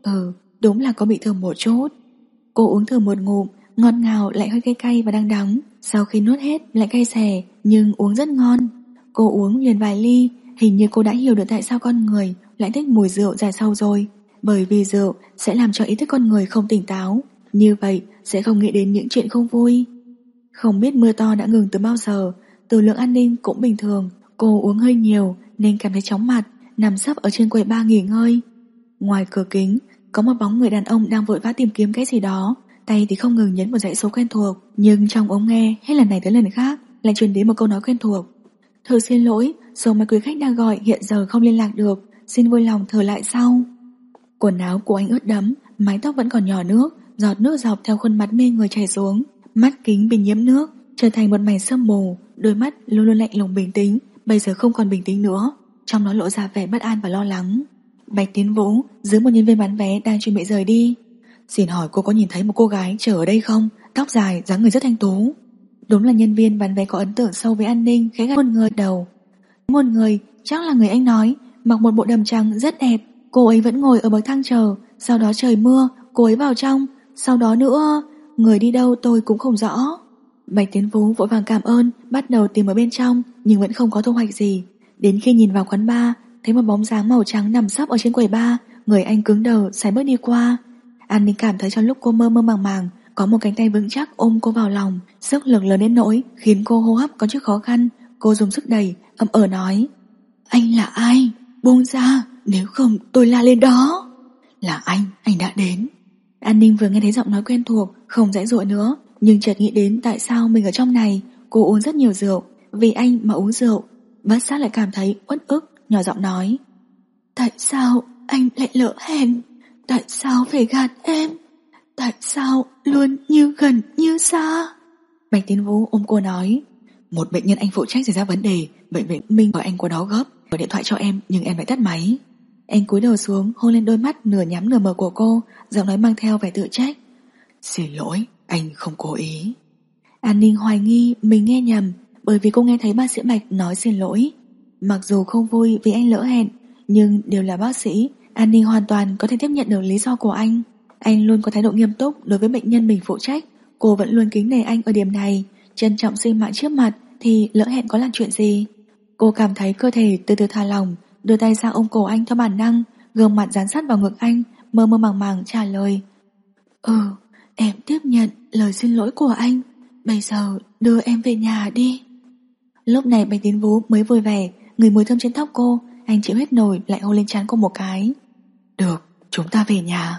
Đúng là có bị thương một chút. Cô uống thử một ngụm, ngọt ngào lại hơi cay cay và đắng đắng. Sau khi nuốt hết lại cay xè, nhưng uống rất ngon. Cô uống liền vài ly, hình như cô đã hiểu được tại sao con người lại thích mùi rượu dài sâu rồi. Bởi vì rượu sẽ làm cho ý thức con người không tỉnh táo, như vậy sẽ không nghĩ đến những chuyện không vui. Không biết mưa to đã ngừng từ bao giờ. Từ lượng An Ninh cũng bình thường. Cô uống hơi nhiều nên cảm thấy chóng mặt, nằm sấp ở trên quầy bar nghỉ ngơi. Ngoài cửa kính có một bóng người đàn ông đang vội vã tìm kiếm cái gì đó, tay thì không ngừng nhấn một dãy số quen thuộc. Nhưng trong ống nghe hết lần này tới lần khác lại truyền đến một câu nói quen thuộc. Thật xin lỗi, số mà quý khách đang gọi hiện giờ không liên lạc được, xin vui lòng thở lại sau. Quần áo của anh ướt đẫm, mái tóc vẫn còn nhỏ nước, giọt nước dọc theo khuôn mặt mê người chảy xuống. Mắt kính bị nhiễm nước, trở thành một mảnh sương mù. Đôi mắt luôn luôn lạnh lùng bình tĩnh, bây giờ không còn bình tĩnh nữa, trong đó lộ ra vẻ bất an và lo lắng. Bạch Tiến Vũ giữ một nhân viên bán vé đang chuẩn bị rời đi. Xin hỏi cô có nhìn thấy một cô gái chờ ở đây không? Tóc dài, dáng người rất thanh tú. Đúng là nhân viên bán vé có ấn tượng sâu với An Ninh, khẽ gật một người đầu. Một người, chắc là người anh nói, mặc một bộ đầm trắng rất đẹp. Cô ấy vẫn ngồi ở bậc thang chờ. Sau đó trời mưa, cô ấy vào trong. Sau đó nữa, người đi đâu tôi cũng không rõ. Bạch Tiến Vũ vội vàng cảm ơn, bắt đầu tìm ở bên trong, nhưng vẫn không có thu hoạch gì. Đến khi nhìn vào quán bar, thấy một bóng dáng màu trắng nằm sấp ở trên quầy bar. Người anh cứng đờ sải bước đi qua. An Ninh cảm thấy trong lúc cô mơ mơ màng màng, có một cánh tay vững chắc ôm cô vào lòng, sức lực lớn đến nỗi khiến cô hô hấp có chút khó khăn. Cô dùng sức đẩy, ậm ờ nói, anh là ai? Buông ra, nếu không tôi la lên đó. Là anh đã đến. An Ninh vừa nghe thấy giọng nói quen thuộc, không dãy dụa nữa, nhưng chợt nghĩ đến tại sao mình ở trong này. Cô uống rất nhiều rượu, vì anh mà uống rượu. Bất giác lại cảm thấy uất ức, nhỏ giọng nói, tại sao anh lại lỡ hẹn? Tại sao phải gạt em? Tại sao luôn như gần như xa? Bạch Tiến Vũ ôm cô nói, một bệnh nhân anh phụ trách xảy ra vấn đề, bệnh viện Minh gọi anh qua đó gấp, gọi điện thoại cho em nhưng em lại tắt máy. Anh cúi đầu xuống hôn lên đôi mắt nửa nhắm nửa mở của cô, giọng nói mang theo vẻ tự trách, xin lỗi, anh không cố ý. An Ninh hoài nghi mình nghe nhầm, bởi vì cô nghe thấy bác sĩ Bạch nói xin lỗi. Mặc dù không vui vì anh lỡ hẹn, nhưng đều là bác sĩ, An Ninh hoàn toàn có thể tiếp nhận được lý do của anh. Anh luôn có thái độ nghiêm túc đối với bệnh nhân mình phụ trách. Cô vẫn luôn kính nể anh ở điểm này. Trân trọng sinh mạng trước mặt thì lỡ hẹn có làm chuyện gì. Cô cảm thấy cơ thể từ từ thả lỏng, đưa tay sang ôm cổ anh theo bản năng, gương mặt dán sát vào ngực anh, mơ mơ màng màng trả lời, em tiếp nhận lời xin lỗi của anh. Bây giờ đưa em về nhà đi. Lúc này Bạch Tiến Vũ mới vui vẻ, người mùi thơm trên tóc cô, anh chịu hết nổi lại hôn lên trán cô một cái. Được, chúng ta về nhà.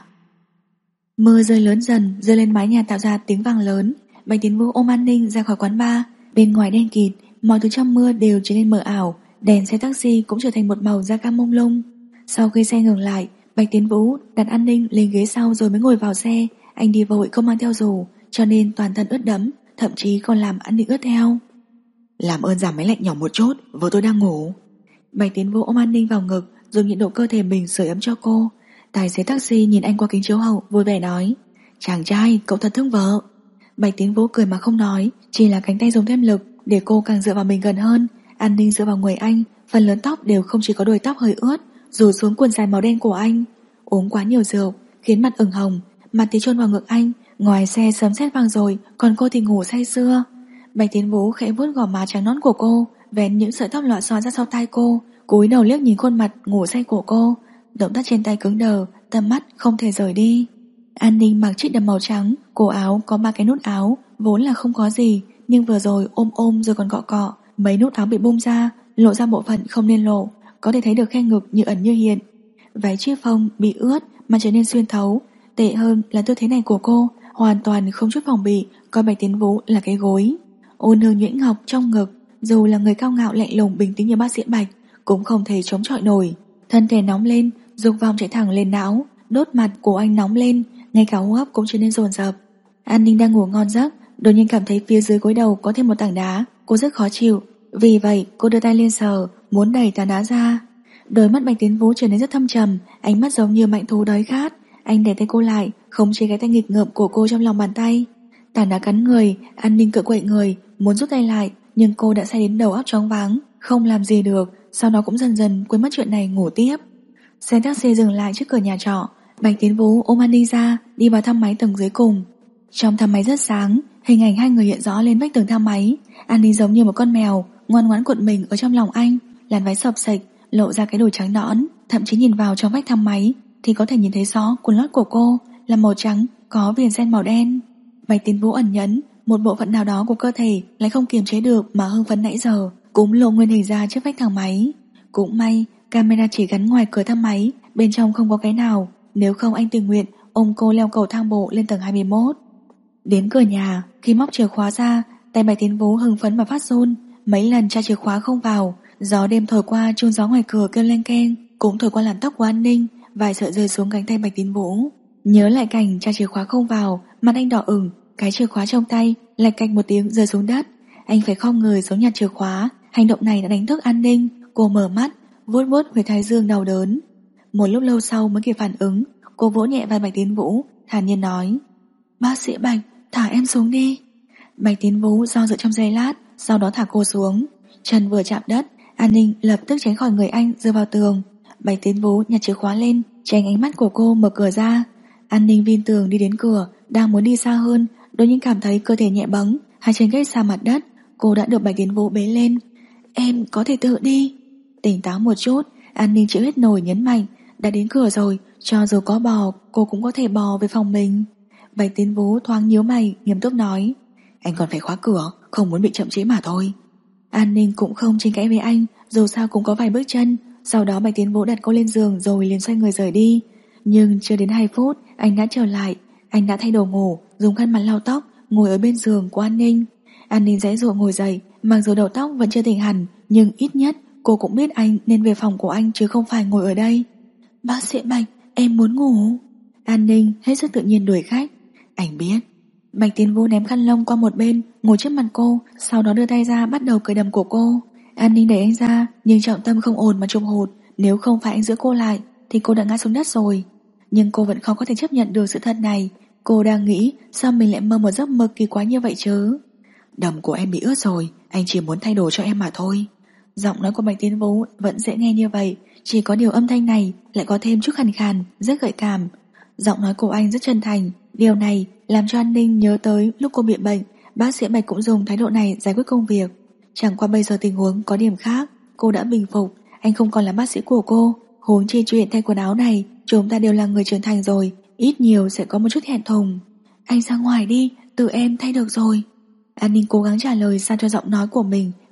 Mưa rơi lớn dần, rơi lên mái nhà tạo ra tiếng vang lớn. Bạch Tiến Vũ ôm An Ninh ra khỏi quán bar. Bên ngoài đen kịt, mọi thứ trong mưa đều trở nên mờ ảo. Đèn xe taxi cũng trở thành một màu da cam mông lung. Sau khi xe ngừng lại, Bạch Tiến Vũ đặt An Ninh lên ghế sau rồi mới ngồi vào xe. Anh đi vội không mang theo dù, cho nên toàn thân ướt đẫm, thậm chí còn làm An Ninh ướt theo. Làm ơn giảm máy lạnh nhỏ một chút, vợ tôi đang ngủ. Bạch Tiến Vũ ôm An Ninh vào ngực, dùng nhiệt độ cơ thể mình sưởi ấm cho cô. Tài xế taxi nhìn anh qua kính chiếu hậu, vui vẻ nói: chàng trai, cậu thật thương vợ. Bạch Tiến Vũ cười mà không nói, chỉ là cánh tay dùng thêm lực để cô càng dựa vào mình gần hơn. An Ninh dựa vào người anh, phần lớn tóc đều không chỉ có đuôi tóc hơi ướt, rủ xuống quần dài màu đen của anh. Uống quá nhiều rượu khiến mặt ửng hồng, mặt thì chôn vào ngực anh. Ngoài xe sấm sét vang rồi, còn cô thì ngủ say sưa. Bạch Tiến Vũ khẽ vuốt gò má trắng nõn của cô, vén những sợi tóc lọa xõa ra sau tai cô, cúi đầu liếc nhìn khuôn mặt ngủ say của cô. Động tác trên tay cứng đờ, tầm mắt không thể rời đi. An Ninh mặc chiếc đầm màu trắng, cổ áo có 3 cái nút áo, vốn là không có gì, nhưng vừa rồi ôm rồi còn cọ cọ, mấy nút áo bị bung ra, lộ ra bộ phận không nên lộ, có thể thấy được khe ngực như ẩn như hiện. Váy chiếc phông bị ướt mà trở nên xuyên thấu, tệ hơn là tư thế này của cô hoàn toàn không chút phòng bị, coi Bạch Tiến Vũ là cái gối. Ôn hương nhuyễn ngọc trong ngực, dù là người cao ngạo lạnh lùng bình tĩnh như bác sĩ Bạch cũng không thể chống chọi nổi. Thân thể nóng lên, dục vọng chạy thẳng lên não, đốt mặt của anh nóng lên, ngay cả hô hấp cũng trở nên dồn dập. An Ninh đang ngủ ngon giấc, đột nhiên cảm thấy phía dưới gối đầu có thêm một tảng đá, cô rất khó chịu. Vì vậy cô đưa tay lên sờ, muốn đẩy tảng đá ra. Đôi mắt Bạch Tiến Vũ trở nên rất thâm trầm, ánh mắt giống như mạnh thú đói khát. Anh đè tay cô lại, khống chế cái tay nghịch ngợm của cô trong lòng bàn tay. Tảng đá cắn người, An Ninh cựa quậy người, muốn rút tay lại, nhưng cô đã say đến đầu óc choáng váng, không làm gì được. Sau đó cũng dần dần quên mất chuyện này, ngủ tiếp. Xe taxi dừng lại trước cửa nhà trọ. Bạch Tiến Vũ ôm An Ninh ra, đi vào thang máy tầng dưới cùng. Trong thang máy rất sáng, hình ảnh hai người hiện rõ lên vách tường thang máy. An Ninh giống như một con mèo, ngoan ngoãn cuộn mình ở trong lòng anh, làn váy xộc xệch lộ ra cái đùi trắng nõn, thậm chí nhìn vào trong vách thang máy thì có thể nhìn thấy rõ quần lót của cô là màu trắng có viền ren màu đen. Bạch Tiến Vũ ẩn nhẫn, một bộ phận nào đó của cơ thể lại không kiềm chế được mà hưng phấn nãy giờ cũng lộ nguyên hình ra trước vách thang máy. Cũng may camera chỉ gắn ngoài cửa thang máy, bên trong không có cái nào, nếu không anh tình nguyện ôm cô leo cầu thang bộ lên tầng 21. Đến cửa nhà, khi móc chìa khóa ra, tay Bạch Tiến Vũ hưng phấn mà phát run, mấy lần tra chìa khóa không vào. Gió đêm thổi qua, chuông gió ngoài cửa kêu leng keng, cũng thổi qua làn tóc của An Ninh, vài sợi rơi xuống cánh tay Bạch Tiến Vũ. Nhớ lại cảnh tra chìa khóa không vào, mặt anh đỏ ửng, cái chìa khóa trong tay lạch cạch một tiếng rơi xuống đất. Anh phải khom người xuống nhặt chìa khóa. Hành động này đã đánh thức An Ninh. Cô mở mắt, vuốt vuốt huyệt thái dương đau đớn. Một lúc lâu sau mới kịp phản ứng, cô vỗ nhẹ vai Bạch Tiến Vũ, thản nhiên nói: bác sĩ Bạch, thả em xuống đi. Bạch Tiến Vũ do dự trong giây lát, sau đó thả cô xuống. Chân vừa chạm đất, An Ninh lập tức tránh khỏi người anh, rơi vào tường. Bạch Tiến Vũ nhặt chìa khóa lên, tránh ánh mắt của cô, mở cửa ra. An Ninh vin tường đi đến cửa, đang muốn đi xa hơn, đột nhiên cảm thấy cơ thể nhẹ bẫng, hai chân gãy xa mặt đất. Cô đã được Bạch Tiến Vũ bế lên. Em có thể tự đi. Tỉnh táo một chút, An Ninh chịu hết nổi nhấn mạnh, đã đến cửa rồi, cho dù có bò, cô cũng có thể bò về phòng mình. Bạch Tiến Vũ thoáng nhíu mày, nghiêm túc nói: anh còn phải khóa cửa, không muốn bị chậm trễ mà thôi. An Ninh cũng không tranh cãi với anh, dù sao cũng có vài bước chân. Sau đó Bạch Tiến Vũ đặt cô lên giường rồi liền xoay người rời đi. Nhưng chưa đến 2 phút, anh đã trở lại. Anh đã thay đồ ngủ, dùng khăn mặt lau tóc, ngồi ở bên giường của An Ninh. An Ninh giãy giụa ngồi dậy, mặc dù đầu tóc vẫn chưa tỉnh hẳn, nhưng ít nhất cô cũng biết anh nên về phòng của anh chứ không phải ngồi ở đây. Bác sĩ Bạch, em muốn ngủ. An Ninh hết sức tự nhiên đuổi khách. Anh biết. Bạch Tiến Vũ ném khăn lông qua một bên, ngồi trước mặt cô, sau đó đưa tay ra bắt đầu cởi đầm của cô. An Ninh đẩy anh ra, nhưng trọng tâm không ổn mà trục hụt. Nếu không phải anh giữ cô lại thì cô đã ngã xuống đất rồi. Nhưng cô vẫn không có thể chấp nhận được sự thật này. Cô đang nghĩ sao mình lại mơ một giấc mơ kỳ quái như vậy chứ. Đầm của em bị ướt rồi, anh chỉ muốn thay đồ cho em mà thôi. Giọng nói của Bạch Tiến Vũ vẫn dễ nghe như vậy, chỉ có điều âm thanh này lại có thêm chút khàn khàn, rất gợi cảm. Giọng nói của anh rất chân thành. Điều này làm cho An Ninh nhớ tới lúc cô bị bệnh, bác sĩ Bạch cũng dùng thái độ này giải quyết công việc. Chẳng qua bây giờ tình huống có điểm khác. Cô đã bình phục, anh không còn là bác sĩ của cô. Huống chi chuyện thay quần áo này, chúng ta đều là người trưởng thành rồi, ít nhiều sẽ có một chút thẹn thùng. Anh ra ngoài đi, tự em thay được rồi. An Ninh cố gắng trả lời sao cho giọng nói của mình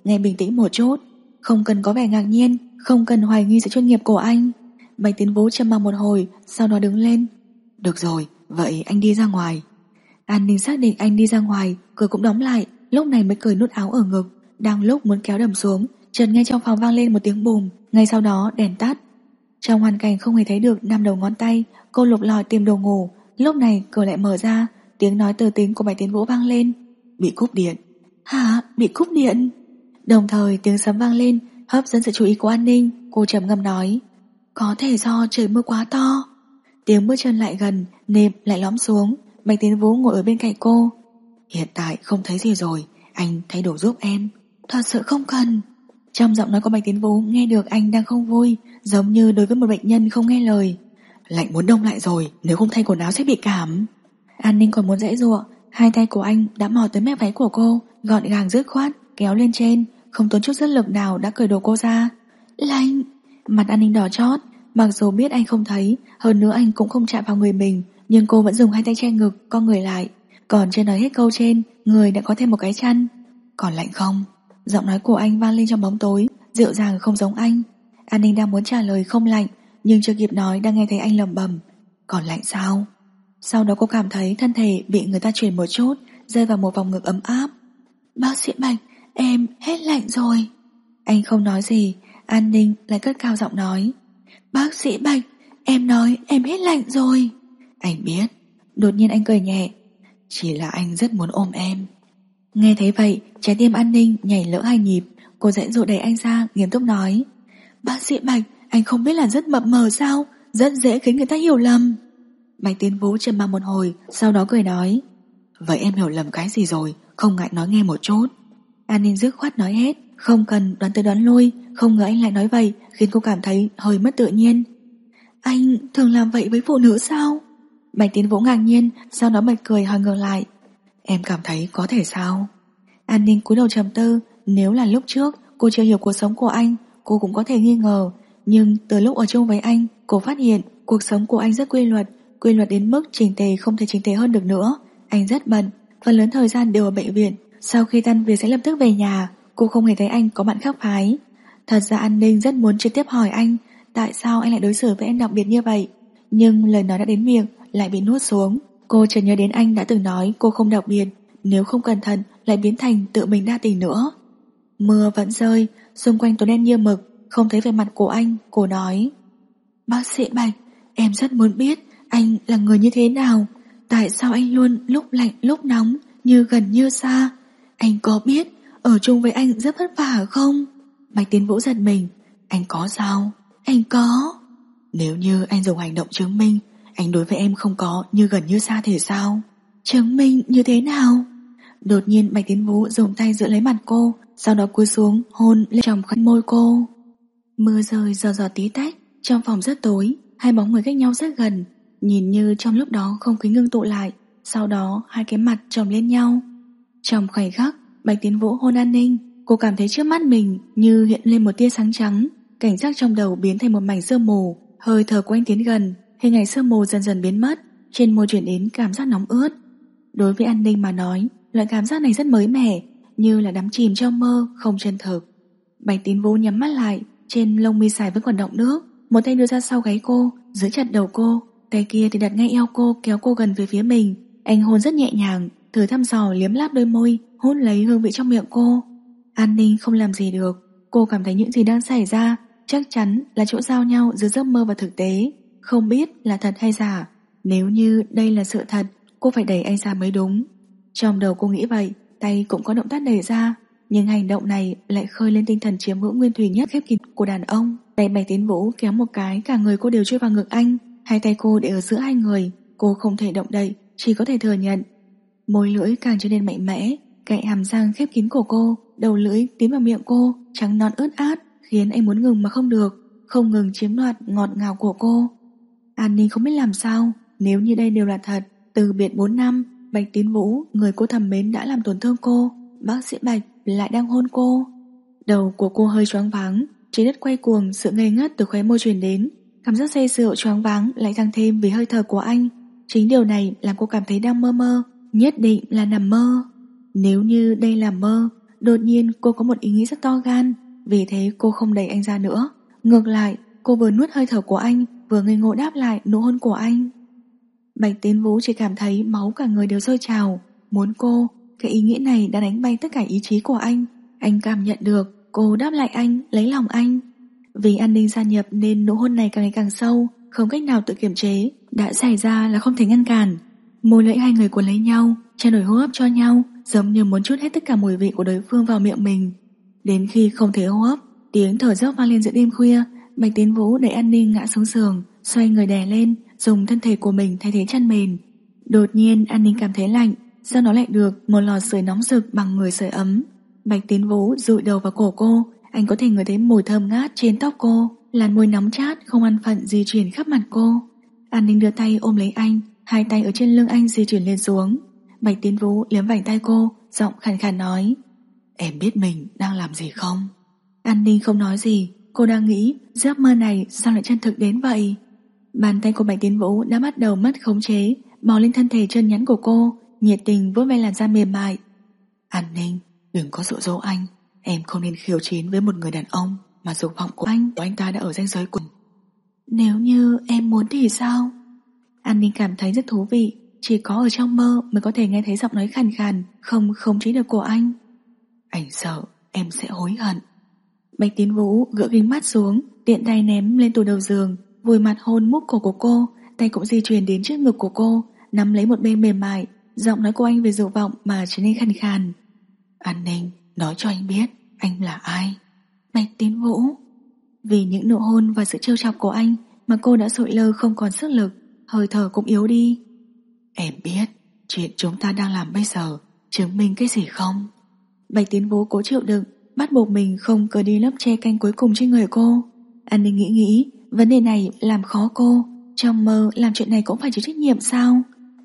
nghe bình tĩnh một chút, không cần có vẻ ngạc nhiên, không cần hoài nghi sự chuyên nghiệp của anh. Bạch Tiến Vũ trầm mặc một hồi, sau đó đứng lên. Được rồi, vậy anh đi ra ngoài. An Ninh xác định anh đi ra ngoài, cửa cũng đóng lại, lúc này mới cởi nút áo ở ngực. Đang lúc muốn kéo đầm xuống, chợt nghe trong phòng vang lên một tiếng bùm, ngay sau đó đèn tắt. Trong hoàn cảnh không hề thấy được 5 đầu ngón tay, cô lục lọi tìm đồ ngủ. Lúc này cửa lại mở ra, tiếng nói từ tính của Bạch Tiến Vũ vang lên. Bị cúp điện. Hả? Bị cúp điện? Đồng thời tiếng sấm vang lên, hấp dẫn sự chú ý của An Ninh. Cô trầm ngâm nói, có thể do trời mưa quá to. Tiếng bước chân lại gần, nệm lại lõm xuống. Bạch Tiến Vũ ngồi ở bên cạnh cô. Hiện tại không thấy gì rồi, anh thay đồ giúp em. Thật sự không cần. Trong giọng nói của Bạch Tiến Vũ nghe được anh đang không vui, giống như đối với một bệnh nhân không nghe lời. Lạnh muốn đông lại rồi, nếu không thay quần áo sẽ bị cảm. An Ninh còn muốn giãy giụa, hai tay của anh đã mò tới mép váy của cô, gọn gàng dứt khoát kéo lên trên, không tốn chút sức lực nào đã cởi đồ cô ra. Lạnh. Mặt An Ninh đỏ chót, mặc dù biết anh không thấy, hơn nữa anh cũng không chạm vào người mình, nhưng cô vẫn dùng hai tay che ngực, co người lại. Còn chưa nói hết câu trên, người đã có thêm một cái chăn. Còn lạnh không? Giọng nói của anh vang lên trong bóng tối, dịu dàng không giống anh. An Ninh đang muốn trả lời không lạnh, nhưng chưa kịp nói đã nghe thấy anh lẩm bẩm, còn lạnh sao? Sau đó cô cảm thấy thân thể bị người ta chuyển một chút, rơi vào một vòng ngực ấm áp. Bác sĩ Bạch, em hết lạnh rồi. Anh không nói gì, An Ninh lại cất cao giọng nói, bác sĩ Bạch, em nói em hết lạnh rồi. Anh biết. Đột nhiên anh cười nhẹ, chỉ là anh rất muốn ôm em. Nghe thấy vậy, trái tim An Ninh nhảy lỡ hai nhịp. Cô giãy dụ đẩy anh ra, nghiêm túc nói, bác sĩ Bạch, anh không biết là rất mập mờ sao? Rất dễ khiến người ta hiểu lầm. Bạch Tiến Vũ trầm mặc một hồi, sau đó cười nói, vậy em hiểu lầm cái gì rồi? Không ngại nói nghe một chút. An Ninh dứt khoát nói hết, không cần đoán tới đoán lui. Không ngờ anh lại nói vậy, khiến cô cảm thấy hơi mất tự nhiên. Anh thường làm vậy với phụ nữ sao? Bạch Tiến Vũ ngạc nhiên, sau đó bật cười hỏi ngược lại, em cảm thấy có thể sao? An Ninh cúi đầu trầm tư. Nếu là lúc trước cô chưa hiểu cuộc sống của anh, cô cũng có thể nghi ngờ. Nhưng từ lúc ở chung với anh, cô phát hiện cuộc sống của anh rất quy luật đến mức chỉnh tề không thể chỉnh tề hơn được nữa. Anh rất bận, phần lớn thời gian đều ở bệnh viện, sau khi tan việc sẽ lập tức về nhà. Cô không hề thấy anh có bạn khác phái. Thật ra An Ninh rất muốn trực tiếp hỏi anh tại sao anh lại đối xử với em đặc biệt như vậy, nhưng lời nói đã đến miệng lại bị nuốt xuống. Cô chợt nhớ đến anh đã từng nói cô không đặc biệt, nếu không cẩn thận lại biến thành tự mình đa tình nữa. Mưa vẫn rơi, xung quanh tối đen như mực, không thấy vẻ mặt của anh. Cô nói, bác sĩ Bạch, em rất muốn biết anh là người như thế nào. Tại sao anh luôn lúc lạnh lúc nóng, như gần như xa? Anh có biết ở chung với anh rất vất vả không? Bạch Tiến Vũ giật mình. Anh có sao? Anh có. Nếu như anh dùng hành động chứng minh anh đối với em không có như gần như xa thì sao? Chứng minh như thế nào? Đột nhiên Bạch Tiến Vũ dùng tay giữ lấy mặt cô, sau đó cúi xuống hôn lên trong khăn môi cô. Mưa rơi giò giò tí tách, trong phòng rất tối, hai bóng người cách nhau rất gần, nhìn như trong lúc đó không khí ngưng tụ lại, sau đó hai cái mặt chồng lên nhau. Trong khoảnh khắc Bạch Tiến Vũ hôn An Ninh, cô cảm thấy trước mắt mình như hiện lên một tia sáng trắng, cảnh giác trong đầu biến thành một mảnh sương mù. Hơi thở của anh tiến gần, hình ảnh sương mù dần dần biến mất, trên môi chuyển đến cảm giác nóng ướt. Đối với An Ninh mà nói, loại cảm giác này rất mới mẻ, như là đắm chìm trong mơ, không chân thực. Bạch Tiến Vũ nhắm mắt lại, trên lông mi dài vẫn còn đọng nước, một tay đưa ra sau gáy cô, giữ chặt đầu cô, tay kia thì đặt ngay eo cô, kéo cô gần về phía mình. Anh hôn rất nhẹ nhàng, thử thăm dò liếm láp đôi môi, hôn lấy hương vị trong miệng cô. An Ninh không làm gì được, cô cảm thấy những gì đang xảy ra chắc chắn là chỗ giao nhau giữa giấc mơ và thực tế, không biết là thật hay giả. Nếu như đây là sự thật, cô phải đẩy anh ra mới đúng. Trong đầu cô nghĩ vậy, tay cũng có động tác đẩy ra, nhưng hành động này lại khơi lên tinh thần chiếm hữu nguyên thủy nhất khép kín của đàn ông. Tay Bạch Tiến Vũ kéo một cái, cả người cô đều chui vào ngực anh, hai tay cô để ở giữa hai người, cô không thể động đậy, chỉ có thể thừa nhận. Môi lưỡi càng trở nên mạnh mẽ, cạnh hàm răng khép kín của cô, đầu lưỡi tiến vào miệng cô, trắng non ướt át, khiến anh muốn ngừng mà không được, không ngừng chiếm đoạt ngọt ngào của cô. An Ninh không biết làm sao, nếu như đây đều là thật, từ biệt 4 năm, Bạch Tiến Vũ, người cô thầm mến đã làm tổn thương cô, bác sĩ Bạch lại đang hôn cô. Đầu của cô hơi choáng váng, trái đất quay cuồng, sự ngây ngất từ khóe môi truyền đến, cảm giác say sưa choáng váng lại tăng thêm vì hơi thở của anh. Chính điều này làm cô cảm thấy đang mơ mơ, nhất định là nằm mơ. Nếu như đây là mơ, Đột nhiên cô có một ý nghĩ rất to gan, vì thế cô không đẩy anh ra nữa. Ngược lại, cô vừa nuốt hơi thở của anh, vừa ngây ngô đáp lại nụ hôn của anh. Bạch Tiến Vũ chỉ cảm thấy máu cả người đều sôi trào. Muốn cô, cái ý nghĩ này đã đánh bay tất cả ý chí của anh. Anh cảm nhận được cô đáp lại anh, lấy lòng anh. Vì an ninh gia nhập nên nụ hôn này càng ngày càng sâu, không cách nào tự kiềm chế, đã xảy ra là không thể ngăn cản. Môi lưỡi hai người cuốn lấy nhau, trao đổi hô hấp cho nhau, giống như muốn trút hết tất cả mùi vị của đối phương vào miệng mình. Đến khi không thể hô hấp, tiếng thở dốc vang lên giữa đêm khuya. Bạch Tiến Vũ đẩy an ninh ngã xuống giường, xoay người đè lên, dùng thân thể của mình thay thế chăn mền. Đột nhiên an ninh cảm thấy lạnh, sao nó lại được một lò sưởi nóng rực bằng người sưởi ấm. Bạch Tiến Vũ dụi đầu vào cổ cô, anh có thể ngửi thấy mùi thơm ngát trên tóc cô, làn môi nóng chát không ăn phận di chuyển khắp mặt cô. An ninh đưa tay ôm lấy anh, hai tay ở trên lưng anh di chuyển lên xuống. Bạch Tiến Vũ liếm vành tay cô, giọng khàn khàn nói: "Em biết mình đang làm gì không?" An ninh không nói gì, cô đang nghĩ giấc mơ này sao lại chân thực đến vậy. Bàn tay của Bạch Tiến Vũ đã bắt đầu mất khống chế, bò lên thân thể trơn nhẵn của cô, nhiệt tình vuốt ve làn da mềm mại. "An ninh, đừng có dụ dỗ anh, em không nên khiêu chiến với một người đàn ông mà dục vọng của anh ta đã ở ranh giới cùng." "Nếu như em muốn thì sao?" An ninh cảm thấy rất thú vị, chỉ có ở trong mơ mới có thể nghe thấy giọng nói khàn khàn, không khống chế được của anh. "Anh sợ em sẽ hối hận." Bạch Tiến Vũ gỡ kính mắt xuống, tiện tay ném lên tủ đầu giường, vùi mặt hôn mút cổ của cô, tay cũng di chuyển đến trước ngực của cô, nắm lấy một bên mềm mại. Giọng nói của anh về dục vọng mà trở nên khàn khàn. "An ninh, nói cho anh biết anh là ai." Bạch Tiến Vũ. Vì những nụ hôn và sự trêu chọc của anh mà cô đã sụi lơ không còn sức lực, hơi thở cũng yếu đi. "Em biết chuyện chúng ta đang làm bây giờ chứng minh cái gì không?" Bạch Tiến Vũ cố chịu đựng, bắt buộc mình không cởi đi lớp che canh cuối cùng trên người cô. An ninh nghĩ vấn đề này làm khó cô. Trong mơ làm chuyện này cũng phải chịu trách nhiệm sao?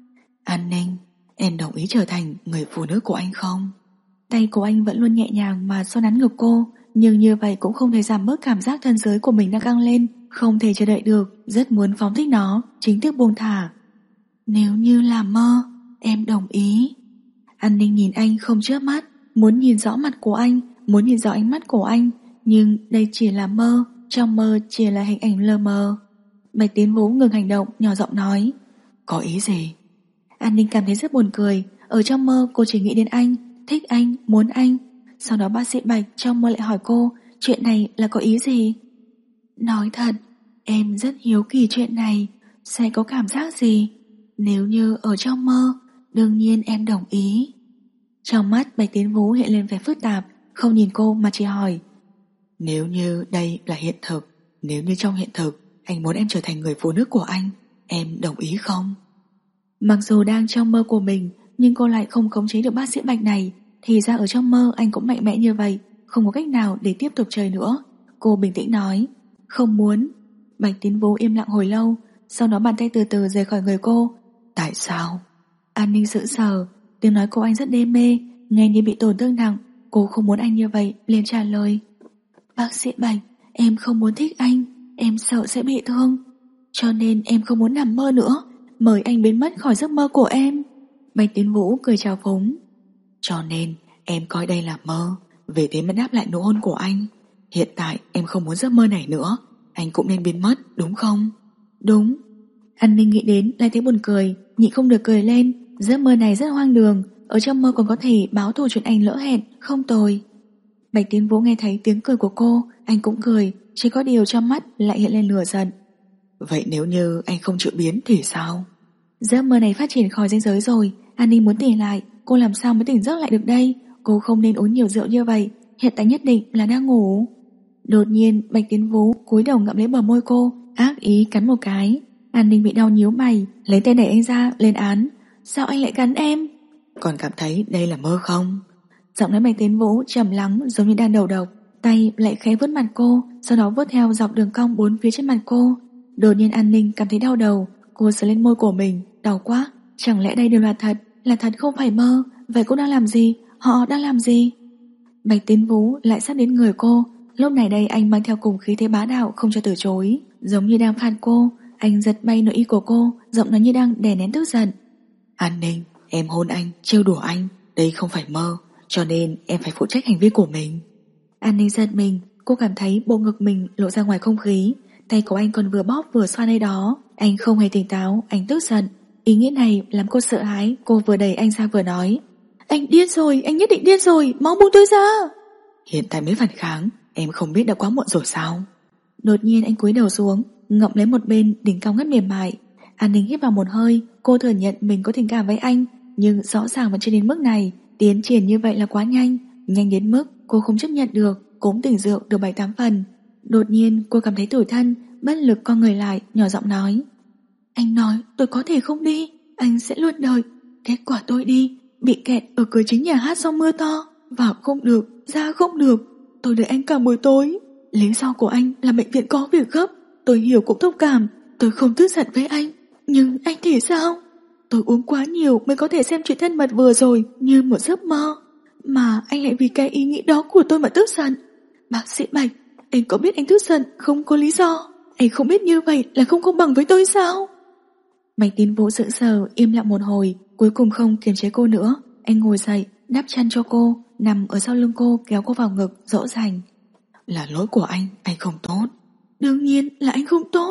"An ninh, em đồng ý trở thành người phụ nữ của anh không?" Tay của anh vẫn luôn nhẹ nhàng mà xoa nắn ngực cô, nhưng như vậy cũng không thể giảm bớt cảm giác thân giới của mình đang căng lên. Không thể chờ đợi được, rất muốn phóng thích nó, chính thức buông thả. "Nếu như là mơ, em đồng ý." An ninh nhìn anh không chớp mắt, muốn nhìn rõ mặt của anh, muốn nhìn rõ ánh mắt của anh, nhưng đây chỉ là mơ, trong mơ chỉ là hình ảnh lờ mờ. Bạch Tiến Vũ ngừng hành động, nhỏ giọng nói: "Có ý gì?" An ninh cảm thấy rất buồn cười. Ở trong mơ cô chỉ nghĩ đến anh, thích anh, muốn anh. Sau đó bác sĩ Bạch trong mơ lại hỏi cô chuyện này là có ý gì. "Nói thật, em rất hiếu kỳ chuyện này sẽ có cảm giác gì. Nếu như ở trong mơ, đương nhiên em đồng ý." Trong mắt Bạch Tiến Vũ hiện lên vẻ phức tạp, không nhìn cô mà chỉ hỏi: "Nếu như đây là hiện thực, nếu như trong hiện thực anh muốn em trở thành người phụ nữ của anh, em đồng ý không?" Mặc dù đang trong mơ của mình, nhưng cô lại không khống chế được bác sĩ Bạch này. Thì ra ở trong mơ anh cũng mạnh mẽ như vậy, không có cách nào để tiếp tục chơi nữa. Cô bình tĩnh nói: "Không muốn." Bạch Tiến Vũ im lặng hồi lâu, sau đó bàn tay từ từ rời khỏi người cô. "Tại sao?" An ninh sững sờ, tiếng nói của anh rất đê mê, nghe như bị tổn thương nặng. Cô không muốn anh như vậy, liền trả lời: "Bác sĩ Bạch, em không muốn thích anh, em sợ sẽ bị thương. Cho nên em không muốn nằm mơ nữa, mời anh biến mất khỏi giấc mơ của em." Bạch Tiến Vũ cười chào phúng: "Cho nên em coi đây là mơ, vì thế mà đáp lại nụ hôn của anh. Hiện tại em không muốn giấc mơ này nữa, anh cũng nên biến mất, đúng không?" "Đúng." An ninh nghĩ đến lại thấy buồn cười, nhịn không được cười lên. Giấc mơ này rất hoang đường, ở trong mơ còn có thể báo thù chuyện anh lỡ hẹn, không tồi. Bạch Tiến Vũ nghe thấy tiếng cười của cô, anh cũng cười, chỉ có điều trong mắt lại hiện lên lửa giận. "Vậy nếu như anh không chịu biến thì sao?" Giấc mơ này phát triển khỏi ranh giới rồi, An ninh muốn tỉnh lại, cô làm sao mới tỉnh giấc lại được đây? Cô không nên uống nhiều rượu như vậy, hiện tại nhất định là đang ngủ. Đột nhiên Bạch Tiến Vũ cúi đầu ngậm lấy bờ môi cô, ác ý cắn một cái. An ninh bị đau nhíu mày, lấy tay đẩy anh ra, lên án: "Sao anh lại cắn em?" "Còn cảm thấy đây là mơ không?" Giọng nói Bạch Tiến Vũ trầm lắng giống như đang đầu độc, tay lại khẽ vuốt mặt cô, sau đó vuốt theo dọc đường cong bốn phía trên mặt cô. Đột nhiên An ninh cảm thấy đau đầu, cô sờ lên môi của mình, đau quá. Chẳng lẽ đây đều là thật không phải mơ? Vậy cô đang làm gì? Họ đang làm gì? Bạch Tiến Vũ lại sát đến người cô. Lúc này đây anh mang theo cùng khí thế bá đạo không cho từ chối, giống như đang phạt cô. Anh giật bay nội y của cô, giọng nói như đang đè nén tức giận: "An ninh, em hôn anh, trêu đùa anh, đây không phải mơ, cho nên em phải phụ trách hành vi của mình. An Ninh giật mình, cô cảm thấy bộ ngực mình lộ ra ngoài không khí, tay của anh còn vừa bóp vừa xoa nơi đó. Anh không hề tỉnh táo, anh tức giận. Ý nghĩ này làm cô sợ hãi, cô vừa đẩy anh ra vừa nói: Anh điên rồi, anh nhất định điên rồi, mau buông tôi ra. Hiện tại mới phản kháng, em không biết đã quá muộn rồi sao? Đột nhiên anh cúi đầu xuống, ngậm lấy một bên đỉnh cao ngất mềm mại. An Ninh hít vào một hơi, cô thừa nhận mình có tình cảm với anh, nhưng rõ ràng vẫn chưa đến mức này. Tiến triển như vậy là quá nhanh, nhanh đến mức cô không chấp nhận được, cũng tỉnh rượu được 7-8 phần. Đột nhiên cô cảm thấy tủi thân, bất lực co người lại, nhỏ giọng nói: Anh nói tôi có thể không đi, anh sẽ luôn đợi. Kết quả tôi đi, bị kẹt ở cửa chính nhà hát sau mưa to, vào không được, ra không được. Tôi đợi anh cả buổi tối. Lý do của anh là bệnh viện có việc gấp, tôi hiểu cũng thông cảm. Tôi không tức giận với anh, nhưng anh thì sao? Tôi uống quá nhiều mới có thể xem chuyện thân mật vừa rồi như một giấc mơ, mà anh lại vì cái ý nghĩ đó của tôi mà tức giận. Bác sĩ Bạch, anh có biết anh tức giận không có lý do? Anh không biết như vậy là không công bằng với tôi sao? Bạch Tín Vũ sững sờ im lặng một hồi, cuối cùng không kiềm chế cô nữa. Anh ngồi dậy, đắp chăn cho cô, nằm ở sau lưng cô, kéo cô vào ngực, dỗ dành. Là lỗi của anh không tốt. Đương nhiên là anh không tốt.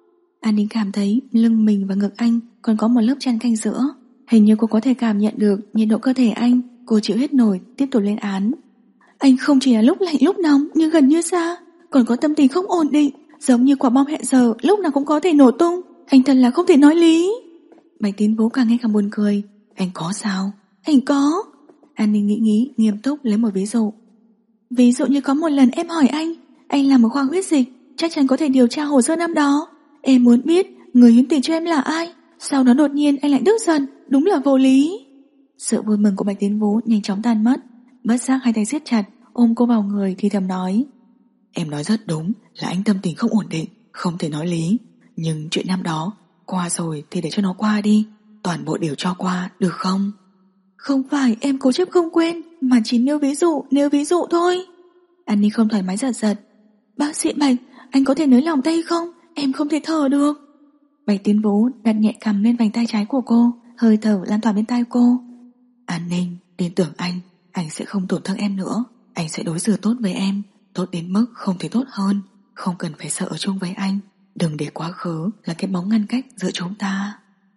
An Ninh cảm thấy lưng mình và ngực anh còn có một lớp chăn canh giữa. Hình như cô có thể cảm nhận được nhiệt độ cơ thể anh. Cô chịu hết nổi, tiếp tục lên án. Anh không chỉ là lúc lạnh lúc nóng, nhưng gần như xa, còn có tâm tình không ổn định, giống như quả bom hẹn giờ lúc nào cũng có thể nổ tung. Anh thật là không thể nói lý. Bạch Tín Vũ càng nghe càng buồn cười. Anh có sao? Anh có. An Ninh nghĩ nghiêm túc lấy một ví dụ. Ví dụ như có một lần em hỏi anh làm ở khoa huyết dịch, chắc chắn có thể điều tra hồ sơ năm đó. Em muốn biết người hiến tiền cho em là ai. Sau đó đột nhiên anh lại tức giận, đúng là vô lý. Sự vui mừng của Bạch Tín Vũ nhanh chóng tan mất. Bất giác hai tay siết chặt, ôm cô vào người thì thầm nói: Em nói rất đúng, là anh tâm tình không ổn định, không thể nói lý. Nhưng chuyện năm đó qua rồi thì để cho nó qua đi, toàn bộ đều cho qua, được không? Không phải em cố chấp không quên, mà chỉ nêu ví dụ thôi. An Ninh không thoải mái giật. Bác sĩ Bạch, anh có thể nới lòng tay không? Em không thể thở được. Bạch Tín Vũ đặt nhẹ cằm lên vành tay trái của cô, hơi thở lan tỏa bên tai cô. An Ninh, tin tưởng anh sẽ không tổn thương em nữa. Anh sẽ đối xử tốt với em, tốt đến mức không thể tốt hơn. Không cần phải sợ ở chung với anh. Đừng để quá khứ là cái bóng ngăn cách giữa chúng ta.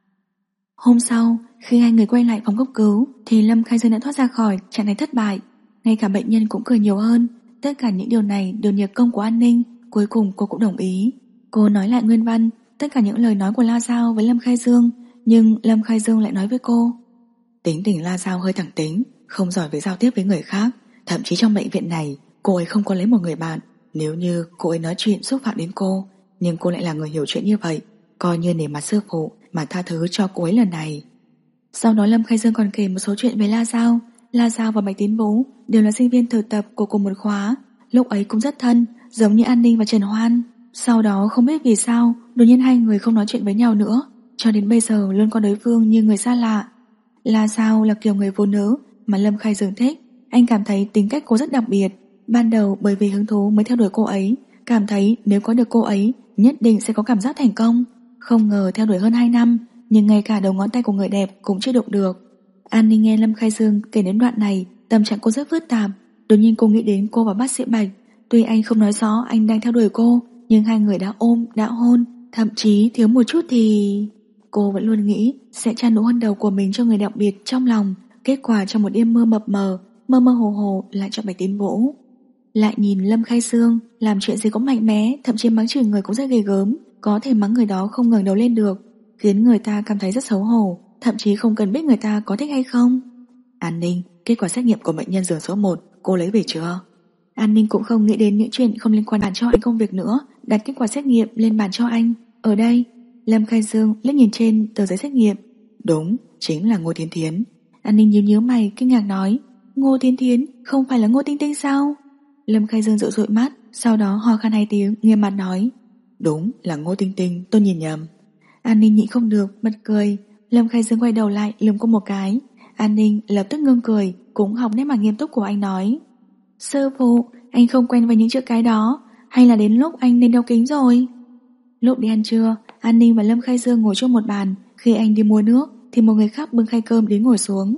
Hôm sau, khi hai người quay lại phòng cấp cứu thì Lâm Khai Dương đã thoát ra khỏi trạng thái thất bại. Ngay cả bệnh nhân cũng cười nhiều hơn. Tất cả những điều này đều nhờ công của An Ninh. Cuối cùng cô cũng đồng ý. Cô nói lại nguyên văn tất cả những lời nói của La Giao với Lâm Khai Dương, nhưng Lâm Khai Dương lại nói với cô: Tính tình La Giao hơi thẳng tính, không giỏi với giao tiếp với người khác. Thậm chí trong bệnh viện này cô ấy không có lấy một người bạn. Nếu như cô ấy nói chuyện xúc phạm đến cô, nhưng cô lại là người hiểu chuyện như vậy, coi như nể mặt sư phụ mà tha thứ cho cô ấy lần này. Sau đó Lâm Khai Dương còn kể một số chuyện về La Giao. La Giao và Bạch Tín Vũ đều là sinh viên thực tập của cùng một khóa, lúc ấy cũng rất thân, giống như An Ninh và Trần Hoan. Sau đó không biết vì sao đột nhiên hai người không nói chuyện với nhau nữa, cho đến bây giờ luôn coi đối phương như người xa lạ. La Giao là kiểu người phụ nữ mà Lâm Khai Dương thích. Anh cảm thấy tính cách cô rất đặc biệt. Ban đầu bởi vì hứng thú mới theo đuổi cô ấy, cảm thấy nếu có được cô ấy nhất định sẽ có cảm giác thành công. Không ngờ theo đuổi hơn 2 năm, nhưng ngay cả đầu ngón tay của người đẹp cũng chưa đụng được. An Ninh nghe Lâm Khai Dương kể đến đoạn này, tâm trạng cô rất phức tạp. Đột nhiên cô nghĩ đến cô và bác sĩ Bạch. Tuy anh không nói rõ anh đang theo đuổi cô, nhưng hai người đã ôm, đã hôn, thậm chí thiếu một chút thì... Cô vẫn luôn nghĩ sẽ chăn nụ hôn đầu của mình cho người đặc biệt trong lòng. Kết quả trong một đêm mơ mập mờ, mơ mơ hồ hồ lại cho Bạch Tín Vũ. Lại nhìn Lâm Khai Dương làm chuyện gì cũng mạnh mẽ, thậm chí mắng chửi người cũng rất ghê gớm, có thể mắng người đó không ngẩng đầu lên được, khiến người ta cảm thấy rất xấu hổ, thậm chí không cần biết người ta có thích hay không. An Ninh, kết quả xét nghiệm của bệnh nhân giường số 1 cô lấy về chưa? An Ninh cũng không nghĩ đến những chuyện không liên quan bàn cho anh công việc nữa, đặt kết quả xét nghiệm lên bàn cho anh. Ở đây. Lâm Khai Dương liếc nhìn trên tờ giấy xét nghiệm. Đúng, chính là Ngô Thiến Thiến. An Ninh nhíu mày kinh ngạc nói: Ngô Thiến Thiến không phải là Ngô Tinh Tinh sao? Lâm Khai Dương dụi dụi mắt, sau đó ho khan 2 tiếng, nghiêm mặt nói: Đúng là Ngô Tinh Tinh, tôi nhìn nhầm. An Ninh nhịn không được, bật cười. Lâm Khai Dương quay đầu lại lườm cô một cái. An Ninh lập tức ngưng cười, cũng học nét mặt nghiêm túc của anh nói: Sư phụ, anh không quen với những chữ cái đó, hay là đến lúc anh nên đeo kính rồi? Lúc đi ăn trưa, An Ninh và Lâm Khai Dương ngồi chung một bàn. Khi anh đi mua nước thì một người khác bưng khay cơm đến ngồi xuống.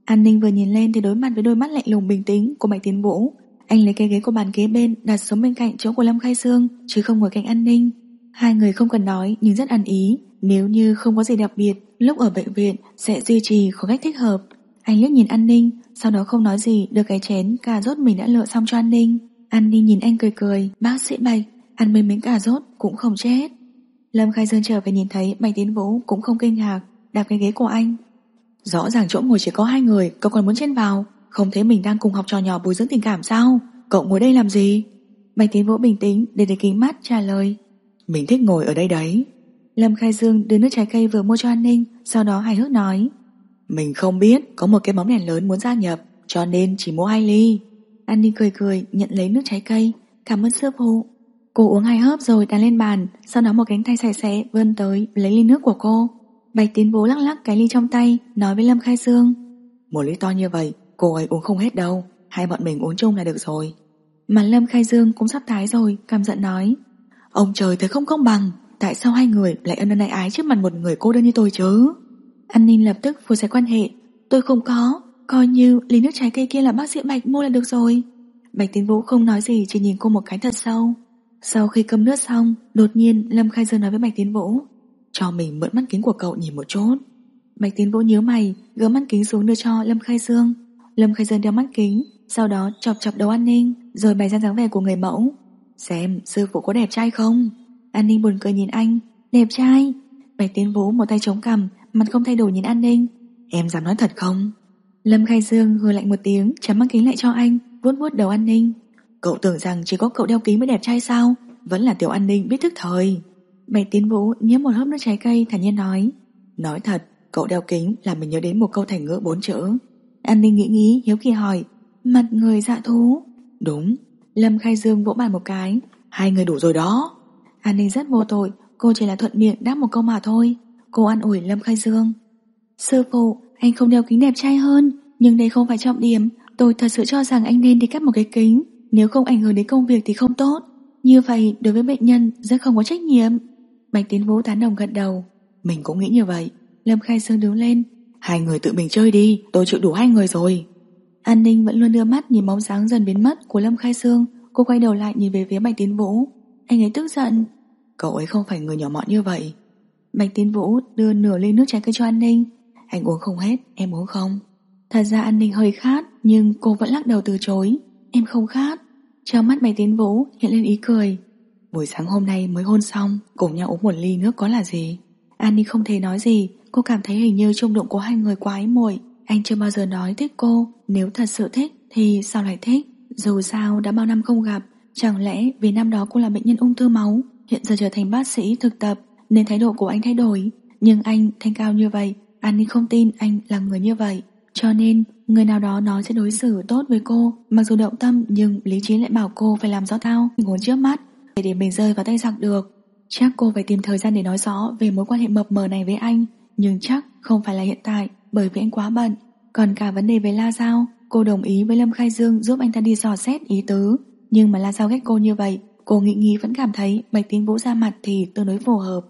An Ninh vừa nhìn lên thì đối mặt với đôi mắt lạnh lùng bình tĩnh của Bạch Tiến Vũ. Anh lấy cái ghế của bàn kế bên đặt xuống bên cạnh chỗ của Lâm Khai Dương, chứ không ngồi cạnh An Ninh. Hai người không cần nói nhưng rất ăn ý. Nếu như không có gì đặc biệt, lúc ở bệnh viện sẽ duy trì khoảng cách thích hợp. Anh liếc nhìn An Ninh, sau đó không nói gì, đưa cái chén cà rốt mình đã lựa xong cho An Ninh. An Ninh nhìn anh cười cười, bác sĩ Bạch, ăn mấy miếng cà rốt cũng không chết. Lâm Khai Dương trở về nhìn thấy Bạch Tiến Vũ cũng không kinh ngạc, đạp cái ghế của anh. Rõ ràng chỗ ngồi chỉ có hai người, cậu còn muốn chen vào? Không thấy mình đang cùng học trò nhỏ bồi dưỡng tình cảm sao? Cậu ngồi đây làm gì? Bạch Tiến Vũ bình tĩnh để kính mắt trả lời. Mình thích ngồi ở đây đấy. Lâm Khai Dương đưa nước trái cây vừa mua cho An Ninh, sau đó hài hước nói. Mình không biết có một cái bóng đèn lớn muốn gia nhập, cho nên chỉ mua 2 ly. An Ninh cười cười nhận lấy nước trái cây. Cảm ơn sư phụ. Cô uống 2 hớp rồi đặt lên bàn, sau đó một cánh tay sạch sẽ vươn tới lấy ly nước của cô. Bạch Tiến Vũ lắc lắc cái ly trong tay, nói với Lâm Khai Dương. Một ly to như vậy, cô ấy uống không hết đâu, hai bọn mình uống chung là được rồi. Mà Lâm Khai Dương cũng sắp tái rồi, căm giận nói. Ông trời thấy không công bằng, tại sao hai người lại ân ân ái ái trước mặt một người cô đơn như tôi chứ? An Ninh lập tức phủi sạch quan hệ. Tôi không có, coi như ly nước trái cây kia là bác sĩ Bạch mua là được rồi. Bạch Tiến Vũ không nói gì, chỉ nhìn cô một cái thật sâu. Sau khi cơm nước xong, đột nhiên Lâm Khai Dương nói với Bạch Tiến Vũ. Cho mình mượn mắt kính của cậu nhìn một chút. Bạch Tiến Vũ nhớ mày, gỡ mắt kính xuống đưa cho Lâm Khai Dương. Lâm Khai Dương đeo mắt kính, sau đó chọc chọc đầu An Ninh, rồi bày ra dáng vẻ của người mẫu. Xem sư phụ có đẹp trai không? An Ninh buồn cười nhìn anh. Đẹp trai. Bạch Tiến Vũ một tay chống cằm, mặt không thay đổi nhìn An Ninh. Em dám nói thật không? Lâm Khai Dương hừ lạnh một tiếng, chấm mắt kính lại cho anh, vuốt vuốt đầu An Ninh. Cậu tưởng rằng chỉ có cậu đeo kính mới đẹp trai sao? Vẫn là tiểu An Ninh biết thức thời. Bạch Tiến Vũ nhếch một hớp nước trái cây thản nhiên nói. Nói thật, cậu đeo kính làm mình nhớ đến một câu thành ngữ 4 chữ. An Ninh nghĩ hiếu kỳ hỏi. Mặt người dạ thú. Đúng. Lâm Khai Dương vỗ bàn một cái. 2 người đủ rồi đó. An Ninh rất vô tội, cô chỉ là thuận miệng đáp một câu mà thôi. Cô an ủi Lâm Khai Dương. Sư phụ, anh không đeo kính đẹp trai hơn, nhưng đây không phải trọng điểm. Tôi thật sự cho rằng anh nên đi cắt một cái kính, nếu không ảnh hưởng đến công việc thì không tốt. Như vậy đối với bệnh nhân rất không có trách nhiệm. Bạch Tiến Vũ tán đồng gật đầu. Mình cũng nghĩ như vậy. Lâm Khai Dương đứng lên. 2 người tự mình chơi đi, tôi chịu đủ 2 người rồi. An Ninh vẫn luôn đưa mắt nhìn bóng dáng dần biến mất của Lâm Khai Dương. Cô quay đầu lại nhìn về phía Bạch Tiến Vũ. Anh ấy tức giận. Cậu ấy không phải người nhỏ mọn như vậy. Bạch Tiến Vũ đưa nửa ly nước trái cây cho An Ninh. Anh uống không hết, em uống không? Thật ra An Ninh hơi khát, nhưng cô vẫn lắc đầu từ chối. Em không khát. Trong mắt Bạch Tiến Vũ hiện lên ý cười. Buổi sáng hôm nay mới hôn xong, cùng nhau uống một ly nước có là gì? An Ninh không thể nói gì. Cô cảm thấy hình như chung đụng của hai người quá ái muội. Anh chưa bao giờ nói thích cô. Nếu thật sự thích thì sao lại thích? Dù sao đã bao năm không gặp. Chẳng lẽ vì năm đó cô là bệnh nhân ung thư máu, hiện giờ trở thành bác sĩ thực tập nên thái độ của anh thay đổi? Nhưng anh thanh cao như vậy, An Ninh không tin anh là người như vậy. Cho nên người nào đó nói sẽ đối xử tốt với cô. Mặc dù động tâm nhưng lý trí lại bảo cô phải làm rõ thao tình huống trước mắt để mình rơi vào tay giặc được. Chắc cô phải tìm thời gian để nói rõ về mối quan hệ mập mờ này với anh, nhưng chắc không phải là hiện tại, bởi vì anh quá bận. Còn cả vấn đề về La Giao, cô đồng ý với Lâm Khai Dương giúp anh ta đi dò xét ý tứ. Nhưng mà La Giao ghét cô như vậy, cô nghĩ vẫn cảm thấy Bạch Tiến Vũ ra mặt thì tương đối phù hợp.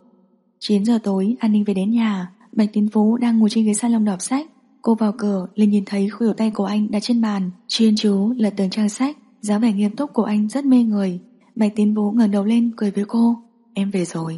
9 giờ tối, An Ninh về đến nhà. Bạch Tiến Vũ đang ngồi trên ghế salon đọc sách. Cô vào cửa liền nhìn thấy khuỷu tay của anh đặt trên bàn, chuyên chú lật từng trang sách. Dáng vẻ nghiêm túc của anh rất mê người. Bạch Tiến Vũ ngẩng đầu lên cười với cô. Em về rồi.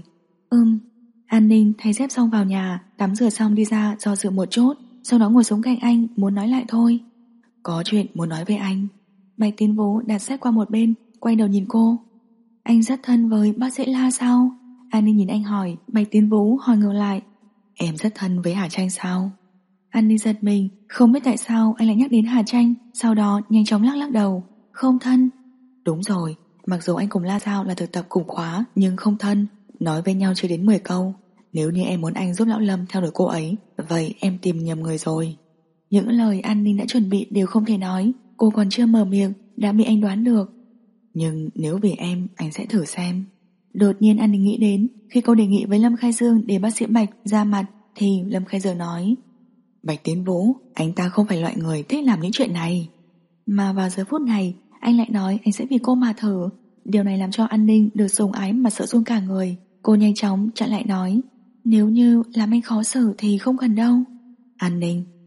An Ninh thay dép xong vào nhà, tắm rửa xong đi ra do dự một chút, sau đó ngồi xuống cạnh anh muốn nói lại thôi. Có chuyện muốn nói với anh. Bạch Tiến Vũ đặt sách qua một bên, quay đầu nhìn cô. Anh rất thân với bác sĩ La sao? An Ninh nhìn anh hỏi. Bạch Tiến Vũ hỏi ngược lại. Em rất thân với Hà Tranh sao? An Ninh giật mình, không biết tại sao anh lại nhắc đến Hà Tranh, sau đó nhanh chóng lắc đầu. Không thân. Đúng rồi, mặc dù anh cùng La Giao là thực tập cùng khóa nhưng không thân, nói với nhau chưa đến 10 câu. Nếu như em muốn anh giúp Lão Lâm theo đuổi cô ấy, vậy em tìm nhầm người rồi. Những lời An Ninh đã chuẩn bị đều không thể nói. Cô còn chưa mở miệng đã bị anh đoán được. Nhưng nếu vì em, anh sẽ thử xem. Đột nhiên An Ninh nghĩ đến khi cô đề nghị với Lâm Khai Dương để bác sĩ Bạch ra mặt, thì Lâm Khai Dương nói. Bạch Tiến Vũ, anh ta không phải loại người thích làm những chuyện này. Mà vào giờ phút này anh lại nói anh sẽ vì cô mà thử. Điều này làm cho An Ninh được sủng ái mà sợ run cả người. Cô nhanh chóng chặn lại nói. Nếu như làm anh khó xử thì không cần đâu. An Ninh,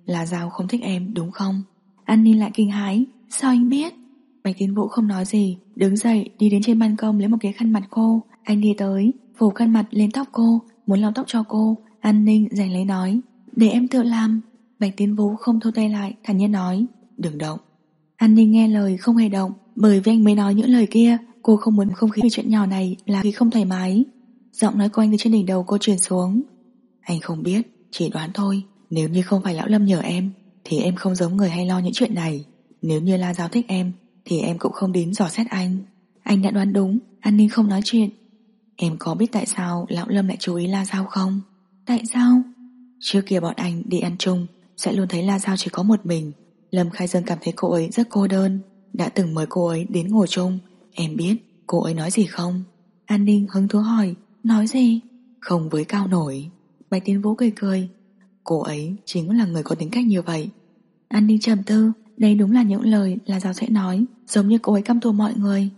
là Giao không thích em đúng không? An Ninh lại kinh hãi. Sao anh biết? Bạch Tiến Vũ không nói gì, đứng dậy đi đến trên ban công lấy một cái khăn mặt khô. Anh đi tới, phủ khăn mặt lên tóc cô, muốn lau tóc cho cô. An Ninh giành lấy nói, để em tự làm. Bạch Tiến Vũ không thu tay lại, thản nhiên nói, đừng động. An Ninh nghe lời không hề động, bởi vì anh mới nói những lời kia. Cô không muốn không khí vì chuyện nhỏ này là khi không thoải mái. Giọng nói của anh từ trên đỉnh đầu cô truyền xuống. Anh không biết, chỉ đoán thôi. Nếu như không phải lão Lâm nhờ em thì em không giống người hay lo những chuyện này. Nếu như La Giao thích em thì em cũng không đến dò xét anh. Anh đã đoán đúng. An Ninh không nói chuyện. Em có biết tại sao lão Lâm lại chú ý La Giao không? Tại sao? Trước kia bọn anh đi ăn chung sẽ luôn thấy La Giao chỉ có một mình. Lâm Khai Dương cảm thấy cô ấy rất cô đơn, đã từng mời cô ấy đến ngồi chung. Em biết cô ấy nói gì không? An Ninh hứng thú hỏi. Nói gì? Không với Cao nổi. Bạch Tiến Vũ cười cười. Cô ấy chính là người có tính cách như vậy. An Ninh trầm tư. Đây đúng là những lời La Giao sẽ nói, giống như cô ấy căm thù mọi người.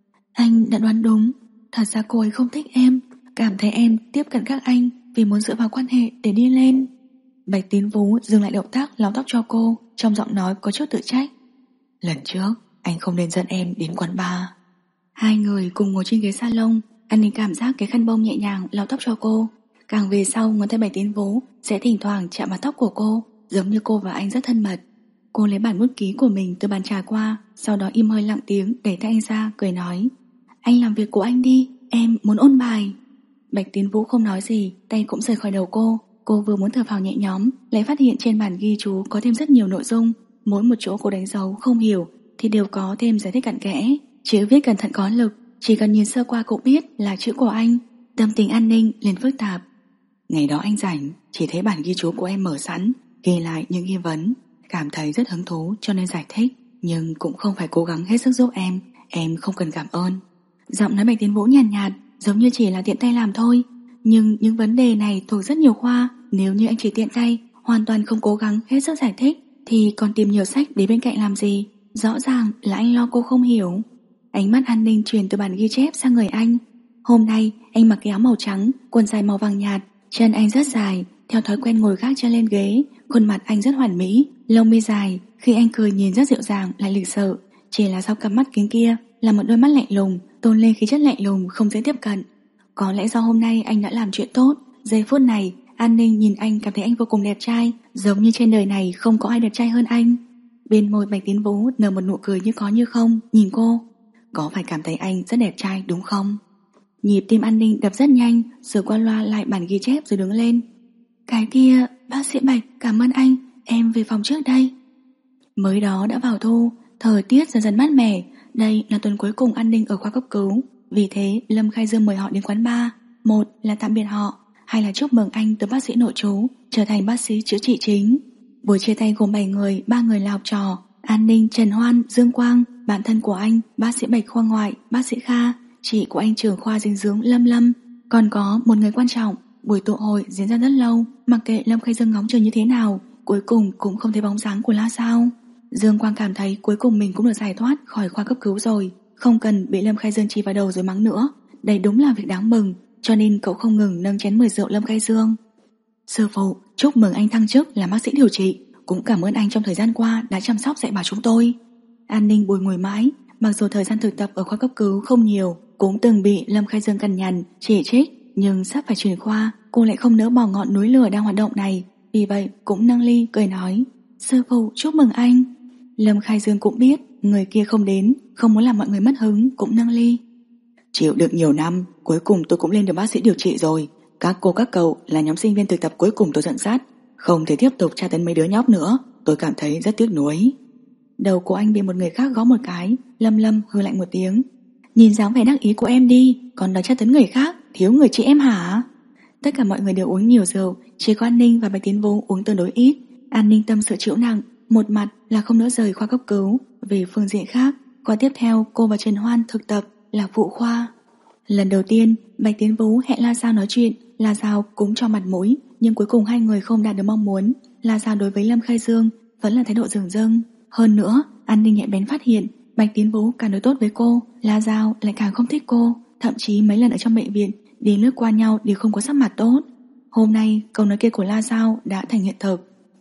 Anh đã đoán đúng. Thật ra cô ấy không thích em, cảm thấy em tiếp cận các anh vì muốn dựa vào quan hệ để đi lên. Bạch Tiến Vũ dừng lại động tác lau tóc cho cô, trong giọng nói có chút tự trách. Lần trước anh không nên dẫn em đến quán bar. Hai người cùng ngồi trên ghế salon. An Ninh cảm giác cái khăn bông nhẹ nhàng lau tóc cho cô. Càng về sau ngón tay Bạch Tiến Vũ sẽ thỉnh thoảng chạm vào tóc của cô, giống như cô và anh rất thân mật. Cô lấy bản bút ký của mình từ bàn trà qua, sau đó im hơi lặng tiếng đẩy tay anh ra, cười nói, anh làm việc của anh đi, em muốn ôn bài. Bạch Tiến Vũ không nói gì, tay cũng rời khỏi đầu cô. Cô vừa muốn thở phào nhẹ nhõm, lại phát hiện trên bản ghi chú có thêm rất nhiều nội dung. Mỗi một chỗ cô đánh dấu không hiểu thì đều có thêm giải thích cặn kẽ. Chữ viết cẩn thận có lực, chỉ cần nhìn sơ qua cũng biết là chữ của anh. Tâm tình An Ninh liền phức tạp. Ngày đó anh rảnh, chỉ thấy bản ghi chú của em mở sẵn, ghi lại những nghi vấn, cảm thấy rất hứng thú cho nên giải thích, nhưng cũng không phải cố gắng hết sức giúp em không cần cảm ơn. Giọng nói Bạch Tiến Vũ nhàn nhạt, giống như chỉ là tiện tay làm thôi. Nhưng những vấn đề này thuộc rất nhiều khoa, nếu như anh chỉ tiện tay, hoàn toàn không cố gắng hết sức giải thích, thì còn tìm nhiều sách để bên cạnh làm gì? Rõ ràng là anh lo cô không hiểu. Ánh mắt An Ninh chuyển từ bản ghi chép sang người anh. Hôm nay anh mặc cái áo màu trắng, quần dài màu vàng nhạt, chân anh rất dài, theo thói quen ngồi gác chân lên ghế. Khuôn mặt anh rất hoàn mỹ, lông mi dài, khi anh cười nhìn rất dịu dàng lại lịch sự. Chỉ là sau cặp mắt kính kia là một đôi mắt lạnh lùng, tôn lên khí chất lạnh lùng không dễ tiếp cận. Có lẽ do hôm nay anh đã làm chuyện tốt. Giây phút này An Ninh nhìn anh cảm thấy anh vô cùng đẹp trai, giống như trên đời này không có ai đẹp trai hơn anh. Bên môi Bạch Tiến Vũ nở một nụ cười như có như không, nhìn cô. Có phải cảm thấy anh rất đẹp trai đúng không? Nhịp tim An Ninh đập rất nhanh, rồi qua loa lại bản ghi chép rồi đứng lên. Cái kia, bác sĩ Bạch, cảm ơn anh, em về phòng trước đây. Mới đó đã vào thu, thời tiết dần dần mát mẻ. Đây là tuần cuối cùng An Ninh ở khoa cấp cứu, vì thế Lâm Khai Dương mời họ đến quán bar. Một là tạm biệt họ, hai là chúc mừng anh từ bác sĩ nội trú trở thành bác sĩ chữa trị chính. Buổi chia tay gồm 7 người, 3 người là học trò: An Ninh, Trần Hoan, Dương Quang, bạn thân của anh, bác sĩ Bạch khoa ngoại, bác sĩ Kha, chị của anh trưởng khoa dinh dưỡng Lâm Lâm, còn có một người quan trọng. Buổi tụ hội diễn ra rất lâu, mặc kệ Lâm Khai Dương ngóng chờ như thế nào, cuối cùng cũng không thấy bóng dáng của La Sao. Dương Quang cảm thấy cuối cùng mình cũng được giải thoát khỏi khoa cấp cứu rồi, không cần bị Lâm Khai Dương chỉ vào đầu rồi mắng nữa. Đây đúng là việc đáng mừng, cho nên cậu không ngừng nâng chén mời rượu Lâm Khai Dương. Sư phụ, chúc mừng anh thăng chức làm bác sĩ điều trị, cũng cảm ơn anh trong thời gian qua đã chăm sóc dạy bảo chúng tôi. An Ninh bồi ngồi mãi, mặc dù thời gian thực tập ở khoa cấp cứu không nhiều, cũng từng bị Lâm Khai Dương cằn nhằn, chỉ trích, nhưng sắp phải chuyển khoa, cô lại không nỡ bỏ ngọn núi lửa đang hoạt động này, vì vậy cũng nâng ly cười nói: Sư phụ, chúc mừng anh. Lâm Khai Dương cũng biết người kia không đến, không muốn làm mọi người mất hứng, cũng nâng ly. Chịu được nhiều năm, cuối cùng tôi cũng lên được bác sĩ điều trị rồi. Các cô các cậu là nhóm sinh viên thực tập cuối cùng tôi dẫn dắt, không thể tiếp tục tra tấn mấy đứa nhóc nữa, tôi cảm thấy rất tiếc nuối. Đầu của anh bị một người khác gõ một cái, Lâm Lâm hừ lạnh một tiếng: Nhìn dáng vẻ đắc ý của em đi, còn đòi tra tấn người khác, thiếu người chị em hả? Tất cả mọi người đều uống nhiều rượu, chỉ có An Ninh và Bạch Tiến Vũ uống tương đối ít. An Ninh tâm sự chịu nặng, một mặt là không nỡ rời khoa cấp cứu, về phương diện khác, khoa tiếp theo cô và Trần Hoan thực tập là phụ khoa. Lần đầu tiên Bạch Tiến Vũ hẹn La Giao nói chuyện, La Giao cũng cho mặt mũi, nhưng cuối cùng hai người không đạt được mong muốn. La Giao đối với Lâm Khai Dương vẫn là thái độ dửng dưng. Hơn nữa, An Ninh nhạy bén phát hiện Bạch Tiến Vũ càng đối tốt với cô, La Giao lại càng không thích cô. Thậm chí mấy lần ở trong bệnh viện đi lướt qua nhau đều không có sắc mặt tốt. Hôm nay câu nói kia của La Giao đã thành hiện thực.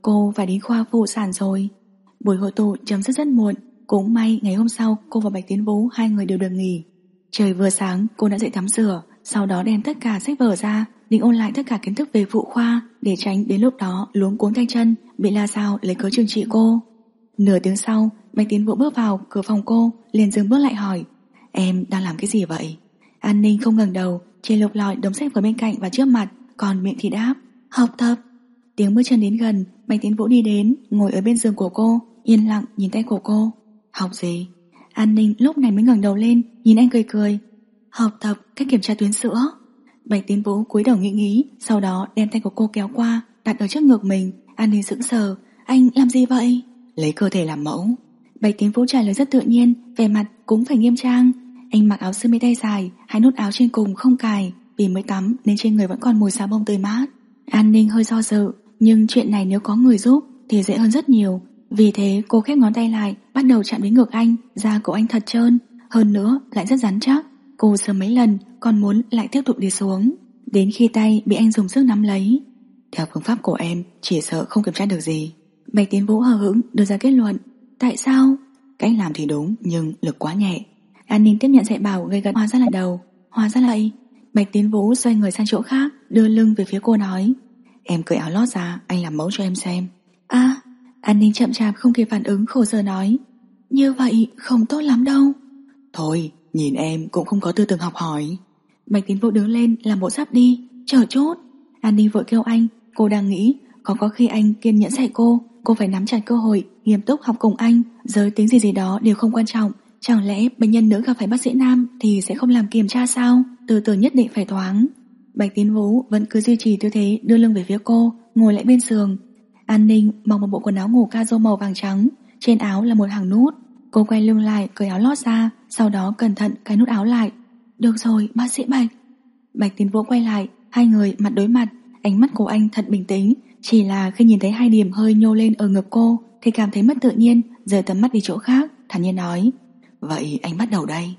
cô phải đến khoa phụ sản rồi. Buổi hội tụ chấm dứt rất muộn. Cũng may ngày hôm sau cô và Bạch Tiến Vũ hai người đều được nghỉ. Trời vừa sáng cô đã dậy tắm rửa, sau đó đem tất cả sách vở ra, định ôn lại tất cả kiến thức về phụ khoa để tránh đến lúc đó luống cuống tay chân bị La Giao lấy cớ trừng trị cô. Nửa tiếng sau, Bạch Tiến Vũ bước vào cửa phòng cô, liền dừng bước lại hỏi: Em đang làm cái gì vậy? An Ninh không ngẩng đầu, chỉ lục lọi đống sách vở bên cạnh và trước mặt, còn miệng thì đáp: Học tập. Tiếng bước chân đến gần, Bạch Tiến Vũ đi đến, ngồi ở bên giường của cô, yên lặng nhìn tay của cô. Học gì? An Ninh lúc này mới ngẩng đầu lên, nhìn anh cười cười. Học tập cách kiểm tra tuyến sữa. Bạch Tiến Vũ cúi đầu nghĩ, sau đó đem tay của cô kéo qua, đặt ở trước ngực mình. An Ninh sững sờ. Anh làm gì vậy? Lấy cơ thể làm mẫu. Bạch Tiến Vũ trả lời rất tự nhiên, vẻ mặt cũng phải nghiêm trang. Anh mặc áo sơ mi tay dài, hai nút áo trên cùng không cài, vì mới tắm nên trên người vẫn còn mùi xà bông tươi mát. An Ninh hơi do dự, nhưng chuyện này nếu có người giúp thì dễ hơn rất nhiều. Vì thế cô khép ngón tay lại, bắt đầu chạm đến ngực anh. Da của anh thật trơn, hơn nữa lại rất rắn chắc. Cô sờ mấy lần còn muốn lại tiếp tục đi xuống, đến khi tay bị anh dùng sức nắm lấy. Theo phương pháp của em, chỉ sợ không kiểm tra được gì. Bạch Tiến Vũ hờ hững đưa ra kết luận. Tại sao? Cách làm thì đúng, nhưng lực quá nhẹ. An Ninh tiếp nhận dạy bảo, gật gật. Hóa ra là đầu. Hóa ra là vậy. Bạch Tiến Vũ xoay người sang chỗ khác, đưa lưng về phía cô nói: Em cởi áo lót ra, anh làm mẫu cho em xem. An Ninh chậm chạp không kịp phản ứng, khổ sở nói: Như vậy không tốt lắm đâu. Thôi, nhìn em cũng không có tư tưởng học hỏi. Bạch Tiến Vũ đứng lên làm bộ sắp đi. Chờ chút. An Ninh vội kêu anh. Cô đang nghĩ có khi anh kiên nhẫn dạy cô phải nắm chặt cơ hội nghiêm túc học cùng anh. Giới tính gì đó đều không quan trọng. Chẳng lẽ bệnh nhân nữ gặp phải bác sĩ nam thì sẽ không làm kiểm tra sao? Tư tưởng nhất định phải thoáng. Bạch Tiến Vũ vẫn cứ duy trì tư thế đưa lưng về phía cô, ngồi lại bên giường. An Ninh mặc một bộ quần áo ngủ ca màu vàng trắng, trên áo là một hàng nút. Cô quay lưng lại, cởi áo lót ra, sau đó cẩn thận cài nút áo lại. Được rồi, bác sĩ Bạch. Bạch Tiến Vũ quay lại, hai người mặt đối mặt. Ánh mắt của anh thật bình tĩnh, chỉ là khi nhìn thấy hai điểm hơi nhô lên ở ngực cô thì cảm thấy mất tự nhiên, rời tầm mắt đi chỗ khác, thản nhiên nói: Vậy anh bắt đầu đây.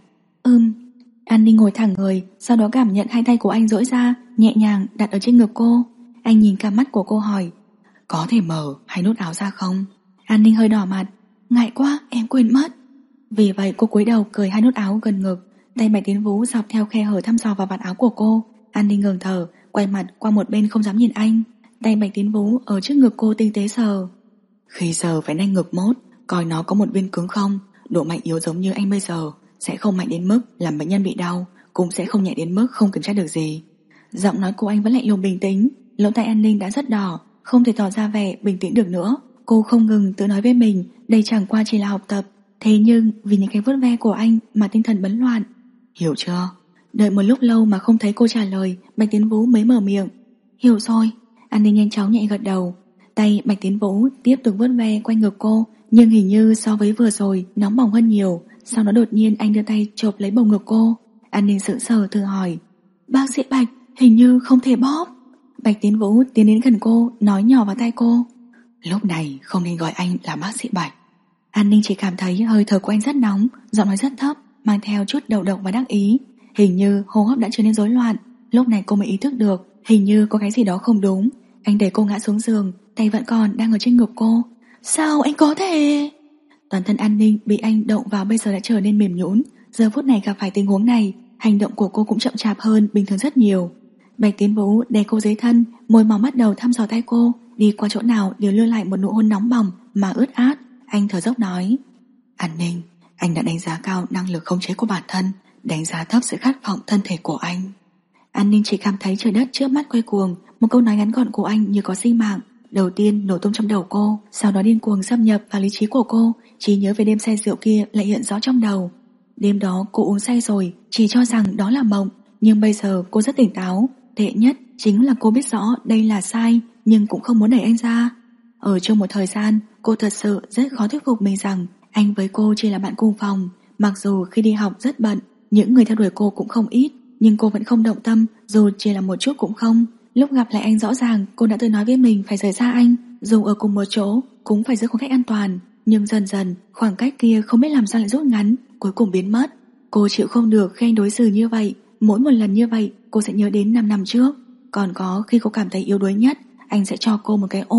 An Ninh ngồi thẳng người, sau đó cảm nhận hai tay của anh duỗi ra, nhẹ nhàng đặt ở trên ngực cô. Anh nhìn cả mắt của cô hỏi: Có thể mở hay nút áo ra không? An Ninh hơi đỏ mặt. Ngại quá, em quên mất. Vì vậy cô cúi đầu cởi hai nút áo gần ngực. Tay Bạch Tiến Vũ dọc theo khe hở thăm dò vào vạt áo của cô. An Ninh ngừng thở, quay mặt qua một bên không dám nhìn anh. Tay Bạch Tiến Vũ ở trước ngực cô tinh tế sờ. Khi sờ phải nanh ngực mốt, coi nó có một viên cứng không. Độ mạnh yếu giống như anh bây giờ sẽ không mạnh đến mức làm bệnh nhân bị đau, cũng sẽ không nhẹ đến mức không kiểm tra được gì. Giọng nói của anh vẫn lạnh lùng bình tĩnh. Lỗ tai An Ninh đã rất đỏ, không thể tỏ ra vẻ bình tĩnh được nữa. Cô không ngừng tự nói với mình đây chẳng qua chỉ là học tập. Thế nhưng vì những cái vuốt ve của anh mà tinh thần bấn loạn. Hiểu chưa? Đợi một lúc lâu mà không thấy cô trả lời, Bạch Tiến Vũ mới mở miệng. Hiểu rồi. An Ninh nhanh chóng nhẹ gật đầu. Tay Bạch Tiến Vũ tiếp tục vuốt ve quanh ngực cô, nhưng hình như so với vừa rồi nóng bỏng hơn nhiều. Sau đó đột nhiên anh đưa tay chộp lấy bầu ngực cô. An Ninh sững sờ tự hỏi: Bác sĩ Bạch, hình như không thể bóp. Bạch Tiến Vũ tiến đến gần cô, nói nhỏ vào tai cô: Lúc này không nên gọi anh là bác sĩ Bạch. An Ninh chỉ cảm thấy hơi thở của anh rất nóng, giọng nói rất thấp, mang theo chút đầu độc và đắc ý. Hình như hô hấp đã trở nên rối loạn. Lúc này cô mới ý thức được hình như có cái gì đó không đúng. Anh đẩy cô ngã xuống giường, tay vẫn còn đang ở trên ngực cô. Sao anh có thể? Toàn thân An Ninh bị anh động vào bây giờ đã trở nên mềm nhũn. Giờ phút này gặp phải tình huống này, hành động của cô cũng chậm chạp hơn bình thường rất nhiều. Bạch Tiến Vũ đè cô dưới thân, môi mỏng bắt đầu thăm dò tay cô, đi qua chỗ nào đều lưu lại một nụ hôn nóng bỏng mà ướt át. Anh thở dốc nói: An Ninh, anh đã đánh giá cao năng lực khống chế của bản thân, đánh giá thấp sự khát vọng thân thể của anh. An Ninh chỉ cảm thấy trời đất trước mắt quay cuồng. Một câu nói ngắn gọn của anh như có sinh mạng. Đầu tiên nổ tung trong đầu cô, sau đó điên cuồng xâm nhập vào lý trí của cô. Trí nhớ về đêm say rượu kia lại hiện rõ trong đầu. Đêm đó cô uống say rồi, chỉ cho rằng đó là mộng, nhưng bây giờ cô rất tỉnh táo. Tệ nhất chính là cô biết rõ đây là sai, nhưng cũng không muốn đẩy anh ra. Ở trong một thời gian, cô thật sự rất khó thuyết phục mình rằng anh với cô chỉ là bạn cùng phòng. Mặc dù khi đi học rất bận, những người theo đuổi cô cũng không ít, nhưng cô vẫn không động tâm, dù chỉ là một chút cũng không. Lúc gặp lại anh rõ ràng cô đã tự nói với mình phải rời xa anh, dù ở cùng một chỗ cũng phải giữ khoảng cách an toàn. Nhưng dần dần khoảng cách kia không biết làm sao lại rút ngắn, cuối cùng biến mất. Cô chịu không được khi anh đối xử như vậy. Mỗi một lần như vậy cô sẽ nhớ đến 5 năm trước. Còn có khi cô cảm thấy yếu đuối nhất, anh sẽ cho cô một cái ôm.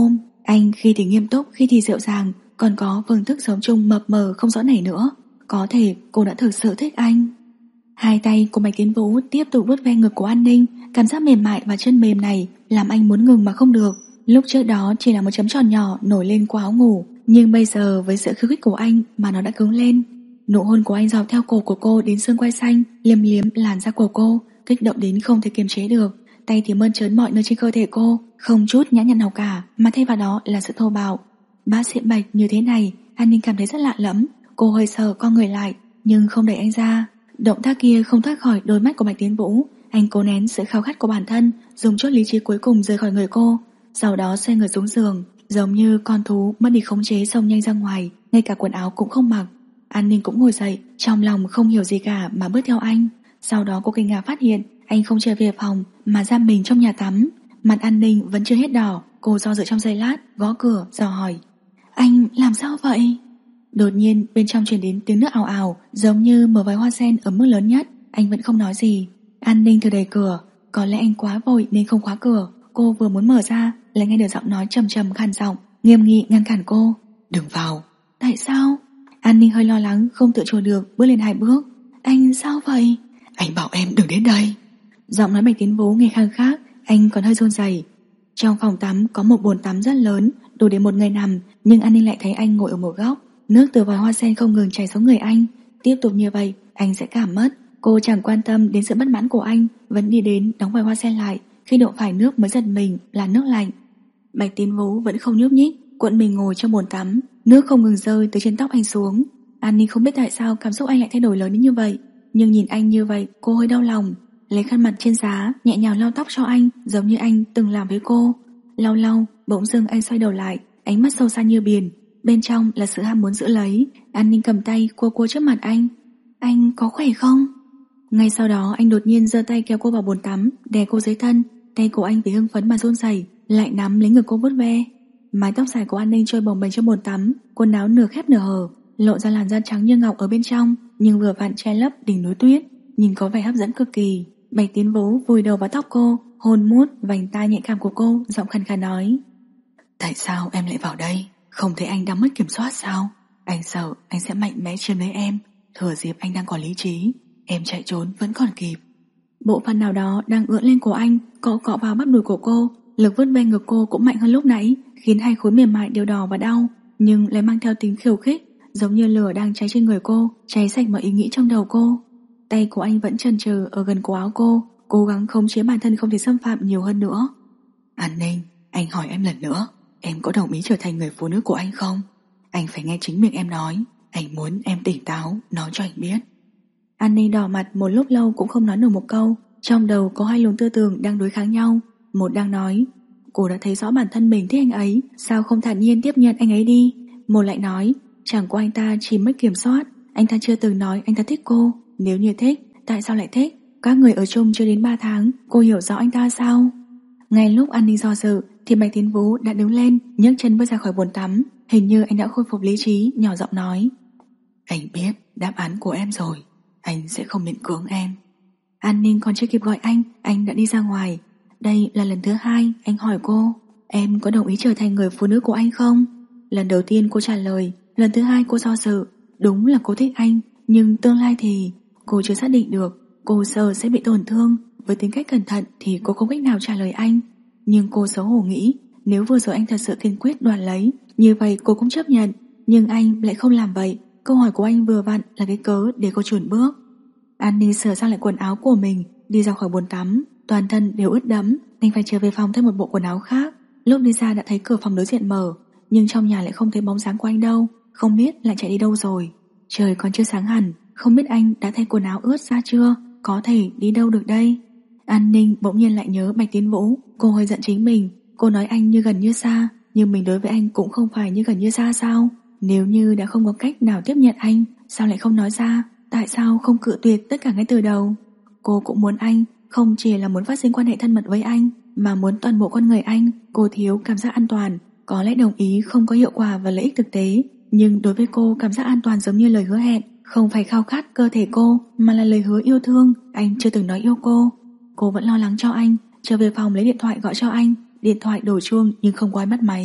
Anh khi thì nghiêm túc, khi thì dịu dàng, còn có phương thức sống chung mập mờ không rõ này nữa. Có thể cô đã thực sự thích anh. Hai tay của Bạch Tiến Vũ tiếp tục vuốt ve ngực của An Ninh. Cảm giác mềm mại và chân mềm này làm anh muốn ngừng mà không được. Lúc trước đó chỉ là một chấm tròn nhỏ nổi lên qua áo ngủ, nhưng bây giờ với sự khiêu khích của anh mà nó đã cứng lên. Nụ hôn của anh dọc theo cổ của cô đến xương quai xanh, liếm liếm làn da của cô, kích động đến không thể kiềm chế được. Tay thì mơn trớn mọi nơi trên cơ thể cô, không chút nhã nhặn nào cả, mà thay vào đó là sự thô bạo. Bác sĩ Bạch như thế này, An Ninh cảm thấy rất lạ lẫm. Cô hơi sợ co người lại, nhưng không đẩy anh ra. Động tác kia không thoát khỏi đôi mắt của Bạch Tiến Vũ. Anh cố nén sự khao khát của bản thân, dùng chút lý trí cuối cùng rời khỏi người cô. Sau đó xoay người xuống giường, giống như con thú mất đi khống chế xông nhanh ra ngoài, ngay cả quần áo cũng không mặc. An Ninh cũng ngồi dậy, trong lòng không hiểu gì cả mà bước theo anh. Sau đó cô kinh ngạc phát hiện anh không trở về phòng mà giam mình trong nhà tắm. Mặt An Ninh vẫn chưa hết đỏ. Cô do dự trong giây lát, gõ cửa dò hỏi: Anh làm sao vậy? Đột nhiên bên trong truyền đến tiếng nước ào ào, giống như mở vòi hoa sen ở mức lớn nhất. Anh vẫn không nói gì. An Ninh thử đẩy cửa, có lẽ anh quá vội nên không khóa cửa. Cô vừa muốn mở ra lại nghe được giọng nói trầm trầm khàn giọng, nghiêm nghị ngăn cản cô: Đừng vào. Tại sao? An Ninh hơi lo lắng, không tự chủ được bước lên 2 bước. Anh sao vậy? Anh bảo em đừng đến đây. Giọng nói Bạch Tiến Vũ nghe khang khác, anh còn hơi run rẩy. Trong phòng tắm có một bồn tắm rất lớn, đủ để một người nằm, nhưng An Ninh lại thấy anh ngồi ở một góc. Nước từ vòi hoa sen không ngừng chảy xuống người anh. Tiếp tục như vậy anh sẽ cảm mất. Cô chẳng quan tâm đến sự bất mãn của anh, vẫn đi đến đóng vòi hoa sen lại. Khi đụng phải nước mới giật mình là nước lạnh. Bạch Tiến Vũ vẫn không nhúc nhích, cuộn mình ngồi trong bồn tắm. Nước không ngừng rơi từ trên tóc anh xuống. An Ninh không biết tại sao cảm xúc anh lại thay đổi lớn đến như vậy, nhưng nhìn anh như vậy cô hơi đau lòng. Lấy khăn mặt trên giá nhẹ nhàng lau tóc cho anh, giống như anh từng làm với cô. Lau lau, bỗng dưng anh xoay đầu lại, ánh mắt sâu xa như biển, bên trong là sự ham muốn giữ lấy. An Ninh cầm tay cua cua trước mặt anh: Anh có khỏe không? Ngay sau đó anh đột nhiên giơ tay kéo cô vào bồn tắm, đè cô dưới thân. Tay của anh vì hưng phấn mà run rẩy, lại nắm lấy ngực cô vuốt ve. Mái tóc dài của An Ninh trôi bồng bềnh trong bồn tắm, quần áo nửa khép nửa hở, lộ ra làn da trắng như ngọc ở bên trong, nhưng vừa vặn che lấp đỉnh núi tuyết, nhìn có vẻ hấp dẫn cực kỳ. Bạch Tiến Vũ vùi đầu vào tóc cô, hôn mút vành tai nhạy cảm của cô, giọng khàn khàn nói: Tại sao em lại vào đây? Không thấy anh đang mất kiểm soát sao? Anh sợ anh sẽ mạnh mẽ chiếm lấy em, thừa dịp anh đang còn lý trí, em chạy trốn vẫn còn kịp. Bộ phận nào đó đang ưỡn lên cổ anh, cọ cọ vào bắp đùi của cô, lực vứt ve ngực cô cũng mạnh hơn lúc nãy, khiến hai khối mềm mại đều đỏ và đau, nhưng lại mang theo tính khiêu khích, giống như lửa đang cháy trên người cô, cháy sạch mọi ý nghĩ trong đầu cô. Tay của anh vẫn chần chừ ở gần cổ áo cô, cố gắng khống chế bản thân không thể xâm phạm nhiều hơn nữa. An Ninh, anh hỏi em lần nữa, em có đồng ý trở thành người phụ nữ của anh không? Anh phải nghe chính miệng em nói, anh muốn em tỉnh táo, nói cho anh biết. An Ninh đỏ mặt một lúc lâu cũng không nói nổi một câu. Trong đầu có hai luồng tư tưởng đang đối kháng nhau. Một đang nói, cô đã thấy rõ bản thân mình thích anh ấy, sao không thản nhiên tiếp nhận anh ấy đi. Một lại nói, chẳng qua anh ta chỉ mất kiểm soát, anh ta chưa từng nói anh ta thích cô. Nếu như thích, tại sao lại thích? Các người ở chung chưa đến 3 tháng, cô hiểu rõ anh ta sao? Ngay lúc An Ninh do dự thì Bạch Tiến Vũ đã đứng lên, nhấc chân bước ra khỏi bồn tắm. Hình như anh đã khôi phục lý trí, nhỏ giọng nói: Anh biết đáp án của em rồi, anh sẽ không miễn cưỡng em. An Ninh còn chưa kịp gọi anh đã đi ra ngoài. Đây là lần thứ 2 anh hỏi cô: Em có đồng ý trở thành người phụ nữ của anh không? Lần đầu tiên cô trả lời, lần thứ 2 cô do dự. Đúng là cô thích anh, nhưng tương lai thì cô chưa xác định được. Cô sợ sẽ bị tổn thương. Với tính cách cẩn thận thì cô không cách nào trả lời anh. Nhưng cô xấu hổ nghĩ, nếu vừa rồi anh thật sự kiên quyết đoạt lấy, như vậy cô cũng chấp nhận. Nhưng anh lại không làm vậy. Câu hỏi của anh vừa vặn là cái cớ để cô chùn bước. An Ninh sửa sang lại quần áo của mình, đi ra khỏi bồn tắm, toàn thân đều ướt đẫm, nên phải trở về phòng thêm một bộ quần áo khác. Lúc đi ra đã thấy cửa phòng đối diện mở, nhưng trong nhà lại không thấy bóng dáng của anh đâu, không biết lại chạy đi đâu rồi. Trời còn chưa sáng hẳn, không biết anh đã thay quần áo ướt ra chưa, có thể đi đâu được đây. An Ninh bỗng nhiên lại nhớ Bạch Tiến Vũ. Cô hơi giận chính mình. Cô nói anh như gần như xa, nhưng mình đối với anh cũng không phải như gần như xa sao? Nếu như đã không có cách nào tiếp nhận anh, sao lại không nói ra? Tại sao không cự tuyệt tất cả ngay từ đầu? Cô cũng muốn anh, không chỉ là muốn phát sinh quan hệ thân mật với anh, mà muốn toàn bộ con người anh. Cô thiếu cảm giác an toàn. Có lẽ đồng ý không có hiệu quả và lợi ích thực tế, nhưng đối với cô cảm giác an toàn giống như lời hứa hẹn, không phải khao khát cơ thể cô, mà là lời hứa yêu thương. Anh chưa từng nói yêu cô. Cô vẫn lo lắng cho anh, trở về phòng lấy điện thoại gọi cho anh. Điện thoại đổ chuông nhưng không có ai bắt máy.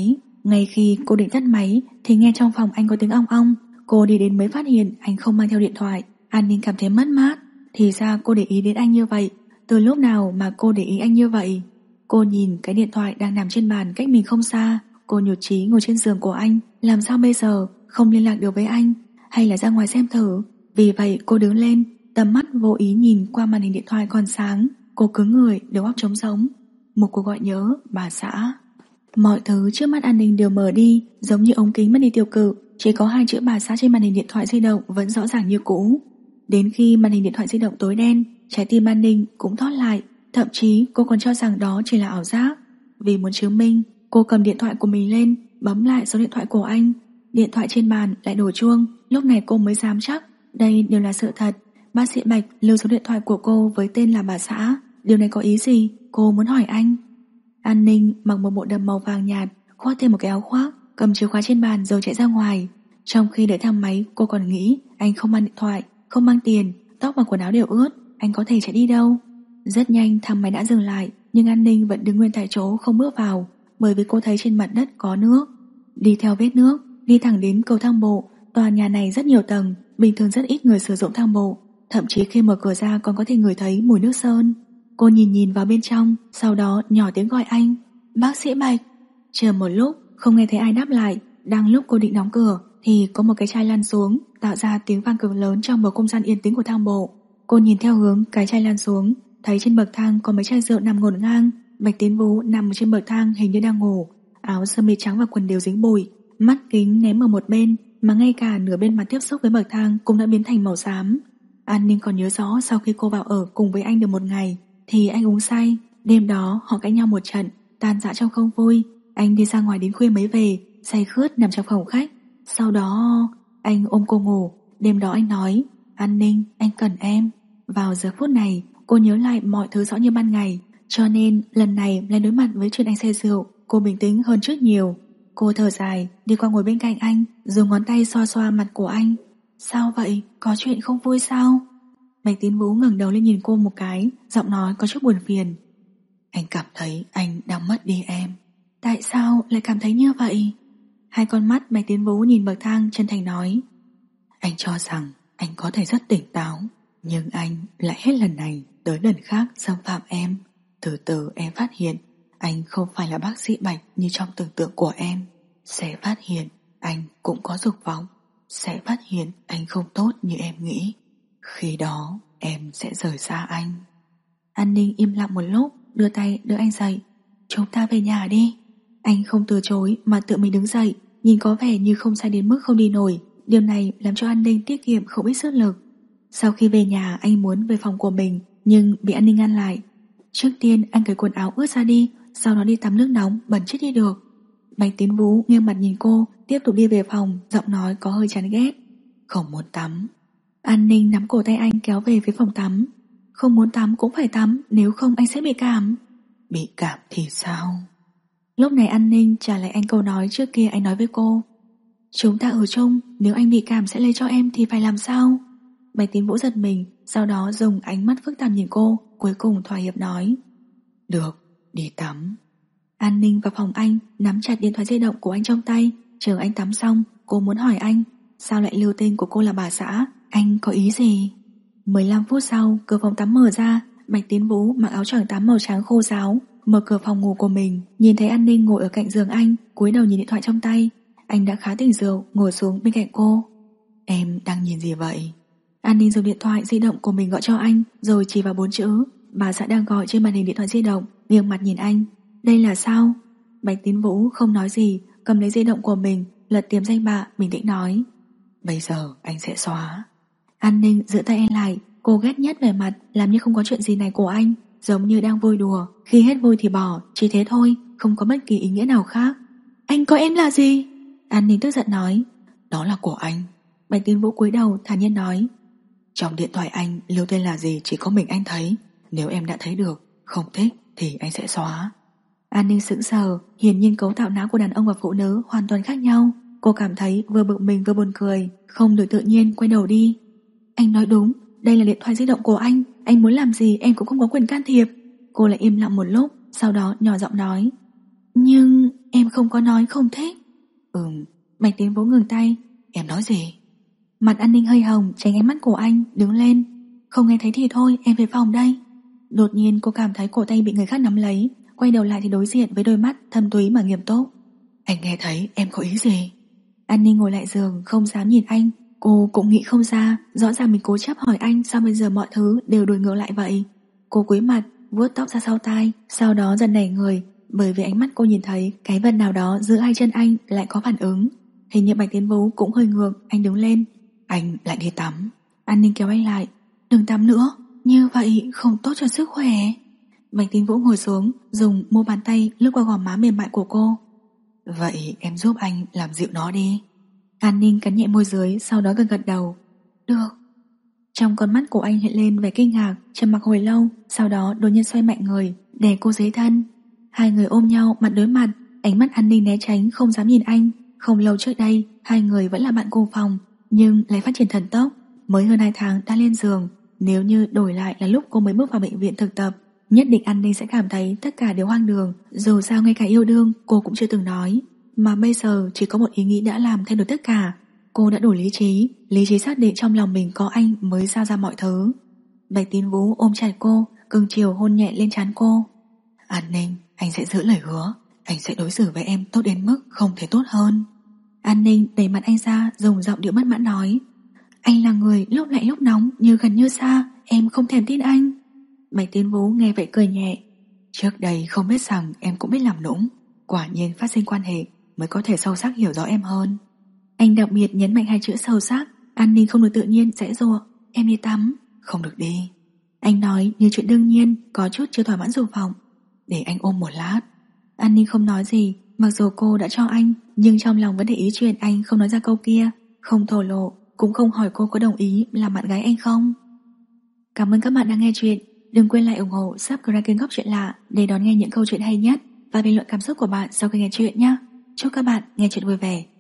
Ngay khi cô định tắt máy thì nghe trong phòng anh có tiếng ong ong. Cô đi đến mới phát hiện anh không mang theo điện thoại. An Ninh cảm thấy mất mát. Thì ra cô để ý đến anh như vậy. Từ lúc nào mà cô để ý anh như vậy? Cô nhìn cái điện thoại đang nằm trên bàn cách mình không xa. Cô nhụt chí ngồi trên giường của anh. Làm sao bây giờ? Không liên lạc được với anh? Hay là ra ngoài xem thử? Vì vậy cô đứng lên, tầm mắt vô ý nhìn qua màn hình điện thoại còn sáng. Cô cứng người, đầu óc trống rỗng. Một cuộc gọi nhớ, bà xã. Mọi thứ trước mắt An Ninh đều mờ đi, giống như ống kính mất đi tiêu cự. Chỉ có hai chữ bà xã trên màn hình điện thoại di động vẫn rõ ràng như cũ. Đến khi màn hình điện thoại di động tối đen, trái tim An Ninh cũng thót lại. Thậm chí cô còn cho rằng đó chỉ là ảo giác. Vì muốn chứng minh, cô cầm điện thoại của mình lên, bấm lại số điện thoại của anh. Điện thoại trên bàn lại đổ chuông. Lúc này cô mới dám chắc đây đều là sự thật. Bác sĩ Bạch lưu số điện thoại của cô với tên là bà xã. Điều này có ý gì? Cô muốn hỏi anh. An Ninh mặc một bộ đầm màu vàng nhạt, khoác thêm một cái áo khoác, cầm chìa khóa trên bàn rồi chạy ra ngoài. Trong khi đợi thang máy, cô còn nghĩ anh không mang điện thoại, không mang tiền, tóc và quần áo đều ướt, anh có thể chạy đi đâu. Rất nhanh thang máy đã dừng lại, nhưng An Ninh vẫn đứng nguyên tại chỗ không bước vào, bởi vì cô thấy trên mặt đất có nước. Đi theo vết nước, đi thẳng đến cầu thang bộ. Tòa nhà này rất nhiều tầng, bình thường rất ít người sử dụng thang bộ, thậm chí khi mở cửa ra còn có thể ngửi thấy mùi nước sơn. Cô nhìn vào bên trong, sau đó nhỏ tiếng gọi anh. Bác sĩ Bạch. Chờ một lúc không nghe thấy ai đáp lại. Đang lúc cô định đóng cửa thì có một cái chai lăn xuống, tạo ra tiếng vang cực lớn trong bầu không gian yên tĩnh của thang bộ. Cô nhìn theo hướng cái chai lăn xuống, thấy trên bậc thang có mấy chai rượu nằm ngổn ngang. Bạch Tiến Vũ nằm trên bậc thang hình như đang ngủ, áo sơ mi trắng và quần đều dính bụi, mắt kính ném ở một bên, mà ngay cả nửa bên mặt tiếp xúc với bậc thang cũng đã biến thành màu xám. An Ninh còn nhớ rõ sau khi cô vào ở cùng với anh được một ngày thì anh uống say. Đêm đó họ cãi nhau một trận, tan rã trong không vui. Anh đi ra ngoài đến khuya mới về, say khướt nằm trong phòng khách. Sau đó anh ôm cô ngủ. Đêm đó anh nói, An Ninh, anh cần em. Vào giờ phút này cô nhớ lại mọi thứ rõ như ban ngày, cho nên lần này lên đối mặt với chuyện anh say rượu, cô bình tĩnh hơn trước nhiều. Cô thở dài, đi qua ngồi bên cạnh anh, dùng ngón tay xoa xoa mặt của anh. Sao vậy? Có chuyện không vui sao? Bạch Tiến Vũ ngẩng đầu lên nhìn cô một cái, giọng nói có chút buồn phiền. Anh cảm thấy anh đang mất đi em. Tại sao lại cảm thấy như vậy? Hai con mắt Bạch Tiến Vũ nhìn bậc thang chân thành nói. Anh cho rằng anh có thể rất tỉnh táo, nhưng anh lại hết lần này tới lần khác xâm phạm em. Từ từ em phát hiện anh không phải là bác sĩ Bạch như trong tưởng tượng của em. Sẽ phát hiện anh cũng có dục vọng. Sẽ phát hiện anh không tốt như em nghĩ. Khi đó em sẽ rời xa anh. An Ninh im lặng một lúc, đưa tay đỡ anh dậy. Chúng ta về nhà đi. Anh không từ chối mà tự mình đứng dậy, nhìn có vẻ như không say đến mức không đi nổi. Điều này làm cho An Ninh tiết kiệm không ít sức lực. Sau khi về nhà anh muốn về phòng của mình, nhưng bị An Ninh ngăn lại. Trước tiên anh cởi quần áo ướt ra đi, sau đó đi tắm nước nóng bẩn chết đi được. Bạch Tiến Vũ nghiêng mặt nhìn cô, tiếp tục đi về phòng, giọng nói có hơi chán ghét. Không muốn tắm. An Ninh nắm cổ tay anh kéo về phía phòng tắm. Không muốn tắm cũng phải tắm, nếu không anh sẽ bị cảm. Bị cảm thì sao? Lúc này An Ninh trả lại anh câu nói trước kia anh nói với cô. Chúng ta ở chung, nếu anh bị cảm sẽ lây cho em thì phải làm sao? Bạch Tiến Vũ giật mình, sau đó dùng ánh mắt phức tạp nhìn cô, cuối cùng thỏa hiệp nói. Được, đi tắm. An Ninh vào phòng anh, nắm chặt điện thoại di động của anh trong tay. Chờ anh tắm xong, cô muốn hỏi anh, sao lại lưu tên của cô là bà xã? Anh có ý gì? 15 phút sau, cửa phòng tắm mở ra. Bạch Tiến Vũ mặc áo choàng tắm màu trắng khô ráo, mở cửa phòng ngủ của mình, nhìn thấy An Ninh ngồi ở cạnh giường anh, cúi đầu nhìn điện thoại trong tay. Anh đã khá tỉnh rượu, ngồi xuống bên cạnh cô. Em đang nhìn gì vậy? An Ninh dùng điện thoại di động của mình gọi cho anh, rồi chỉ vào 4 chữ bà xã đang gọi trên màn hình điện thoại di động, nghiêng mặt nhìn anh. Đây là sao? Bạch Tiến Vũ không nói gì, cầm lấy di động của mình, lật tìm danh bạ, bình tĩnh nói. Bây giờ anh sẽ xóa. An Ninh giữ tay anh lại, cô ghét nhất vẻ mặt làm như không có chuyện gì này của anh, giống như đang vui đùa, khi hết vui thì bỏ, chỉ thế thôi, không có bất kỳ ý nghĩa nào khác. Anh coi em là gì? An Ninh tức giận nói. Đó là của anh. Bạch Tiến Vũ cúi đầu thản nhiên nói. Trong điện thoại anh lưu tên là gì chỉ có mình anh thấy. Nếu em đã thấy được, không thích thì anh sẽ xóa. An Ninh sững sờ, hiển nhiên cấu tạo não của đàn ông và phụ nữ hoàn toàn khác nhau. Cô cảm thấy vừa bực mình vừa buồn cười, không được tự nhiên quay đầu đi. Anh nói đúng, đây là điện thoại di động của anh muốn làm gì em cũng không có quyền can thiệp. Cô lại im lặng một lúc, sau đó nhỏ giọng nói. Nhưng em không có nói không thích. Bạch Tiến Vũ ngừng tay. Em nói gì? Mặt An Ninh hơi hồng tránh ánh mắt của anh, đứng lên. Không nghe thấy thì thôi, em về phòng đây. Đột nhiên cô cảm thấy cổ tay bị người khác nắm lấy, quay đầu lại thì đối diện với đôi mắt thâm thúy mà nghiêm túc. Anh nghe thấy em có ý gì? An Ninh ngồi lại giường không dám nhìn anh. Cô cũng nghĩ không ra, rõ ràng mình cố chấp hỏi anh sao bây giờ mọi thứ đều đổi ngược lại vậy. Cô cúi mặt, vuốt tóc ra sau tai, sau đó dần nảy người, bởi vì ánh mắt cô nhìn thấy cái vật nào đó giữa hai chân anh lại có phản ứng. Hình như Bạch Tiến Vũ cũng hơi ngược, anh đứng lên. Anh lại đi tắm. An Ninh kéo anh lại. Đừng tắm nữa, như vậy không tốt cho sức khỏe. Bạch Tiến Vũ ngồi xuống, dùng mu bàn tay lướt qua gò má mềm mại của cô. Vậy em giúp anh làm dịu nó đi. An Ninh cắn nhẹ môi dưới, sau đó gật gật đầu. Được. Trong con mắt của anh hiện lên vẻ kinh ngạc, trầm mặc hồi lâu, sau đó đột nhiên xoay mạnh người, đè cô dưới thân. Hai người ôm nhau mặt đối mặt, ánh mắt An Ninh né tránh không dám nhìn anh. Không lâu trước đây, hai người vẫn là bạn cùng phòng, nhưng lại phát triển thần tốc. Mới hơn 2 tháng đã lên giường. Nếu như đổi lại là lúc cô mới bước vào bệnh viện thực tập, nhất định An Ninh sẽ cảm thấy tất cả đều hoang đường. Dù sao ngay cả yêu đương cô cũng chưa từng nói, mà bây giờ chỉ có một ý nghĩ đã làm thay đổi tất cả. Cô đã đủ lý trí xác định trong lòng mình có anh mới ra mọi thứ. Bạch Tiến Vũ ôm chặt cô, cưng chiều hôn nhẹ lên trán cô. An Ninh, anh sẽ giữ lời hứa, anh sẽ đối xử với em tốt đến mức không thể tốt hơn. An Ninh đẩy mặt anh ra, dùng giọng điệu bất mãn nói. Anh là người lúc lạnh lúc nóng, như gần như xa, em không thèm tin anh. Bạch Tiến Vũ nghe vậy cười nhẹ. Trước đây không biết rằng em cũng biết làm nũng, quả nhiên phát sinh quan hệ mới có thể sâu sắc hiểu rõ em hơn. Anh đặc biệt nhấn mạnh 2 chữ sâu sắc. An Ninh không được tự nhiên dãy dụa. Em đi tắm. Không được đi. Anh nói như chuyện đương nhiên, có chút chưa thỏa mãn dục vọng. Để anh ôm một lát. An Ninh không nói gì, mặc dù cô đã cho anh, nhưng trong lòng vẫn để ý chuyện anh không nói ra câu kia, không thổ lộ, cũng không hỏi cô có đồng ý làm bạn gái anh không. Cảm ơn các bạn đã nghe chuyện. Đừng quên lại ủng hộ subscribe kênh Góc Chuyện Lạ để đón nghe những câu chuyện hay nhất và bình luận cảm xúc của bạn sau khi nghe chuyện nhé. Chúc các bạn nghe chuyện vui vẻ.